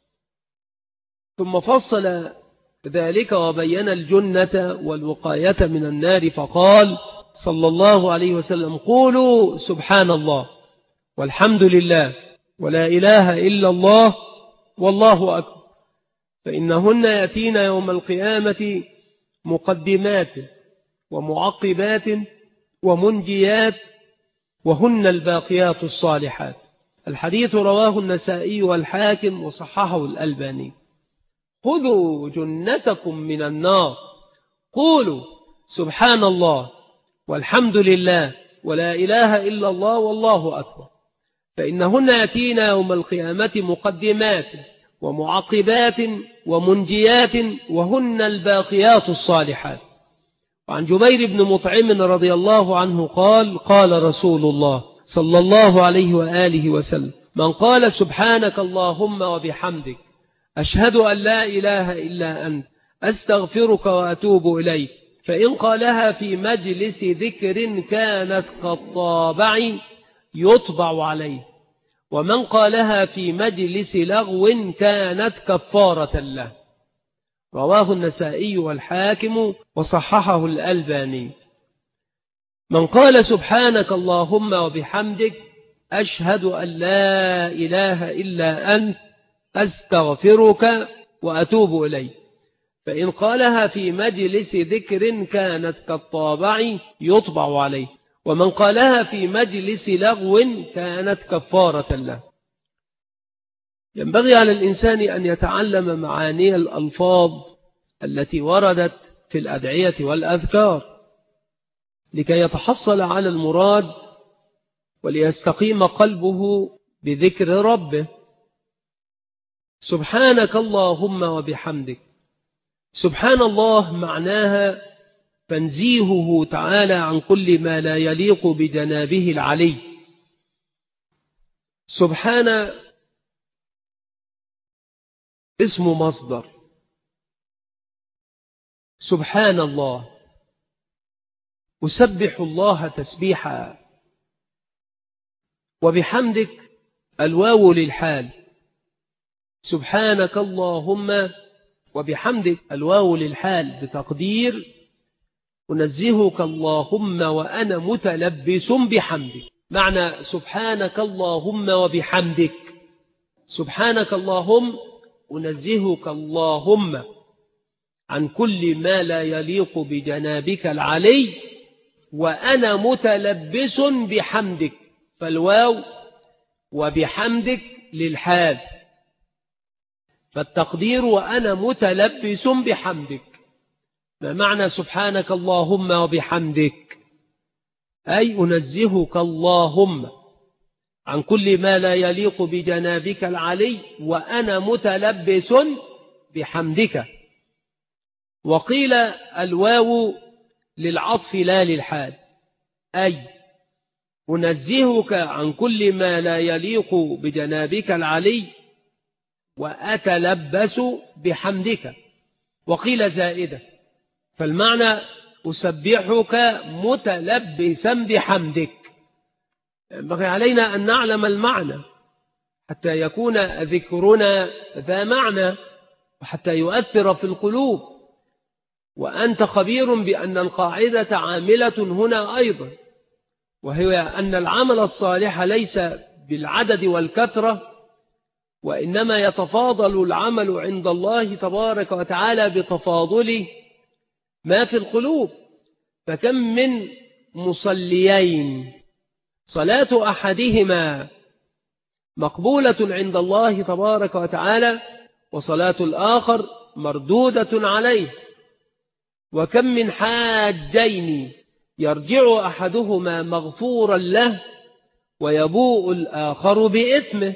ثم فصل ذلك وبين الجنة والوقاية من النار، فقال صلى الله عليه وسلم: قولوا سبحان الله والحمد لله ولا إله إلا الله والله أكبر، فإنهن يأتين يوم القيامة مقدمات ومعقبات ومنجيات، وهن الباقيات الصالحات. الحديث رواه النسائي والحاكم وصححه الألباني. خذوا جنتكم من النار. قولوا سبحان الله والحمد لله ولا إله إلا الله والله أكبر، فإنهن يأتينا يوم القيامة مقدمات ومعقبات ومنجيات، وهن الباقيات الصالحات. وعن جبير بن مطعم رضي الله عنه قال: قال رسول الله صلى الله عليه وآله وسلم: من قال سبحانك اللهم وبحمدك أشهد أن لا إله إلا أنت أستغفرك وأتوب إليك، فإن قالها في مجلس ذكر كانت كالطابع يطبع عليه، ومن قالها في مجلس لغو كانت كفارة له. رواه النسائي والحاكم وصححه الألباني. من قال سبحانك اللهم وبحمدك أشهد أن لا إله إلا أنت أستغفرك وأتوب إليك، فإن قالها في مجلس ذكر كانت كالطابع يطبع عليه، ومن قالها في مجلس لغو كانت كفارة له. ينبغي على الإنسان أن يتعلم معاني الألفاظ التي وردت في الأدعية والأذكار لكي يتحصل على المراد وليستقيم قلبه بذكر ربه. سبحانك اللهم وبحمدك. سبحان الله معناها تنزيهه تعالى عن كل ما لا يليق بجنابه العلي. سبحان اسم مصدر، سبحان الله، أسبح الله تسبيحا. وبحمدك الواو للحال، سبحانك اللهم وبحمدك الواو للحال بتقدير أنزهك اللهم وأنا متلبس بحمدك. معنى سبحانك اللهم وبحمدك، سبحانك اللهم أنزهك اللهم عن كل ما لا يليق بجنابك العلي وأنا متلبس بحمدك، فالواو وبحمدك للحال، فالتقدير وأنا متلبس بحمدك. ما معنى سبحانك اللهم وبحمدك؟ أي أنزهك اللهم عن كل ما لا يليق بجنابك العلي وأنا متلبس بحمدك. وقيل الواو للعطف لا للحال، أي أنزهك عن كل ما لا يليق بجنابك العلي وأتلبس بحمدك. وقيل زائدة، فالمعنى أسبحك متلبسا بحمدك. ينبغي علينا أن نعلم المعنى حتى يكون ذكرنا ذا معنى وحتى يؤثر في القلوب. وأنت خبير بأن القاعدة عاملة هنا أيضا، وهي أن العمل الصالح ليس بالعدد والكثرة، وإنما يتفاضل العمل عند الله تبارك وتعالى بتفاضل ما في القلوب. فكم من مصليين صلاة أحدهما مقبولة عند الله تبارك وتعالى وصلاة الآخر مردودة عليه. وكم من حاجين يرجع أحدهما مغفورا له ويبوء الآخر بإثمه،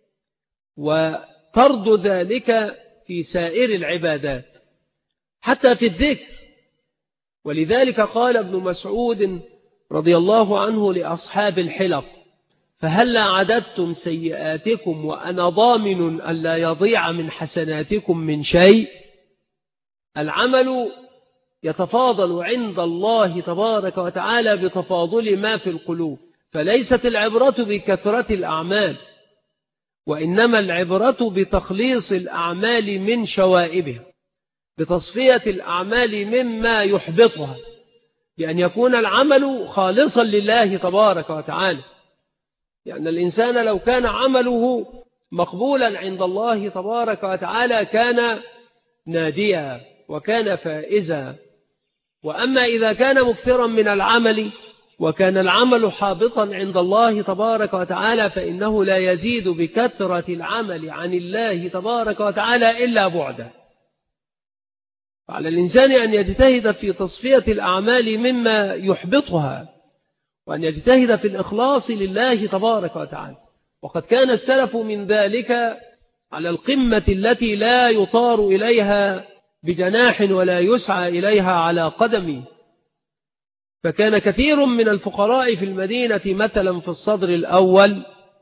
وطرد ذلك في سائر العبادات حتى في الذكر. ولذلك قال ابن مسعود رضي الله عنه لأصحاب الحلق: فهل عددتم سيئاتكم وأنا ضامن أن لا يضيع من حسناتكم من شيء؟ العمل يتفاضل عند الله تبارك وتعالى بتفاضل ما في القلوب، فليست العبرة بكثرة الأعمال، وإنما العبرة بتخليص الأعمال من شوائبها، بتصفية الأعمال مما يحبطها، بأن يكون العمل خالصا لله تبارك وتعالى. لأن الإنسان لو كان عمله مقبولا عند الله تبارك وتعالى كان ناجيا وكان فائزا. وأما إذا كان مكثرا من العمل وكان العمل حابطا عند الله تبارك وتعالى فإنه لا يزيد بكثرة العمل عن الله تبارك وتعالى إلا بعدا. فعلى الإنسان أن يجتهد في تصفية الأعمال مما يحبطها، وأن يجتهد في الإخلاص لله تبارك وتعالى. وقد كان السلف من ذلك على القمة التي لا يطار إليها بجناح ولا يسعى إليها على قدم. فكان كثير من الفقراء في المدينة مثلا في الصدر الأول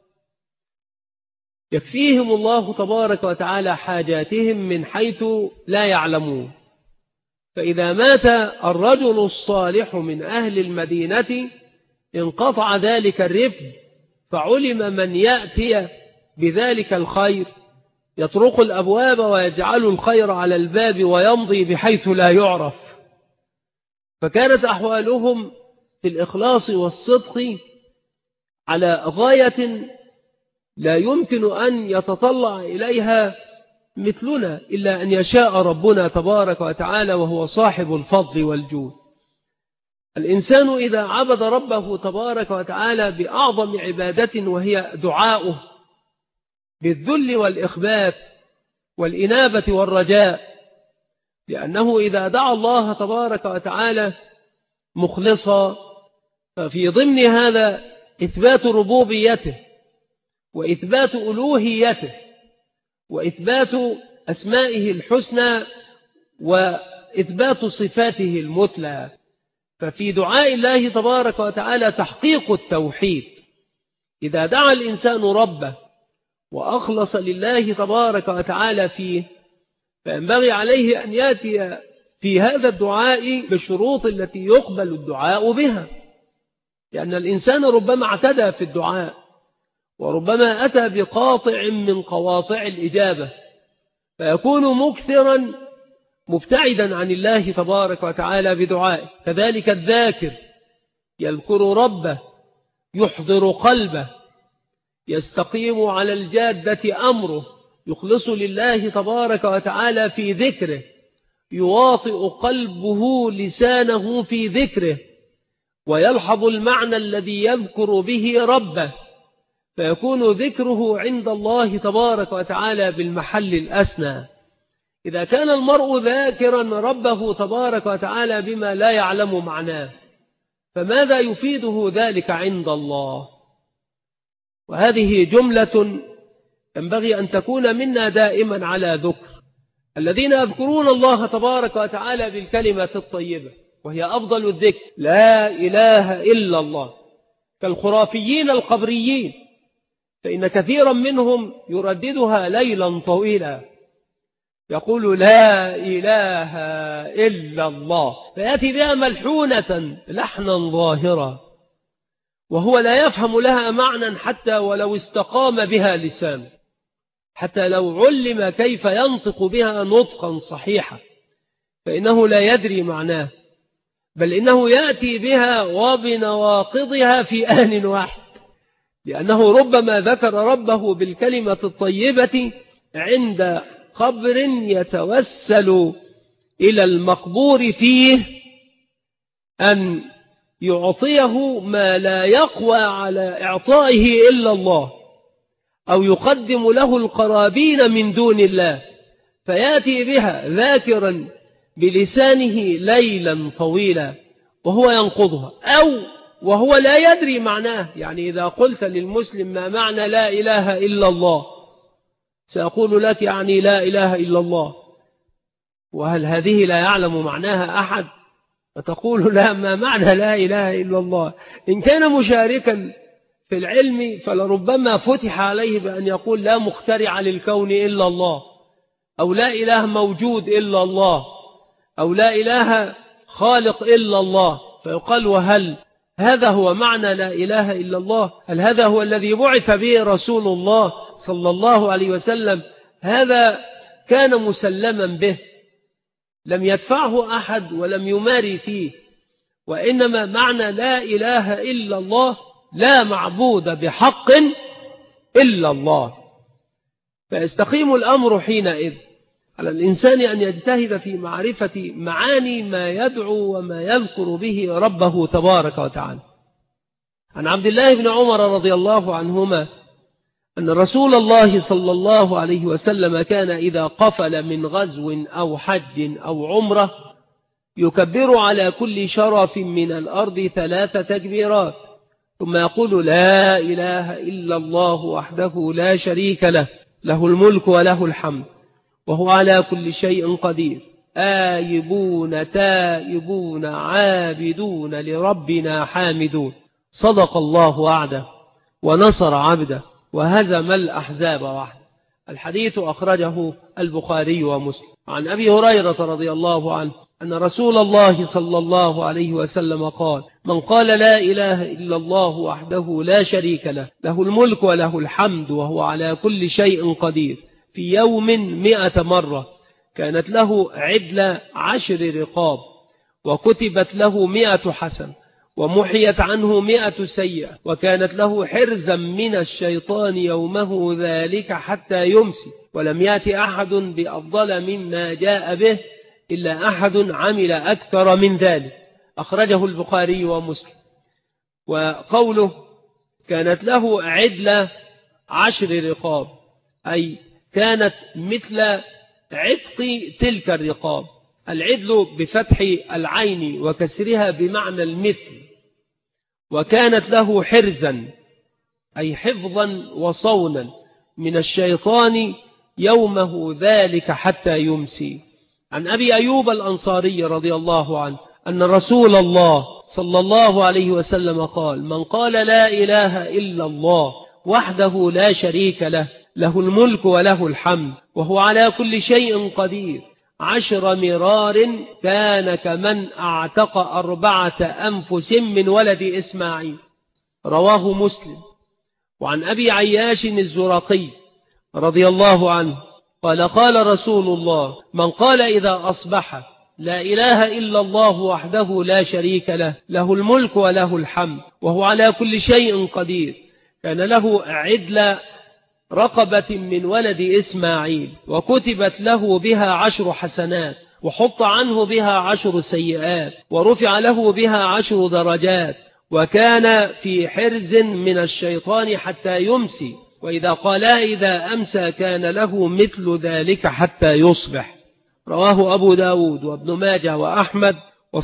يكفيهم الله تبارك وتعالى حاجاتهم من حيث لا يعلمون. فإذا مات الرجل الصالح من أهل المدينة انقطع ذلك الرفد، فعلم من يأتي بذلك الخير يطرق الأبواب ويجعل الخير على الباب ويمضي بحيث لا يعرف. فكانت أحوالهم في الإخلاص والصدق على غاية لا يمكن أن يتطلع إليها مثلنا إلا أن يشاء ربنا تبارك وتعالى، وهو صاحب الفضل والجود. الإنسان إذا عبد ربه تبارك وتعالى بأعظم عبادة وهي دعاؤه بالذل والإخبات والإنابة والرجاء، لأنه إذا دعا الله تبارك وتعالى مخلصا ففي ضمن هذا إثبات ربوبيته وإثبات ألوهيته وإثبات أسمائه الحسنى وإثبات صفاته المثلى. ففي دعاء الله تبارك وتعالى تحقيق التوحيد. إذا دعا الإنسان ربه وأخلص لله تبارك وتعالى فيه، فينبغي عليه أن يأتي في هذا الدعاء بالشروط التي يقبل الدعاء بها، لأن الإنسان ربما اعتدى في الدعاء، وربما أتى بقاطع من قواطع الإجابة، فيكون مكثرا مبتعدا عن الله تبارك وتعالى بدعائه. كذلك الذاكر يذكر ربه، يحضر قلبه، يستقيم على الجادة أمره، يخلص لله تبارك وتعالى في ذكره، يواطئ قلبه لسانه في ذكره، ويلحظ المعنى الذي يذكر به ربه، فيكون ذكره عند الله تبارك وتعالى بالمحل الأسنى. إذا كان المرء ذاكرا ربه تبارك وتعالى بما لا يعلم معناه، فماذا يفيده ذلك عند الله؟ وهذه جملة ينبغي أن تكون منا دائما على ذكر. الذين يذكرون الله تبارك وتعالى بالكلمة الطيبة، وهي أفضل الذكر، لا إله إلا الله، كالخرافيين القبريين، فإن كثيرا منهم يرددها ليلا طويلا، يقول لا إله إلا الله، فيأتي بها ملحونة لحنا ظاهرا، وهو لا يفهم لها معنى حتى ولو استقام بها لسانه، حتى لو علم كيف ينطق بها نطقا صحيحا، فإنه لا يدري معناه، بل إنه يأتي بها وبنواقضها في آن واحد، لأنه ربما ذكر ربه بالكلمة الطيبة عند قبر يتوسل إلى المقبور فيه أن يعطيه ما لا يقوى على إعطائه إلا الله، أو يقدم له القرابين من دون الله، فيأتي بها ذاكرا بلسانه ليلا طويلا وهو ينقضها، أو وهو لا يدري معناه. يعني إذا قلت للمسلم ما معنى لا إله إلا الله، سأقول لك يعني لا إله إلا الله، وهل هذه لا يعلم معناها أحد؟ فتقول لا، ما معنى لا إله إلا الله؟ إن كان مشاركا في العلم فلربما فتح عليه بأن يقول لا مخترع للكون إلا الله، أو لا إله موجود إلا الله، أو لا إله خالق إلا الله، فيقال وهل هذا هو معنى لا إله إلا الله؟ هل هذا هو الذي بعث به رسول الله صلى الله عليه وسلم؟ هذا كان مسلما به، لم يدفعه أحد ولم يماري فيه، وإنما معنى لا إله إلا الله لا معبود بحق إلا الله. فيستقيم الأمر حينئذ على الإنسان أن يجتهد في معرفة معاني ما يدعو وما يذكر به ربه تبارك وتعالى. عن عبد الله بن عمر رضي الله عنهما أن رسول الله صلى الله عليه وسلم كان إذا قفل من غزو أو حج أو عمرة يكبر على كل شرف من الأرض ثلاث تكبيرات، ثم يقول لا إله إلا الله وحده لا شريك له، له الملك وله الحمد وهو على كل شيء قدير، آيبون تائبون عابدون لربنا حامدون، صدق الله وعده ونصر عبده وهزم الأحزاب وحده. الحديث أخرجه البخاري ومسلم. عن أبي هريرة رضي الله عنه أن رسول الله صلى الله عليه وسلم قال: من قال لا إله إلا الله وحده لا شريك له، له الملك وله الحمد وهو على كل شيء قدير، في يوم مئة مرة، كانت له عدل عشر رقاب، وكتبت له مئة حسن، ومحيت عنه مئة سيئة، وكانت له حرزا من الشيطان يومه ذلك حتى يمسي، ولم يأتي أحد بأفضل مما جاء به إلا أحد عمل أكثر من ذلك. أخرجه البخاري ومسلم. وقوله كانت له عدل عشر رقاب، أي كانت مثل عتق تلك الرقاب. العدل بفتح العين وكسرها بمعنى المثل. وكانت له حرزا، أي حفظا وصونا من الشيطان يومه ذلك حتى يمسي. عن أبي أيوب الأنصاري رضي الله عنه أن رسول الله صلى الله عليه وسلم قال: من قال لا إله إلا الله وحده لا شريك له، له الملك وله الحمد وهو على كل شيء قدير، عشر مرار كان كمن أعتق أربعة أنفس من ولد إسماعيل. رواه مسلم. وعن أبي عياش الزرقي رضي الله عنه قال: قال رسول الله: من قال إذا أصبح لا إله إلا الله وحده لا شريك له، له الملك وله الحمد وهو على كل شيء قدير، كان له عدل رقبة من ولد إسماعيل، وكتبت له بها عشر حسنات، وحط عنه بها عشر سيئات، ورفع له بها عشر درجات، وكان في حرز من الشيطان حتى يمسي، وإذا قال إذا أمسى كان له مثل ذلك حتى يصبح. رواه أبو داود وابن ماجه وأحمد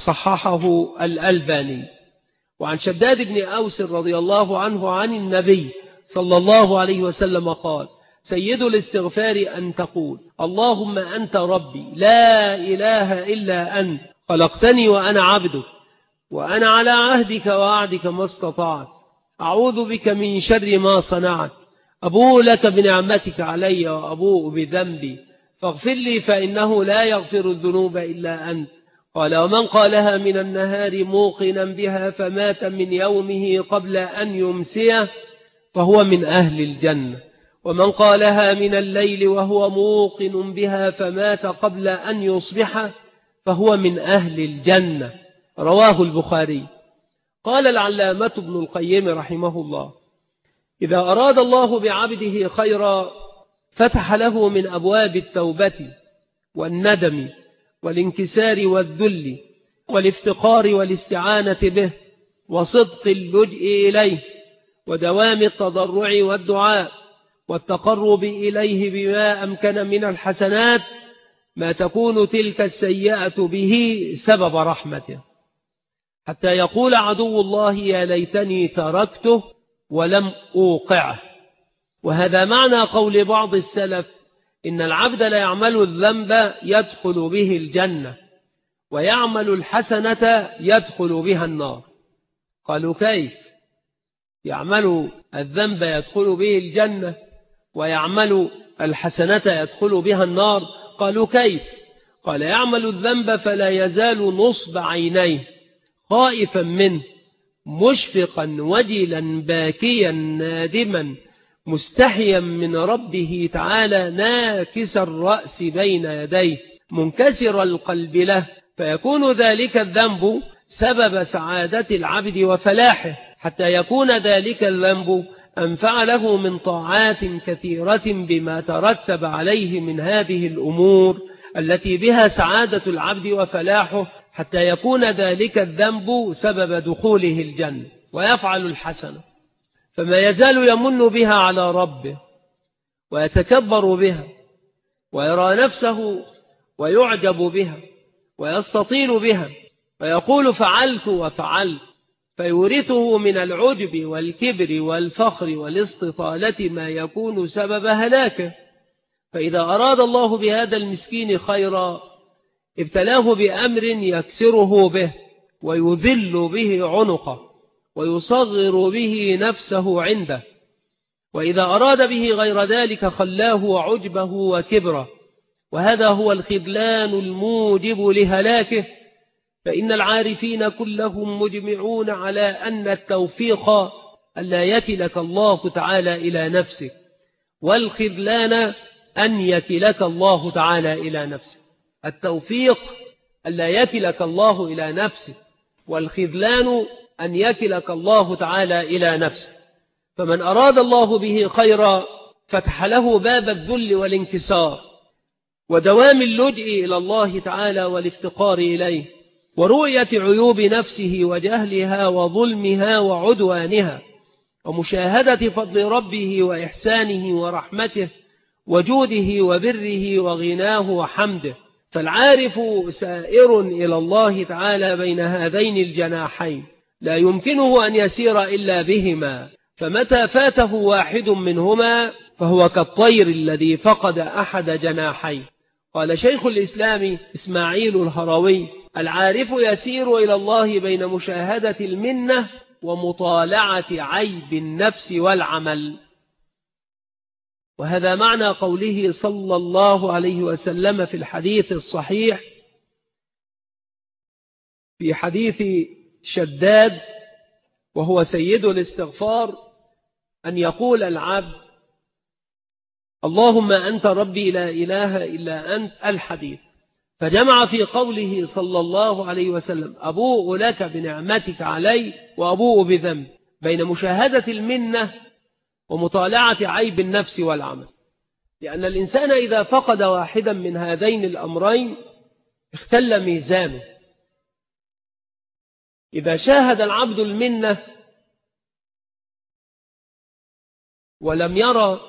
وصححه الألباني. وعن شداد بن أوس رضي الله عنه عن النبي صلى الله عليه وسلم قال: سيد الاستغفار أن تقول: اللهم أنت ربي لا إله إلا أنت، خلقتني وأنا عبدك، وأنا على عهدك ووعدك ما استطعت، أعوذ بك من شر ما صنعت، أبوء لك بنعمتك علي وأبوء بذنبي، فاغفر لي فإنه لا يغفر الذنوب إلا أنت. قال: ومن قالها من النهار موقنا بها فمات من يومه قبل أن يمسيه فهو من أهل الجنة، ومن قالها من الليل وهو موقن بها فمات قبل أن يصبح فهو من أهل الجنة. رواه البخاري. قال العلامة ابن القيم رحمه الله: إذا أراد الله بعبده خيرا فتح له من أبواب التوبة والندم والانكسار والذل والافتقار والاستعانة به وصدق اللجئ إليه ودوام التضرع والدعاء والتقرب إليه بما أمكن من الحسنات ما تكون تلك السيئة به سبب رحمته، حتى يقول عدو الله: يا ليتني تركته ولم أوقعه. وهذا معنى قول بعض السلف: إن العبد لا يعمل الذنب يدخل به الجنة، ويعمل الحسنة يدخل بها النار. قالوا: كيف يعمل الذنب يدخل به الجنة ويعمل الحسنة يدخل بها النار؟ قالوا: كيف؟ قال: يعمل الذنب فلا يزال نصب عينيه خائفا منه، مشفقا وجلا باكيا نادما مستحيا من ربه تعالى، ناكس الرأس بين يديه منكسر القلب له، فيكون ذلك الذنب سبب سعادة العبد وفلاحه، حتى يكون ذلك الذنب أنفع له من طاعات كثيرة بما ترتب عليه من هذه الأمور التي بها سعادة العبد وفلاحه، حتى يكون ذلك الذنب سبب دخوله الجنة. ويفعل الحسنة فما يزال يمن بها على ربه ويتكبر بها ويرى نفسه ويعجب بها ويستطيل بها ويقول: فعلت وفعلت، فيورثه من العجب والكبر والفخر والاستطالة ما يكون سبب هلاكه. فإذا أراد الله بهذا المسكين خيرا ابتلاه بأمر يكسره به ويذل به عنقه ويصغر به نفسه عنده، وإذا أراد به غير ذلك خلاه عجبه وكبره، وهذا هو الخذلان الموجب لهلاكه. فإن العارفين كلهم مجمعون على أن التوفيق ألا يكلك الله تعالى إلى نفسك، والخذلان أن يكلك الله تعالى إلى نفسك. التوفيق ألا يكلك الله إلى نفسك، والخذلان أن يكلك الله تعالى إلى نفسك. فمن أراد الله به خيرا فتح له باب الذل والانكسار ودوام اللجئ إلى الله تعالى والافتقار إليه، ورؤية عيوب نفسه وجهلها وظلمها وعدوانها، ومشاهدة فضل ربه وإحسانه ورحمته وجوده وبره وغناه وحمده. فالعارف سائر إلى الله تعالى بين هذين الجناحين، لا يمكنه أن يسير إلا بهما، فمتى فاته واحد منهما فهو كالطير الذي فقد أحد جناحيه. قال شيخ الإسلام إسماعيل الهروي: العارف يسير إلى الله بين مشاهدة المنة ومطالعة عيب النفس والعمل. وهذا معنى قوله صلى الله عليه وسلم في الحديث الصحيح في حديث شداد وهو سيد الاستغفار، أن يقول العبد: اللهم أنت ربي لا إله إلا أنت، الحديث. فجمع في قوله صلى الله عليه وسلم: أبوء لك بنعمتك علي وأبوء بذنب، بين مشاهدة المنة ومطالعة عيب النفس والعمل. لأن الإنسان إذا فقد واحدا من هذين الأمرين اختل ميزانه. إذا شاهد العبد المنة ولم يرى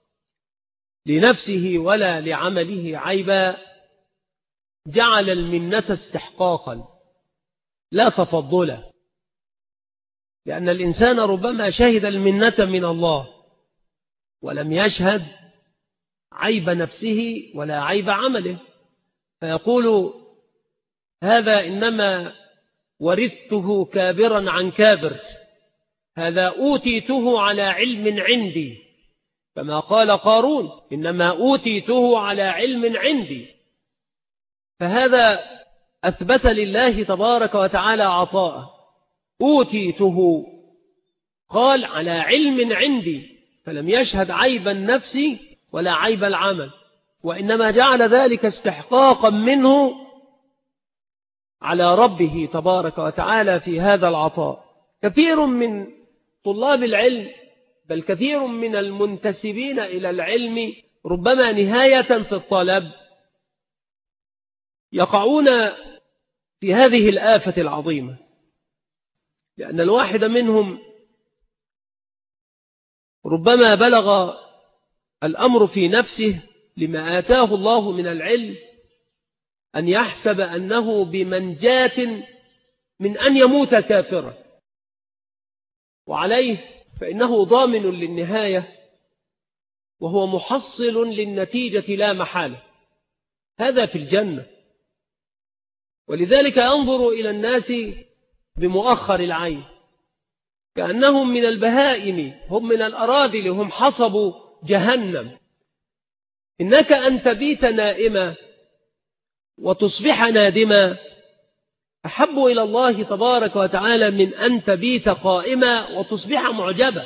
لنفسه ولا لعمله عيبا، جعل المنة استحقاقا لا تفضلا، لأن الإنسان ربما شهد المنة من الله ولم يشهد عيب نفسه ولا عيب عمله، فيقول: هذا إنما ورثته كابرا عن كابر، هذا أوتيته على علم عندي، كما قال قارون: إنما أوتيته على علم عندي. فهذا أثبت لله تبارك وتعالى عطاءه، أوتيته قال على علم عندي، فلم يشهد عيب النفس ولا عيب العمل، وإنما جعل ذلك استحقاقا منه على ربه تبارك وتعالى في هذا العطاء. كثير من طلاب العلم، بل كثير من المنتسبين إلى العلم، ربما نهاية في الطلب يقعون في هذه الآفة العظيمة، لأن الواحد منهم ربما بلغ الأمر في نفسه لما آتاه الله من العلم أن يحسب أنه بمنجاة من أن يموت كافرا، وعليه فإنه ضامن للنهاية وهو محصل للنتيجة لا محالة، هذا في الجنة. ولذلك أنظر إلى الناس بمؤخر العين كأنهم من البهائم، هم من الأراذل، هم حصب جهنم. إنك أن تبيت نائما وتصبح نادما أحب إلى الله تبارك وتعالى من أن تبيت قائما وتصبح معجبا.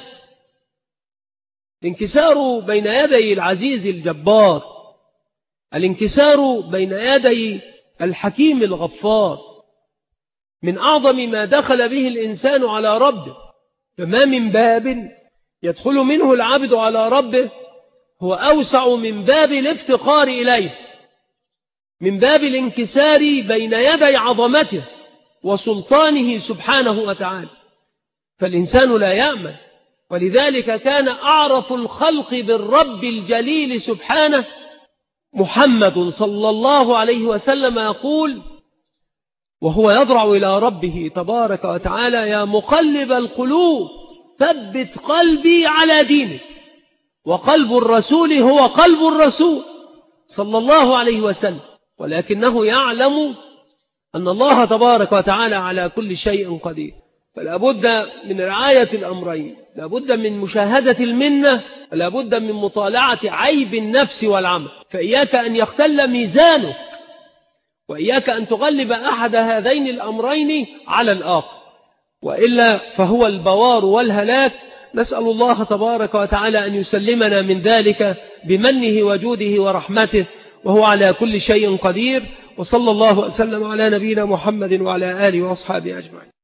الانكسار بين يدي العزيز الجبار، الانكسار بين يدي الحكيم الغفار، من أعظم ما دخل به الإنسان على ربه. فما من باب يدخل منه العبد على ربه هو أوسع من باب الافتقار إليه، من باب الانكسار بين يدي عظمته وسلطانه سبحانه وتعالى. فالإنسان لا يأمن، ولذلك كان أعرف الخلق بالرب الجليل سبحانه محمد صلى الله عليه وسلم يقول وهو يضرع إلى ربه تبارك وتعالى: يا مقلب القلوب ثبت قلبي على دينك. وقلب الرسول هو قلب الرسول صلى الله عليه وسلم، ولكنه يعلم أن الله تبارك وتعالى على كل شيء قدير. فلا بد من رعاية الأمرين، لا بد من مشاهدة المنة، ولا بد من مطالعة عيب النفس والعمل. فإياك أن يختل ميزانك، وإياك أن تغلب أحد هذين الأمرين على الآخر، وإلا فهو البوار والهلاك. نسأل الله تبارك وتعالى أن يسلمنا من ذلك بمنه وجوده ورحمته، وهو على كل شيء قدير. وصلى الله وسلم على نبينا محمد وعلى آله وأصحابه أجمعين.